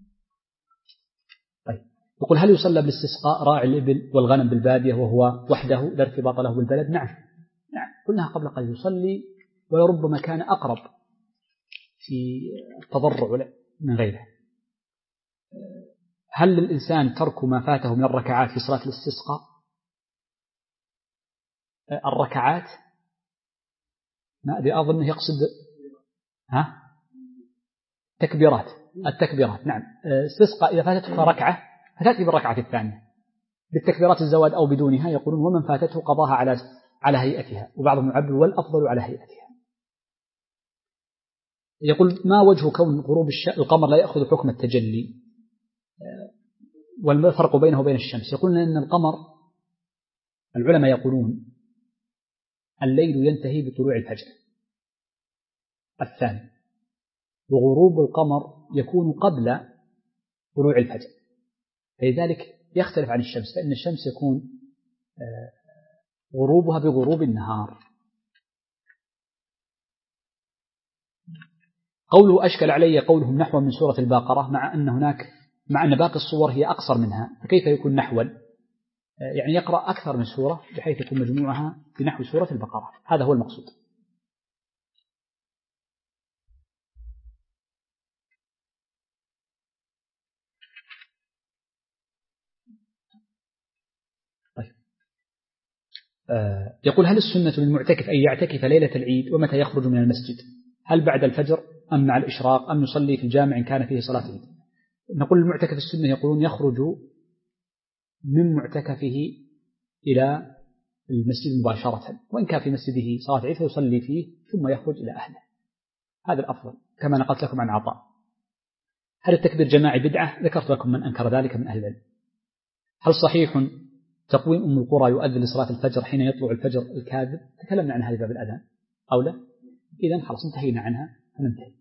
طيب يقول هل يصلى بالاستسقاء راعي الإبل والغنم بالبادية وهو وحده لا ارتباط له بالبلد؟ نعم قلناها قبل قليل. يصلي ولربما كان أقرب في التضرع من غيره. هل للإنسان ترك ما فاته من الركعات في صلاة الاستسقاء؟ الركعات ما أدري أظن يقصد التكبيرات. نعم استسقاء إذا فاتته ركعة فتأتي بالركعة الثانية بالتكبيرات الزواد أو بدونها. يقولون ومن فاتته قضاها على هيئتها، وبعضهم يعبر والأفضل على هيئتها. يقول ما وجه كون غروب القمر لا يأخذ حكم التجلي والفرق بينه وبين الشمس؟ يقولون أن القمر العلماء يقولون الليل ينتهي بطلوع الفجر الثاني وغروب القمر يكون قبل طلوع الفجر، فلذلك يختلف عن الشمس، فإن الشمس يكون غروبها بغروب النهار. قوله أشكل علي قولهم نحو من سورة البقرة مع أن باقي الصور هي أقصر منها، فكيف يكون نحوا؟ يعني يقرأ أكثر من سورة بحيث يكون مجموعها بنحو سورة البقرة. هذا هو المقصود. طيب. يقول هل السنة للمعتكف أن يعتكف ليلة العيد ومتى يخرج من المسجد؟ هل بعد الفجر أم مع الإشراق أم يصلي في الجامع إن كان فيه صلاة عيد؟ نقول المعتكف السنة يقولون يخرج من معتكفه إلى المسجد مباشرة، وإن كان في مسجده صلاة عيد فيصلي فيه ثم يخرج إلى أهله، هذا الأفضل كما نقلت لكم عن عطاء. هل التكبير جماعي بدعة؟ ذكرت لكم من أنكر ذلك من أهل العلم. هل صحيح تقويم أم القرى يؤذن لصلاة الفجر حين يطلع الفجر الكاذب؟ تكلمنا عن هذا باب الأذان أو لا؟ إذن خلاص انتهينا عنها فننتهي.